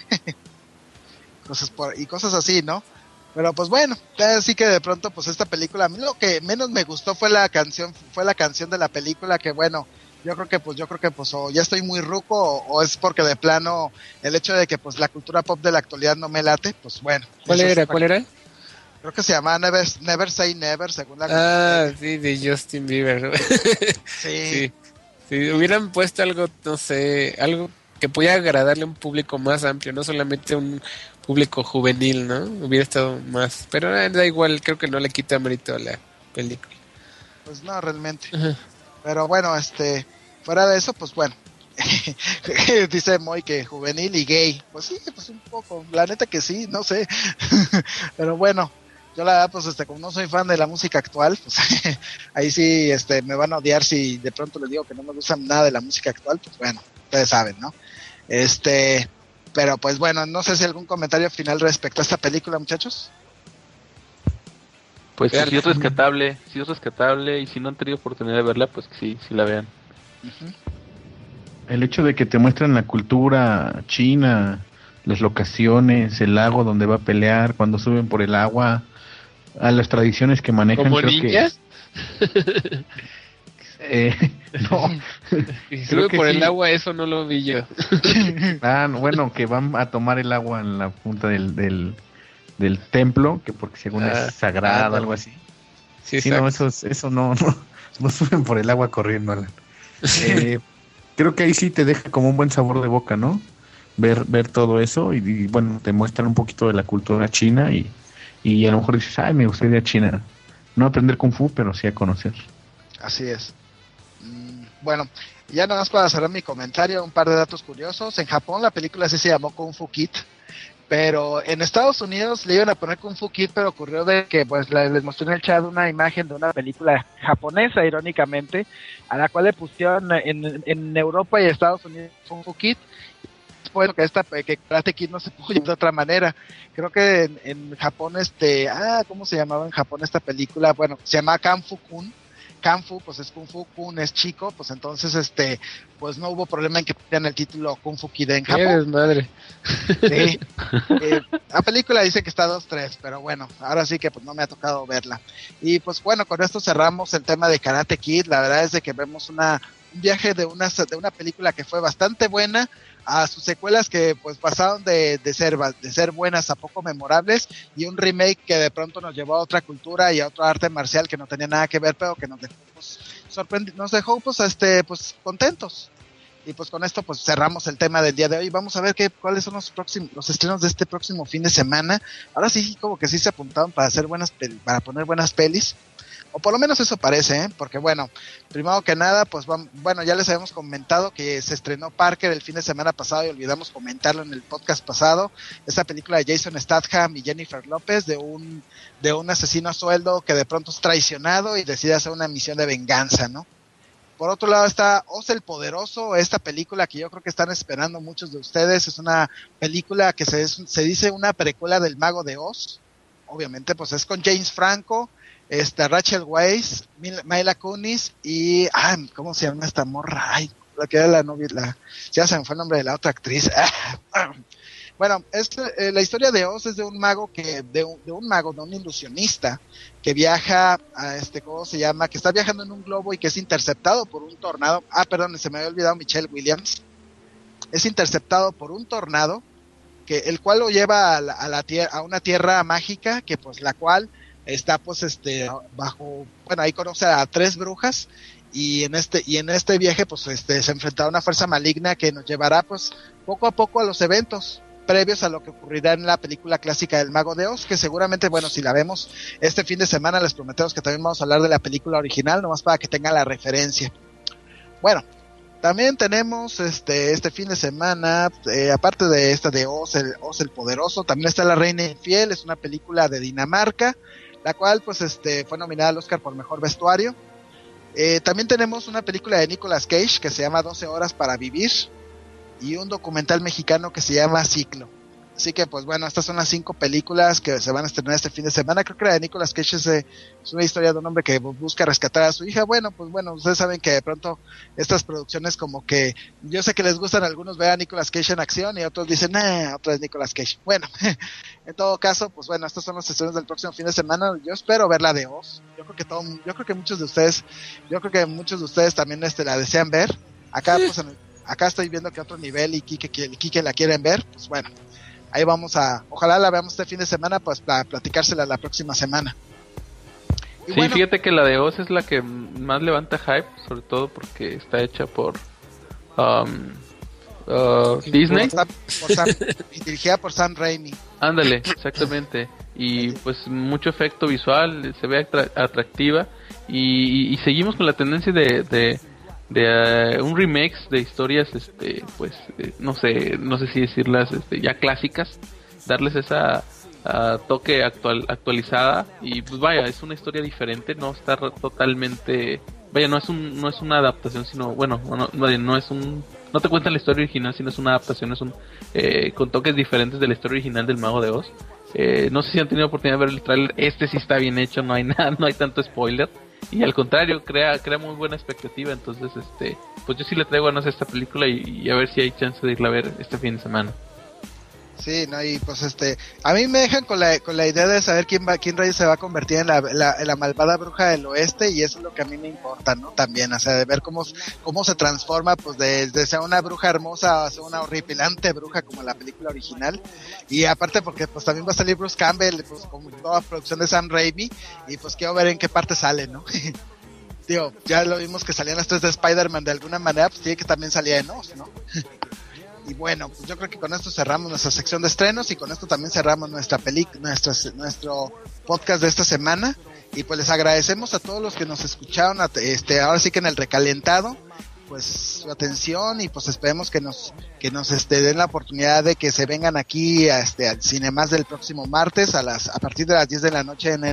Cosas así, ¿no? Pero pues bueno, así que de pronto pues esta película, a mí lo que menos me gustó fue la canción de la película, que bueno, yo creo que o ya estoy muy ruco, o es porque de plano el hecho de que pues la cultura pop de la actualidad no me late, pues bueno. ¿Cuál era? Creo que se llamaba Never Say Never, según la sí, de Justin Bieber. Sí. Sí, hubieran puesto algo, no sé, algo que pudiera agradarle a un público más amplio, no solamente un público juvenil, ¿no? Hubiera estado más, pero da igual, creo que no le quita mérito a la película. Pues no, realmente. Uh-huh. Pero bueno, fuera de eso, pues bueno, dice Moy que juvenil y gay, pues sí, pues un poco, la neta que sí, no sé, pero bueno, yo la verdad, pues como no soy fan de la música actual, pues ahí sí, me van a odiar si de pronto les digo que no me gusta nada de la música actual, pues bueno, ustedes saben, ¿no? Pero pues bueno, no sé si algún comentario final respecto a esta película, muchachos. Pues sí es rescatable, y si no han tenido oportunidad de verla, pues sí la vean. Uh-huh. El hecho de que te muestran la cultura china, las locaciones, el lago donde va a pelear, cuando suben por el agua, a las tradiciones que manejan. ¿Como ninjas? No. Si sube por el agua, eso no lo vi yo. Bueno, que van a tomar el agua en la punta del templo, que porque según es sagrado, algo así. Sí, no, eso no suben por el agua corriendo, Alan. Creo que ahí sí te deja como un buen sabor de boca, ¿no? ver todo eso y bueno, te muestran un poquito de la cultura china y a lo mejor dices, ay, me gustaría ir a China, no aprender Kung Fu, pero sí a conocer. Así es. Bueno, ya nada más para cerrar mi comentario, un par de datos curiosos. En Japón la película sí se llamó Kung Fu Kid, pero en Estados Unidos le iban a poner Kung Fu Kid, pero ocurrió de que pues les mostré en el chat una imagen de una película japonesa, irónicamente, a la cual le pusieron en Europa y Estados Unidos Kung Fu Kid. Bueno, que Karate Kid no se pudo llamar de otra manera. Creo que en Japón ¿cómo se llamaba en Japón esta película? Bueno, se llamaba Kanfu-kun. Kanfu, pues es Kung Fu, Kun es chico, pues entonces pues no hubo problema en que pusieran el título Kung Fu Kid en Japón. ¡Eres madre! Sí. La película dice que está 2-3, pero bueno, ahora sí que pues no me ha tocado verla. Y pues bueno, con esto cerramos el tema de Karate Kid. La verdad es de que vemos un viaje de una película que fue bastante buena a sus secuelas que pues pasaron de ser buenas a poco memorables, y un remake que de pronto nos llevó a otra cultura y a otro arte marcial que no tenía nada que ver, pero que nos dejó pues contentos. Y pues con esto pues cerramos el tema del día de hoy. Vamos a ver cuáles son los estrenos de este próximo fin de semana. Ahora sí, como que sí se apuntaron para hacer para poner buenas pelis. O por lo menos eso parece, porque bueno, primero que nada, pues bueno, ya les habíamos comentado que se estrenó Parker el fin de semana pasado y olvidamos comentarlo en el podcast pasado. Esta película de Jason Statham y Jennifer López de un asesino a sueldo que de pronto es traicionado y decide hacer una misión de venganza, ¿no? Por otro lado está Oz el Poderoso, esta película que yo creo que están esperando muchos de ustedes. Es una película que se dice una precuela del Mago de Oz. Obviamente pues es con James Franco, Rachel Weisz, Mila Kunis y ¿cómo se llama esta morra? Ay, la que era la novia, ya se me fue el nombre de la otra actriz. Bueno, la historia de Oz es de un mago de un ilusionista que viaja a ¿cómo se llama? Que está viajando en un globo y que es interceptado por un tornado. Perdón, se me había olvidado Michelle Williams. Es interceptado por un tornado el cual lo lleva a una tierra mágica que pues la cual está pues bajo, bueno, ahí conoce a 3 brujas y en este viaje pues se enfrentará a una fuerza maligna que nos llevará pues poco a poco a los eventos previos a lo que ocurrirá en la película clásica del Mago de Oz, que seguramente, bueno, si la vemos este fin de semana les prometemos que también vamos a hablar de la película original, nomás para que tengan la referencia. Bueno, también tenemos este fin de semana, aparte de de Oz el Poderoso, también está La Reina Infiel, es una película de Dinamarca, la cual pues fue nominada al Oscar por Mejor Vestuario. También tenemos una película de Nicolas Cage que se llama 12 horas para vivir y un documental mexicano que se llama Ciclo. Así que pues bueno, estas son las 5 películas que se van a estrenar este fin de semana. Creo que la de Nicolas Cage es una historia de un hombre que busca rescatar a su hija. Bueno, pues bueno, ustedes saben que de pronto estas producciones como que, yo sé que les gustan, algunos ver a Nicolas Cage en acción y otros dicen, otra vez Nicolas Cage. Bueno, en todo caso, pues bueno, estos son los estrenos del próximo fin de semana. Yo espero ver la de Oz. Yo creo que muchos de ustedes también la desean ver. Acá pues acá estoy viendo que otro nivel y Kike la quieren ver, pues bueno. Ahí ojalá la veamos este fin de semana, pues para platicársela la próxima semana. Y sí, bueno, fíjate que la de Oz es la que más levanta hype, sobre todo porque está hecha por Disney. Dirigida por Sam Raimi. Ándale, exactamente. Y pues mucho efecto visual, se ve atractiva. Y seguimos con la tendencia de un remake de historias pues no sé si decirlas ya clásicas, darles esa toque actualizada y pues vaya, es una historia diferente, no está totalmente, vaya, no es una adaptación, sino bueno, no te cuentan la historia original, sino es una adaptación, es con toques diferentes de la historia original del Mago de Oz. No sé si han tenido oportunidad de ver el trailer, sí está bien hecho, no hay nada, no hay tanto spoiler. Y al contrario, crea muy buena expectativa. Entonces, pues yo sí le traigo ganas a esta película y a ver si hay chance de irla a ver este fin de semana. Sí, no, y pues a mí me dejan con la idea de saber quién rayos se va a convertir en la malvada bruja del oeste, y eso es lo que a mí me importa, ¿no? También, o sea, de ver cómo se transforma, pues de ser una bruja hermosa a ser una horripilante bruja como la película original. Y aparte porque pues también va a salir Bruce Campbell, pues como toda producción de Sam Raimi, y pues quiero ver en qué parte sale, ¿no? Digo, ya lo vimos que salían las 3 de Spider-Man de alguna manera, pues tiene que también salía en Oz, ¿no? Y bueno, pues yo creo que con esto cerramos nuestra sección de estrenos y con esto también cerramos nuestro podcast de esta semana. Y pues les agradecemos a todos los que nos escucharon, ahora sí que en el recalentado, pues su atención, y pues esperemos que nos den la oportunidad de que se vengan aquí al Cinemás del próximo martes a partir de las 10 de la noche en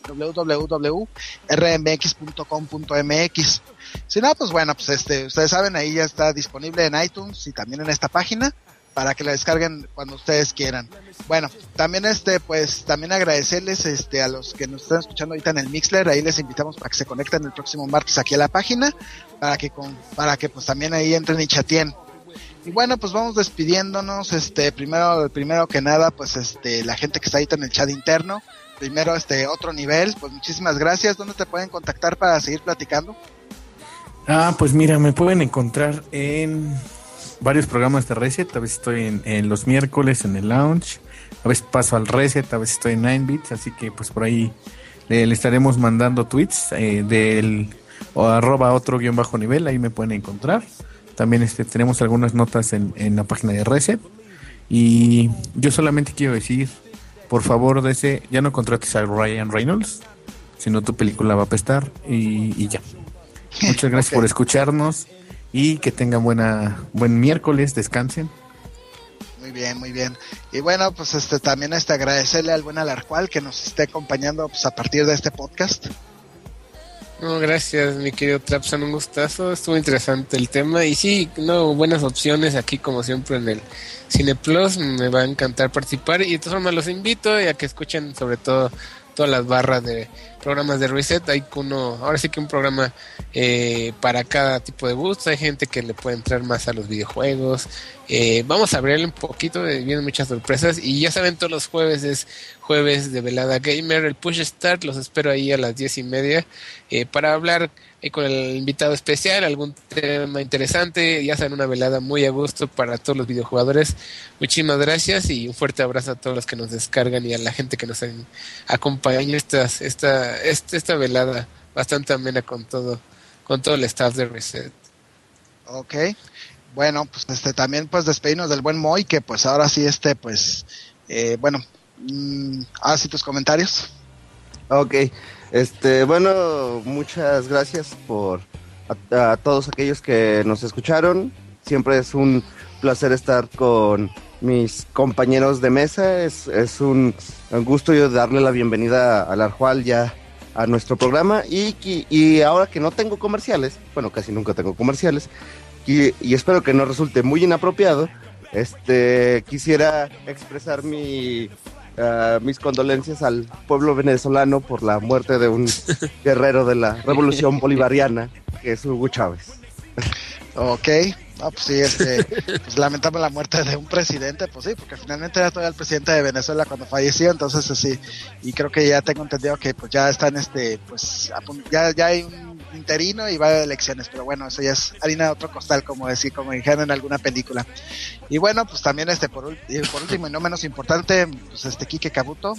www.rmx.com.mx. Si no, pues bueno, pues ustedes saben, ahí ya está disponible en iTunes y también en esta página para que la descarguen cuando ustedes quieran. Bueno, también pues también agradecerles a los que nos están escuchando ahorita en el Mixler. Ahí les invitamos para que se conecten el próximo martes aquí a la página para que pues también ahí entren y chateen. Y bueno, pues vamos despidiéndonos. Primero que nada, pues la gente que está ahorita en el chat interno, primero otro nivel, pues muchísimas gracias. ¿Dónde te pueden contactar para seguir platicando? Pues mira, me pueden encontrar en varios programas de Reset. A veces estoy en los miércoles en el Lounge, a veces paso al Reset, a veces estoy en 9bits, así que pues por ahí le estaremos mandando tweets del @otro_nivel, ahí me pueden encontrar. También tenemos algunas notas en la página de Reset. Y yo solamente quiero decir, por favor, ya no contrates a Ryan Reynolds, si no tu película va a apestar, y ya. Muchas gracias por escucharnos y que tengan buen miércoles, descansen. Muy bien. Y bueno, pues también agradecerle al buen Alarcual que nos esté acompañando pues a partir de este podcast. No, gracias, mi querido Trapson, un gustazo, estuvo interesante el tema y sí, buenas opciones aquí como siempre en el Cine Plus, me va a encantar participar y de todas formas los invito a que escuchen sobre todo todas las barras de programas de Reset. Hay ahora sí que un programa para cada tipo de gusto. Hay gente que le puede entrar más a los videojuegos. Vamos a abrirle un poquito, vienen muchas sorpresas y ya saben, todos los jueves es jueves de Velada Gamer, el Push Start, los espero ahí a las 10:30 para hablar con el invitado especial, algún tema interesante, ya saben, una velada muy a gusto para todos los videojugadores. Muchísimas gracias y un fuerte abrazo a todos los que nos descargan y a la gente que nos acompaña esta velada bastante amena con todo el staff de Reset. Ok, bueno, pues también pues despedirnos del buen Moy, que pues ahora sí ahora sí tus comentarios. Ok, bueno, muchas gracias a todos aquellos que nos escucharon. Siempre es un placer estar con mis compañeros de mesa. Es un gusto yo darle la bienvenida a Alarcual ya a nuestro programa y ahora que no tengo comerciales, bueno, casi nunca tengo comerciales y espero que no resulte muy inapropiado, quisiera expresar mis condolencias al pueblo venezolano por la muerte de un guerrero de la revolución bolivariana, que es Hugo Chávez. Ok, pues sí, pues lamentamos la muerte de un presidente, pues sí, porque finalmente era todavía el presidente de Venezuela cuando falleció, entonces sí, y creo que ya tengo entendido que pues ya están pues ya hay un interino y va a elecciones, pero bueno, eso ya es harina de otro costal, como dijeron en alguna película. Y bueno, pues también por último y no menos importante, pues Kike Kabuto.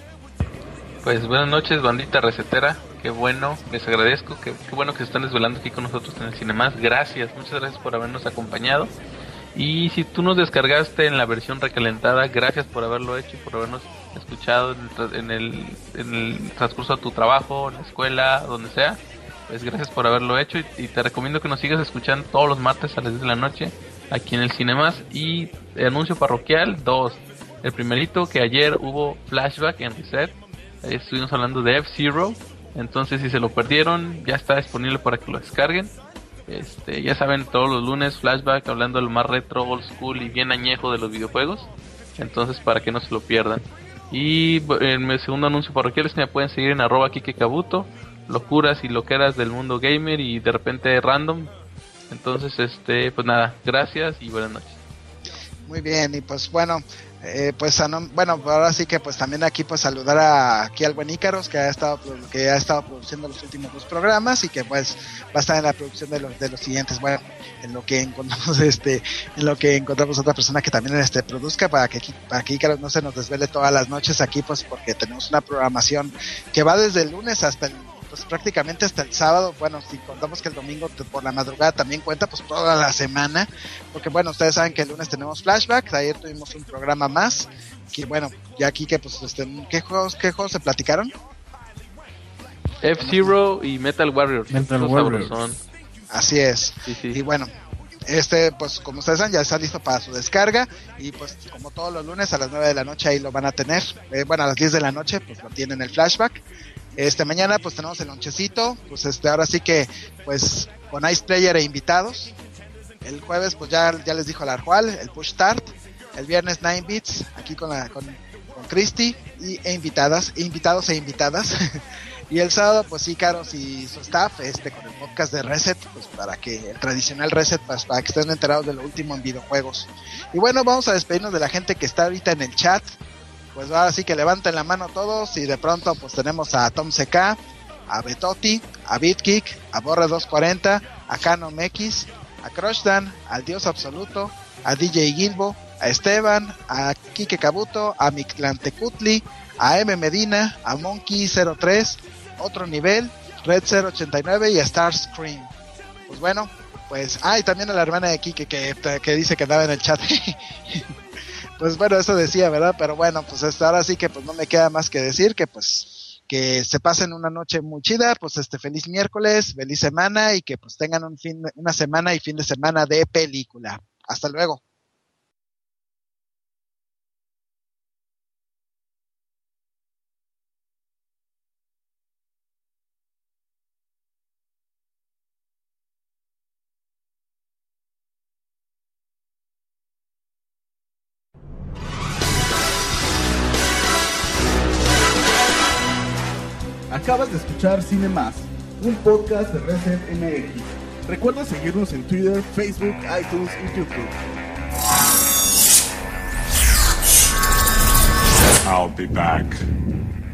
Pues buenas noches, bandita resetera, qué bueno, les agradezco, qué bueno que se están desvelando aquí con nosotros en el Cinemás, muchas gracias por habernos acompañado. Y si tú nos descargaste en la versión recalentada, gracias por haberlo hecho y por habernos escuchado en el transcurso de tu trabajo, en la escuela, donde sea. Pues gracias por haberlo hecho y te recomiendo que nos sigas escuchando todos los martes a las 10 de la noche aquí en el Cinemás. Y el anuncio parroquial 2, el primerito, que ayer hubo flashback en Reset. Estuvimos hablando de F-Zero, entonces si se lo perdieron ya está disponible para que lo descarguen. Ya saben, todos los lunes flashback hablando de lo más retro, old school y bien añejo de los videojuegos, entonces para que no se lo pierdan. Y en mi segundo anuncio parroquial es que me pueden seguir en @KikeKabuto, locuras y loqueras del mundo gamer y de repente random. Entonces pues nada, gracias y buenas noches. Muy bien, y pues bueno, ahora sí que pues también aquí pues saludar aquí al buen Ícaros que ha estado produciendo los últimos 2 programas y que pues va a estar en la producción de los siguientes. Bueno, en lo que encontramos otra persona que también produzca para que Ícaros no se nos desvele todas las noches aquí, pues porque tenemos una programación que va desde el lunes hasta el pues prácticamente hasta el sábado, bueno, si contamos que el domingo por la madrugada también cuenta, pues toda la semana, porque bueno, ustedes saben que el lunes tenemos flashbacks, ayer tuvimos un programa más, que bueno, ya aquí que pues ¿qué juegos se platicaron? F-Zero y Metal Warriors. Así es. Sí. Y bueno, pues como ustedes saben, ya está listo para su descarga, y pues como todos los lunes a las 9 de la noche ahí lo van a tener, a las 10 de la noche pues lo tienen el flashback. Mañana pues tenemos el lonchecito, pues ahora sí que pues con Ice Player e invitados. El jueves pues ya les dijo el Arjual, el Push Start. El viernes 9 Bits aquí con Christy invitados e invitadas. Y el sábado pues sí, Caros y su staff con el podcast de Reset, pues para que el tradicional Reset, pues, para que estén enterados de lo último en videojuegos. Y bueno, vamos a despedirnos de la gente que está ahorita en el chat. Pues ahora sí que levanten la mano todos, y de pronto pues tenemos a Tom CK, a Betoti, a BitKick, a Borre240, a KanomX, a Crushdan, al Dios Absoluto, a DJ Gilbo, a Esteban, a Kike Kabuto, a Mictlantecutli, a M Medina, a Monkey03, Otro Nivel, Red 089 y a Starscream. Pues bueno, pues y también a la hermana de Kike que dice que andaba en el chat. Pues bueno, eso decía, ¿verdad? Pero bueno, pues ahora sí que pues no me queda más que decir que pues que se pasen una noche muy chida, pues feliz miércoles, feliz semana, y que pues tengan una semana y fin de semana de película. Hasta luego. Acabas de escuchar Cine Más, un podcast de Reset MX. Recuerda seguirnos en Twitter, Facebook, iTunes y YouTube. I'll be back.